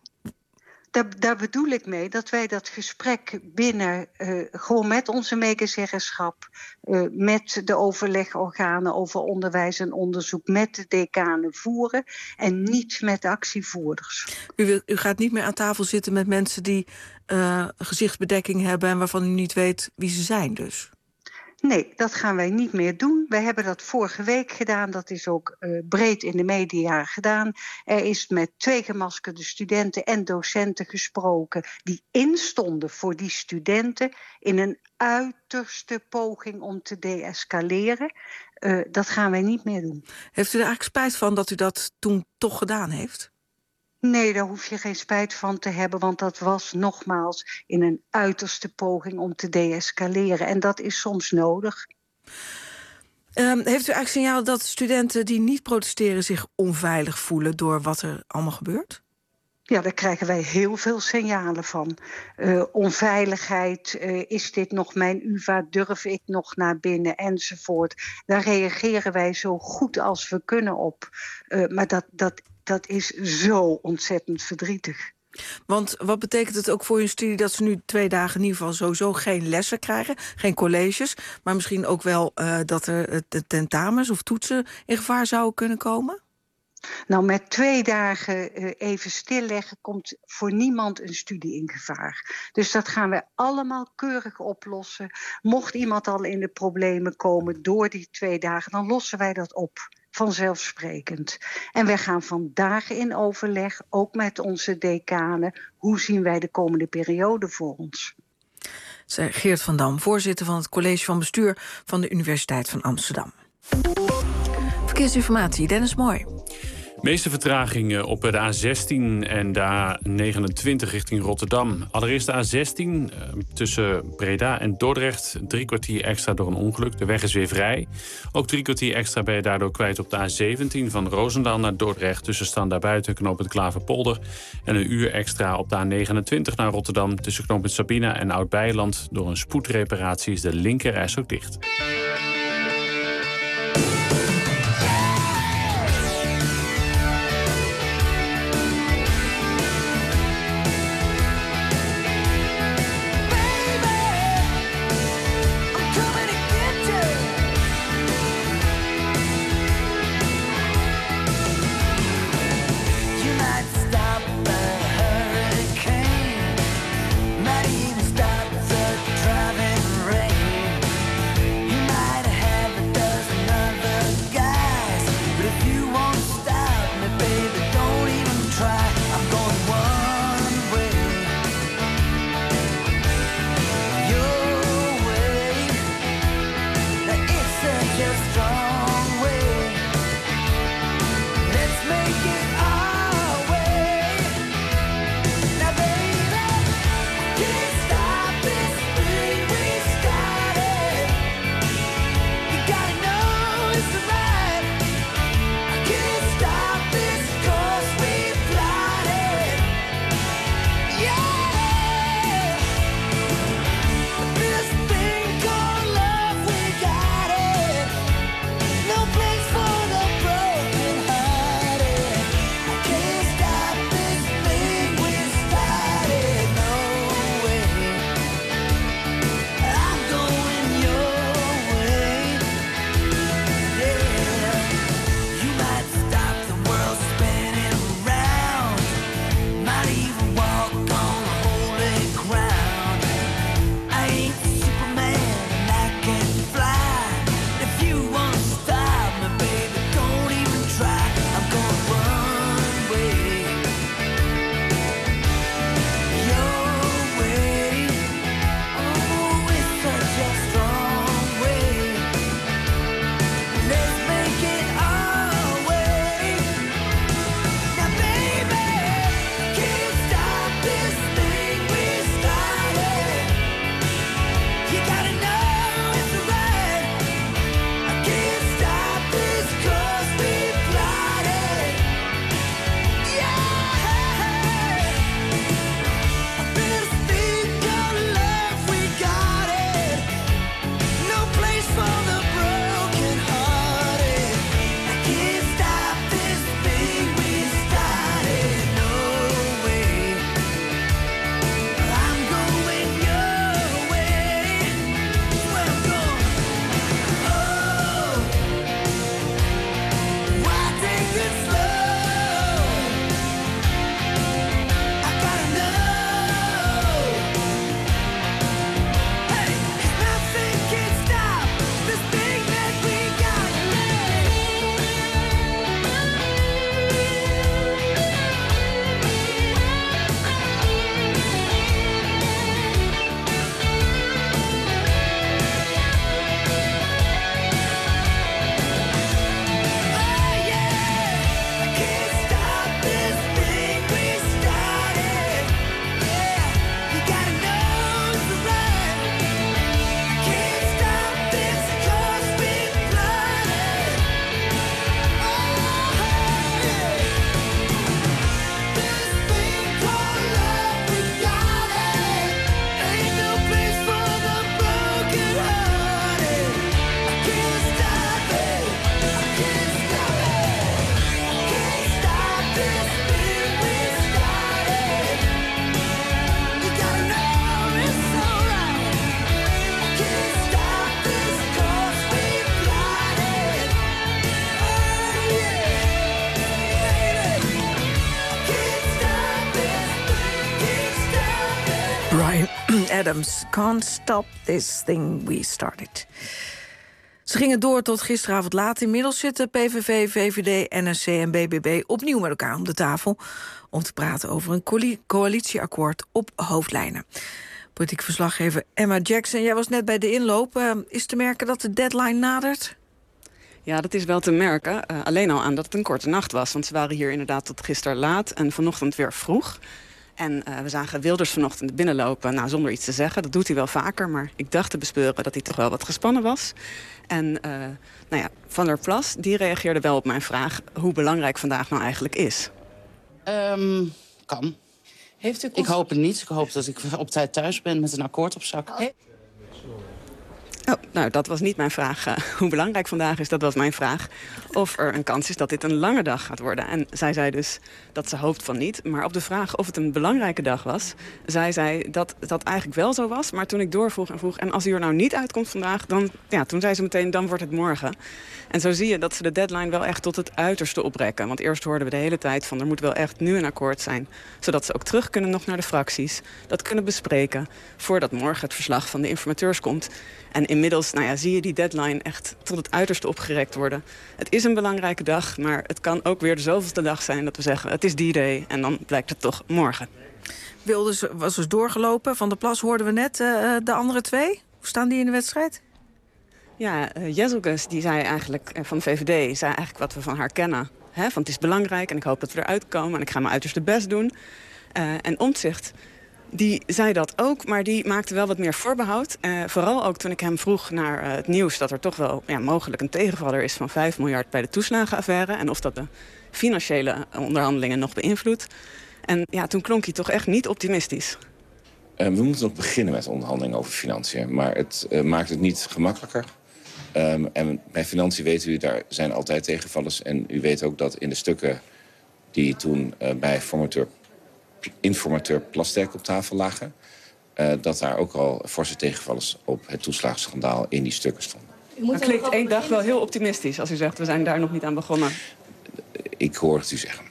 Daar bedoel ik mee dat wij dat gesprek binnen, gewoon met onze medezeggenschap, met de overlegorganen over onderwijs en onderzoek, met de decanen voeren en niet met actievoerders. U gaat niet meer aan tafel zitten met mensen die gezichtsbedekking hebben en waarvan u niet weet wie ze zijn dus? Nee, dat gaan wij niet meer doen. Wij hebben dat vorige week gedaan. Dat is ook breed in de media gedaan. Er is met 2 gemaskerde studenten en docenten gesproken die instonden voor die studenten in een uiterste poging om te deescaleren. Dat gaan wij niet meer doen. Heeft u er eigenlijk spijt van dat u dat toen toch gedaan heeft? Nee, daar hoef je geen spijt van te hebben, want dat was nogmaals in een uiterste poging om te deescaleren. En dat is soms nodig. Heeft u eigenlijk signaal dat studenten die niet protesteren zich onveilig voelen door wat er allemaal gebeurt? Ja, daar krijgen wij heel veel signalen van. Onveiligheid, is dit nog mijn UvA, durf ik nog naar binnen, enzovoort. Daar reageren wij zo goed als we kunnen op. Maar dat is zo ontzettend verdrietig. Want wat betekent het ook voor hun studie dat ze nu 2 dagen in ieder geval sowieso geen lessen krijgen, geen colleges, maar misschien ook wel dat er tentamens of toetsen in gevaar zouden kunnen komen? Nou, met 2 dagen even stilleggen komt voor niemand een studie in gevaar. Dus dat gaan we allemaal keurig oplossen. Mocht iemand al in de problemen komen door die 2 dagen, dan lossen wij dat op. Vanzelfsprekend. En wij gaan vandaag in overleg, ook met onze decanen, hoe zien wij de komende periode voor ons? Zei Geert van Dam, voorzitter van het college van bestuur van de Universiteit van Amsterdam. Verkeersinformatie, Dennis Mooi. De meeste vertragingen op de A16 en de A29 richting Rotterdam. Allereerst de A16 tussen Breda en Dordrecht. 3 kwartier extra door een ongeluk. De weg is weer vrij. Ook 3 kwartier extra ben je daardoor kwijt op de A17 van Roosendaal naar Dordrecht. Tussen Stand Buiten, knooppunt Klaverpolder. En een uur extra op de A29 naar Rotterdam. Tussen knooppunt Sabina en Oud-Beijerland. Door een spoedreparatie is de linkerreis ook dicht. Bryan Adams, Can't Stop This Thing We Started. Ze gingen door tot gisteravond laat. Inmiddels zitten PVV, VVD, NSC en BBB opnieuw met elkaar om de tafel om te praten over een coalitieakkoord op hoofdlijnen. Politiek verslaggever Emma Jackson, jij was net bij de inloop. Is te merken dat de deadline nadert? Ja, dat is wel te merken. Alleen al aan dat het een korte nacht was. Want ze waren hier inderdaad tot gisteren laat en vanochtend weer vroeg. En we zagen Wilders vanochtend binnenlopen, zonder iets te zeggen. Dat doet hij wel vaker, maar ik dacht te bespeuren dat hij toch wel wat gespannen was. En Van der Plas, die reageerde wel op mijn vraag hoe belangrijk vandaag nou eigenlijk is. Kan. Ik hoop het niet. Ik hoop dat ik op tijd thuis ben met een akkoord op zak. Dat was niet mijn vraag. Hoe belangrijk vandaag is, dat was mijn vraag. Of er een kans is dat dit een lange dag gaat worden. En zij zei dus dat ze hoopt van niet. Maar op de vraag of het een belangrijke dag was, zei zij dat dat eigenlijk wel zo was. Maar toen ik doorvroeg en als u er nou niet uitkomt vandaag, toen zei ze meteen, dan wordt het morgen. En zo zie je dat ze de deadline wel echt tot het uiterste oprekken. Want eerst hoorden we de hele tijd van, er moet wel echt nu een akkoord zijn. Zodat ze ook terug kunnen nog naar de fracties. Dat kunnen bespreken voordat morgen het verslag van de informateurs komt. En inmiddels zie je die deadline echt tot het uiterste opgerekt worden. Het is een belangrijke dag, maar het kan ook weer de zoveelste dag zijn dat we zeggen, het is die day en dan blijkt het toch morgen. Wilders was dus doorgelopen. Van der Plas hoorden we net. De andere twee, hoe staan die in de wedstrijd? Ja, Jezelgus, die zei eigenlijk, van de VVD, zei eigenlijk wat we van haar kennen. Van het is belangrijk en ik hoop dat we eruit komen en ik ga mijn uiterste best doen. En Omtzigt, die zei dat ook, maar die maakte wel wat meer voorbehoud. Vooral ook toen ik hem vroeg naar het nieuws dat er toch wel mogelijk een tegenvaller is van 5 miljard bij de toeslagenaffaire. En of dat de financiële onderhandelingen nog beïnvloedt. En toen klonk hij toch echt niet optimistisch. We moeten nog beginnen met onderhandelingen over financiën. Maar het maakt het niet gemakkelijker. En bij financiën weet u, daar zijn altijd tegenvallers. En u weet ook dat in de stukken die toen bij informateur Plasterk op tafel lagen, dat daar ook al forse tegenvallers op het toeslagenschandaal in die stukken stonden. Dat klinkt één dag wel heel optimistisch als u zegt, we zijn daar nog niet aan begonnen. Ik hoor het u zeggen.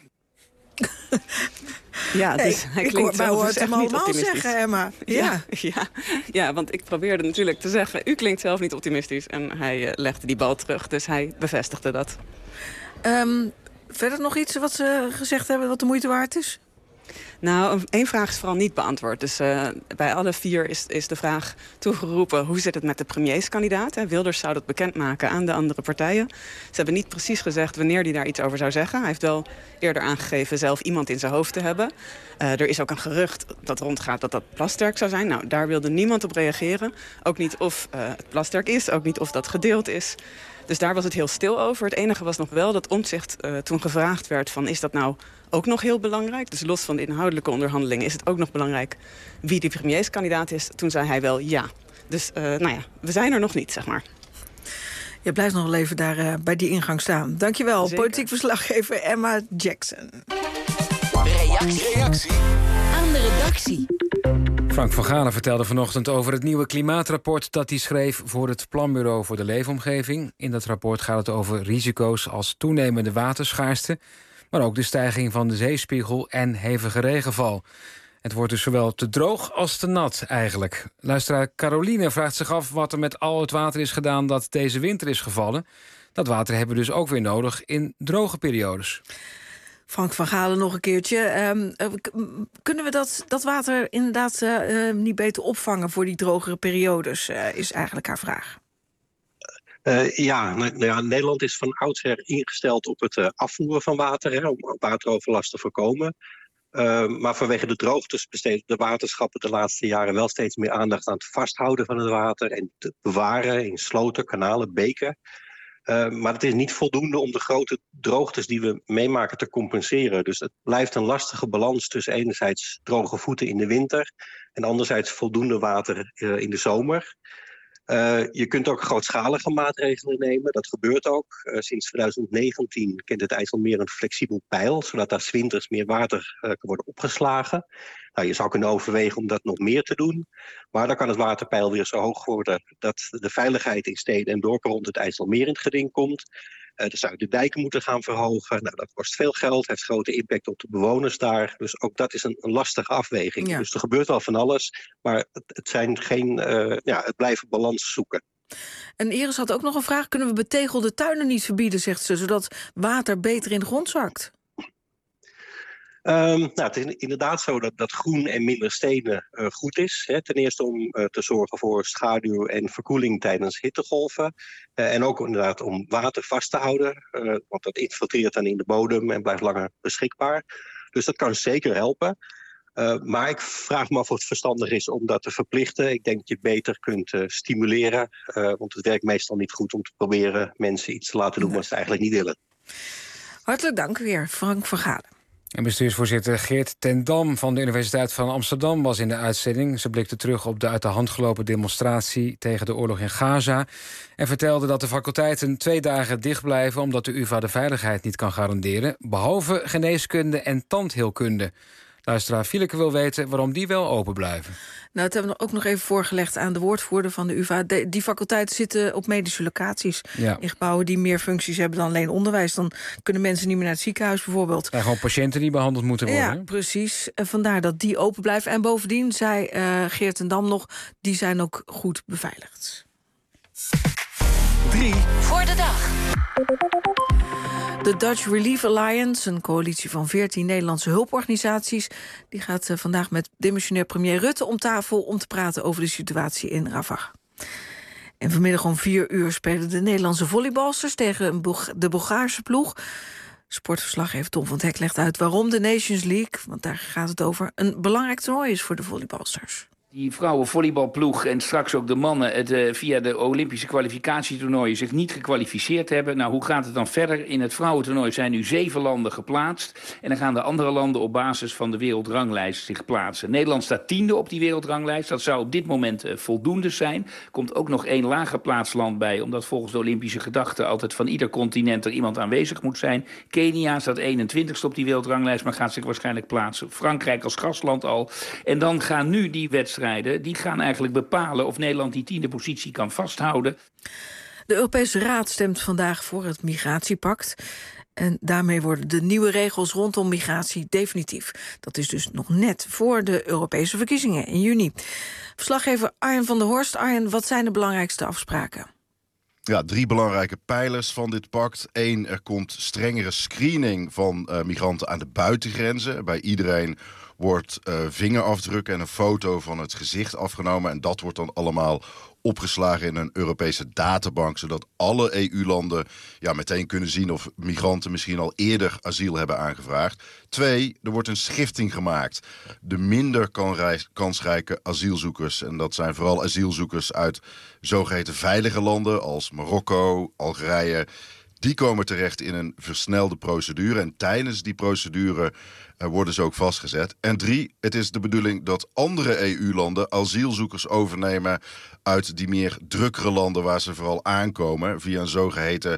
Ja, dus hij klinkt wel dus echt niet optimistisch. Zeggen, Emma. Ja, want ik probeerde natuurlijk te zeggen, u klinkt zelf niet optimistisch. En hij legde die bal terug, dus hij bevestigde dat. Verder nog iets wat ze gezegd hebben wat de moeite waard is? Nou, één vraag is vooral niet beantwoord. Dus bij alle 4 is de vraag toegeroepen, hoe zit het met de premierskandidaat? Wilders zou dat bekendmaken aan de andere partijen. Ze hebben niet precies gezegd wanneer hij daar iets over zou zeggen. Hij heeft wel eerder aangegeven zelf iemand in zijn hoofd te hebben. Er is ook een gerucht dat rondgaat dat dat Plasterk zou zijn. Nou, daar wilde niemand op reageren. Ook niet of het Plasterk is, ook niet of dat gedeeld is. Dus daar was het heel stil over. Het enige was nog wel dat Omtzigt toen gevraagd werd van, is dat nou ook nog heel belangrijk? Dus los van de inhoudelijke onderhandelingen is het ook nog belangrijk wie die premierskandidaat is. Toen zei hij wel ja. Dus we zijn er nog niet, zeg maar. Je blijft nog wel even daar bij die ingang staan. Dankjewel, Zeker. politiek verslaggever Emma Jackson. Reactie Aan de redactie. Frank van Galen vertelde vanochtend over het nieuwe klimaatrapport dat hij schreef voor het Planbureau voor de Leefomgeving. In dat rapport gaat het over risico's als toenemende waterschaarste, maar ook de stijging van de zeespiegel en hevige regenval. Het wordt dus zowel te droog als te nat eigenlijk. Luisteraar Caroline vraagt zich af wat er met al het water is gedaan dat deze winter is gevallen. Dat water hebben we dus ook weer nodig in droge periodes. Frank van Galen nog een keertje. Kunnen we dat water inderdaad niet beter opvangen voor die drogere periodes, is eigenlijk haar vraag. Nederland is van oudsher ingesteld op het afvoeren van water, om wateroverlast te voorkomen. Maar vanwege de droogtes besteden de waterschappen de laatste jaren wel steeds meer aandacht aan het vasthouden van het water en het bewaren in sloten, kanalen, beken. Maar het is niet voldoende om de grote droogtes die we meemaken te compenseren. Dus het blijft een lastige balans tussen enerzijds droge voeten in de winter en anderzijds voldoende water in de zomer. Je kunt ook grootschalige maatregelen nemen. Dat gebeurt ook. Sinds 2019 kent het IJsselmeer een flexibel peil, zodat daar 's winters meer water kan worden opgeslagen. Nou, je zou kunnen overwegen om dat nog meer te doen. Maar dan kan het waterpeil weer zo hoog worden dat de veiligheid in steden en dorpen rond het IJsselmeer in het geding komt. Dan zou je de dijken moeten gaan verhogen. Nou, dat kost veel geld, heeft grote impact op de bewoners daar. Dus ook dat is een lastige afweging. Ja. Dus er gebeurt wel van alles, maar het blijven balans zoeken. En Iris had ook nog een vraag. Kunnen we betegelde tuinen niet verbieden, zegt ze, zodat water beter in de grond zakt? Het is inderdaad zo dat groen en minder stenen goed is. Hè. Ten eerste om te zorgen voor schaduw en verkoeling tijdens hittegolven. En ook inderdaad om water vast te houden. Want dat infiltreert dan in de bodem en blijft langer beschikbaar. Dus dat kan zeker helpen. Maar ik vraag me af of het verstandig is om dat te verplichten. Ik denk dat je het beter kunt stimuleren. Want het werkt meestal niet goed om te proberen mensen iets te laten doen wat ze eigenlijk niet willen. Hartelijk dank weer, Frank Vergade. En bestuursvoorzitter Geert ten Dam van de Universiteit van Amsterdam was in de uitzending. Ze blikte terug op de uit de hand gelopen demonstratie tegen de oorlog in Gaza en vertelde dat de faculteiten 2 dagen dicht blijven omdat de UvA de veiligheid niet kan garanderen, behalve geneeskunde en tandheelkunde. Luisteraar Fieleke wil weten waarom die wel open blijven. Nou, dat hebben we ook nog even voorgelegd aan de woordvoerder van de UvA. Die faculteiten zitten op medische locaties. Ja. In gebouwen die meer functies hebben dan alleen onderwijs. Dan kunnen mensen niet meer naar het ziekenhuis bijvoorbeeld. Er zijn gewoon patiënten die behandeld moeten worden. Ja, precies. En vandaar dat die open blijven. En bovendien, zei Geert ten Dam nog, die zijn ook goed beveiligd. 3 voor de dag. De Dutch Relief Alliance, een coalitie van 14 Nederlandse hulporganisaties, die gaat vandaag met demissionair premier Rutte om tafel om te praten over de situatie in Rafah. En vanmiddag om 4 uur spelen de Nederlandse volleybalsters tegen de Bulgaarse ploeg. Sportverslaggever Tom van het Hek legt uit waarom de Nations League, want daar gaat het over, een belangrijk toernooi is voor de volleybalsters. Die vrouwenvolleybalploeg en straks ook de mannen via de Olympische kwalificatietoernooien zich niet gekwalificeerd hebben. Nou, hoe gaat het dan verder? In het vrouwentoernooi zijn nu 7 landen geplaatst. En dan gaan de andere landen op basis van de wereldranglijst zich plaatsen. Nederland staat 10e op die wereldranglijst. Dat zou op dit moment voldoende zijn. Er komt ook nog 1 lager geplaatst land bij, omdat volgens de Olympische gedachte altijd van ieder continent er iemand aanwezig moet zijn. Kenia staat 21ste op die wereldranglijst, maar gaat zich waarschijnlijk plaatsen. Frankrijk als gastland al. En dan gaan nu die wedstrijden, die gaan eigenlijk bepalen of Nederland die 10e positie kan vasthouden. De Europese Raad stemt vandaag voor het migratiepact. En daarmee worden de nieuwe regels rondom migratie definitief. Dat is dus nog net voor de Europese verkiezingen in juni. Verslaggever Arjen van der Horst. Arjen, wat zijn de belangrijkste afspraken? Ja, 3 belangrijke pijlers van dit pact. 1, er komt strengere screening van migranten aan de buitengrenzen. Bij iedereen wordt vingerafdruk en een foto van het gezicht afgenomen. En dat wordt dan allemaal opgeslagen in een Europese databank, zodat alle EU-landen meteen kunnen zien of migranten misschien al eerder asiel hebben aangevraagd. 2, er wordt een schifting gemaakt. De minder kansrijke asielzoekers, en dat zijn vooral asielzoekers uit zogeheten veilige landen als Marokko, Algerije, die komen terecht in een versnelde procedure. En tijdens die procedure worden ze ook vastgezet. En 3, het is de bedoeling dat andere EU-landen asielzoekers overnemen uit die meer drukkere landen waar ze vooral aankomen, via een zogeheten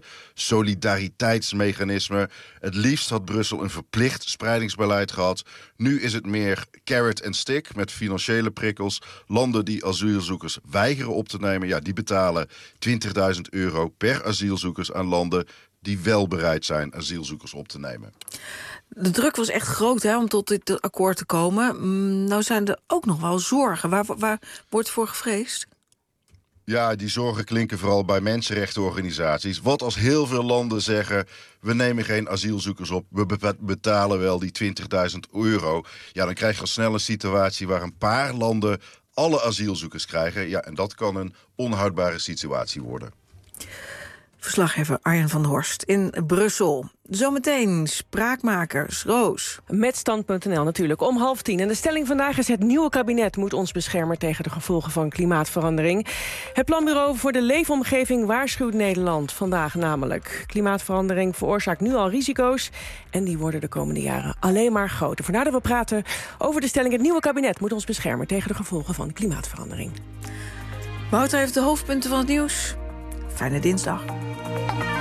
solidariteitsmechanisme. Het liefst had Brussel een verplicht spreidingsbeleid gehad. Nu is het meer carrot and stick met financiële prikkels. Landen die asielzoekers weigeren op te nemen, die betalen €20.000 per asielzoekers aan landen die wel bereid zijn asielzoekers op te nemen. De druk was echt groot om tot dit akkoord te komen. Nou zijn er ook nog wel zorgen. Waar wordt voor gevreesd? Ja, die zorgen klinken vooral bij mensenrechtenorganisaties. Wat als heel veel landen zeggen, we nemen geen asielzoekers op, we betalen wel die €20.000. Ja, dan krijg je al snel een situatie waar een paar landen alle asielzoekers krijgen. Ja, en dat kan een onhoudbare situatie worden. Verslaggever Arjen van der Horst in Brussel. Zometeen Spraakmakers, Roos. Met Stand.nl natuurlijk, om 9:30. En de stelling vandaag is: het nieuwe kabinet moet ons beschermen tegen de gevolgen van klimaatverandering. Het Planbureau voor de Leefomgeving waarschuwt Nederland vandaag namelijk. Klimaatverandering veroorzaakt nu al risico's en die worden de komende jaren alleen maar groter. Vandaar dat we praten over de stelling: het nieuwe kabinet moet ons beschermen tegen de gevolgen van klimaatverandering. Wouter heeft de hoofdpunten van het nieuws. Fijne dinsdag.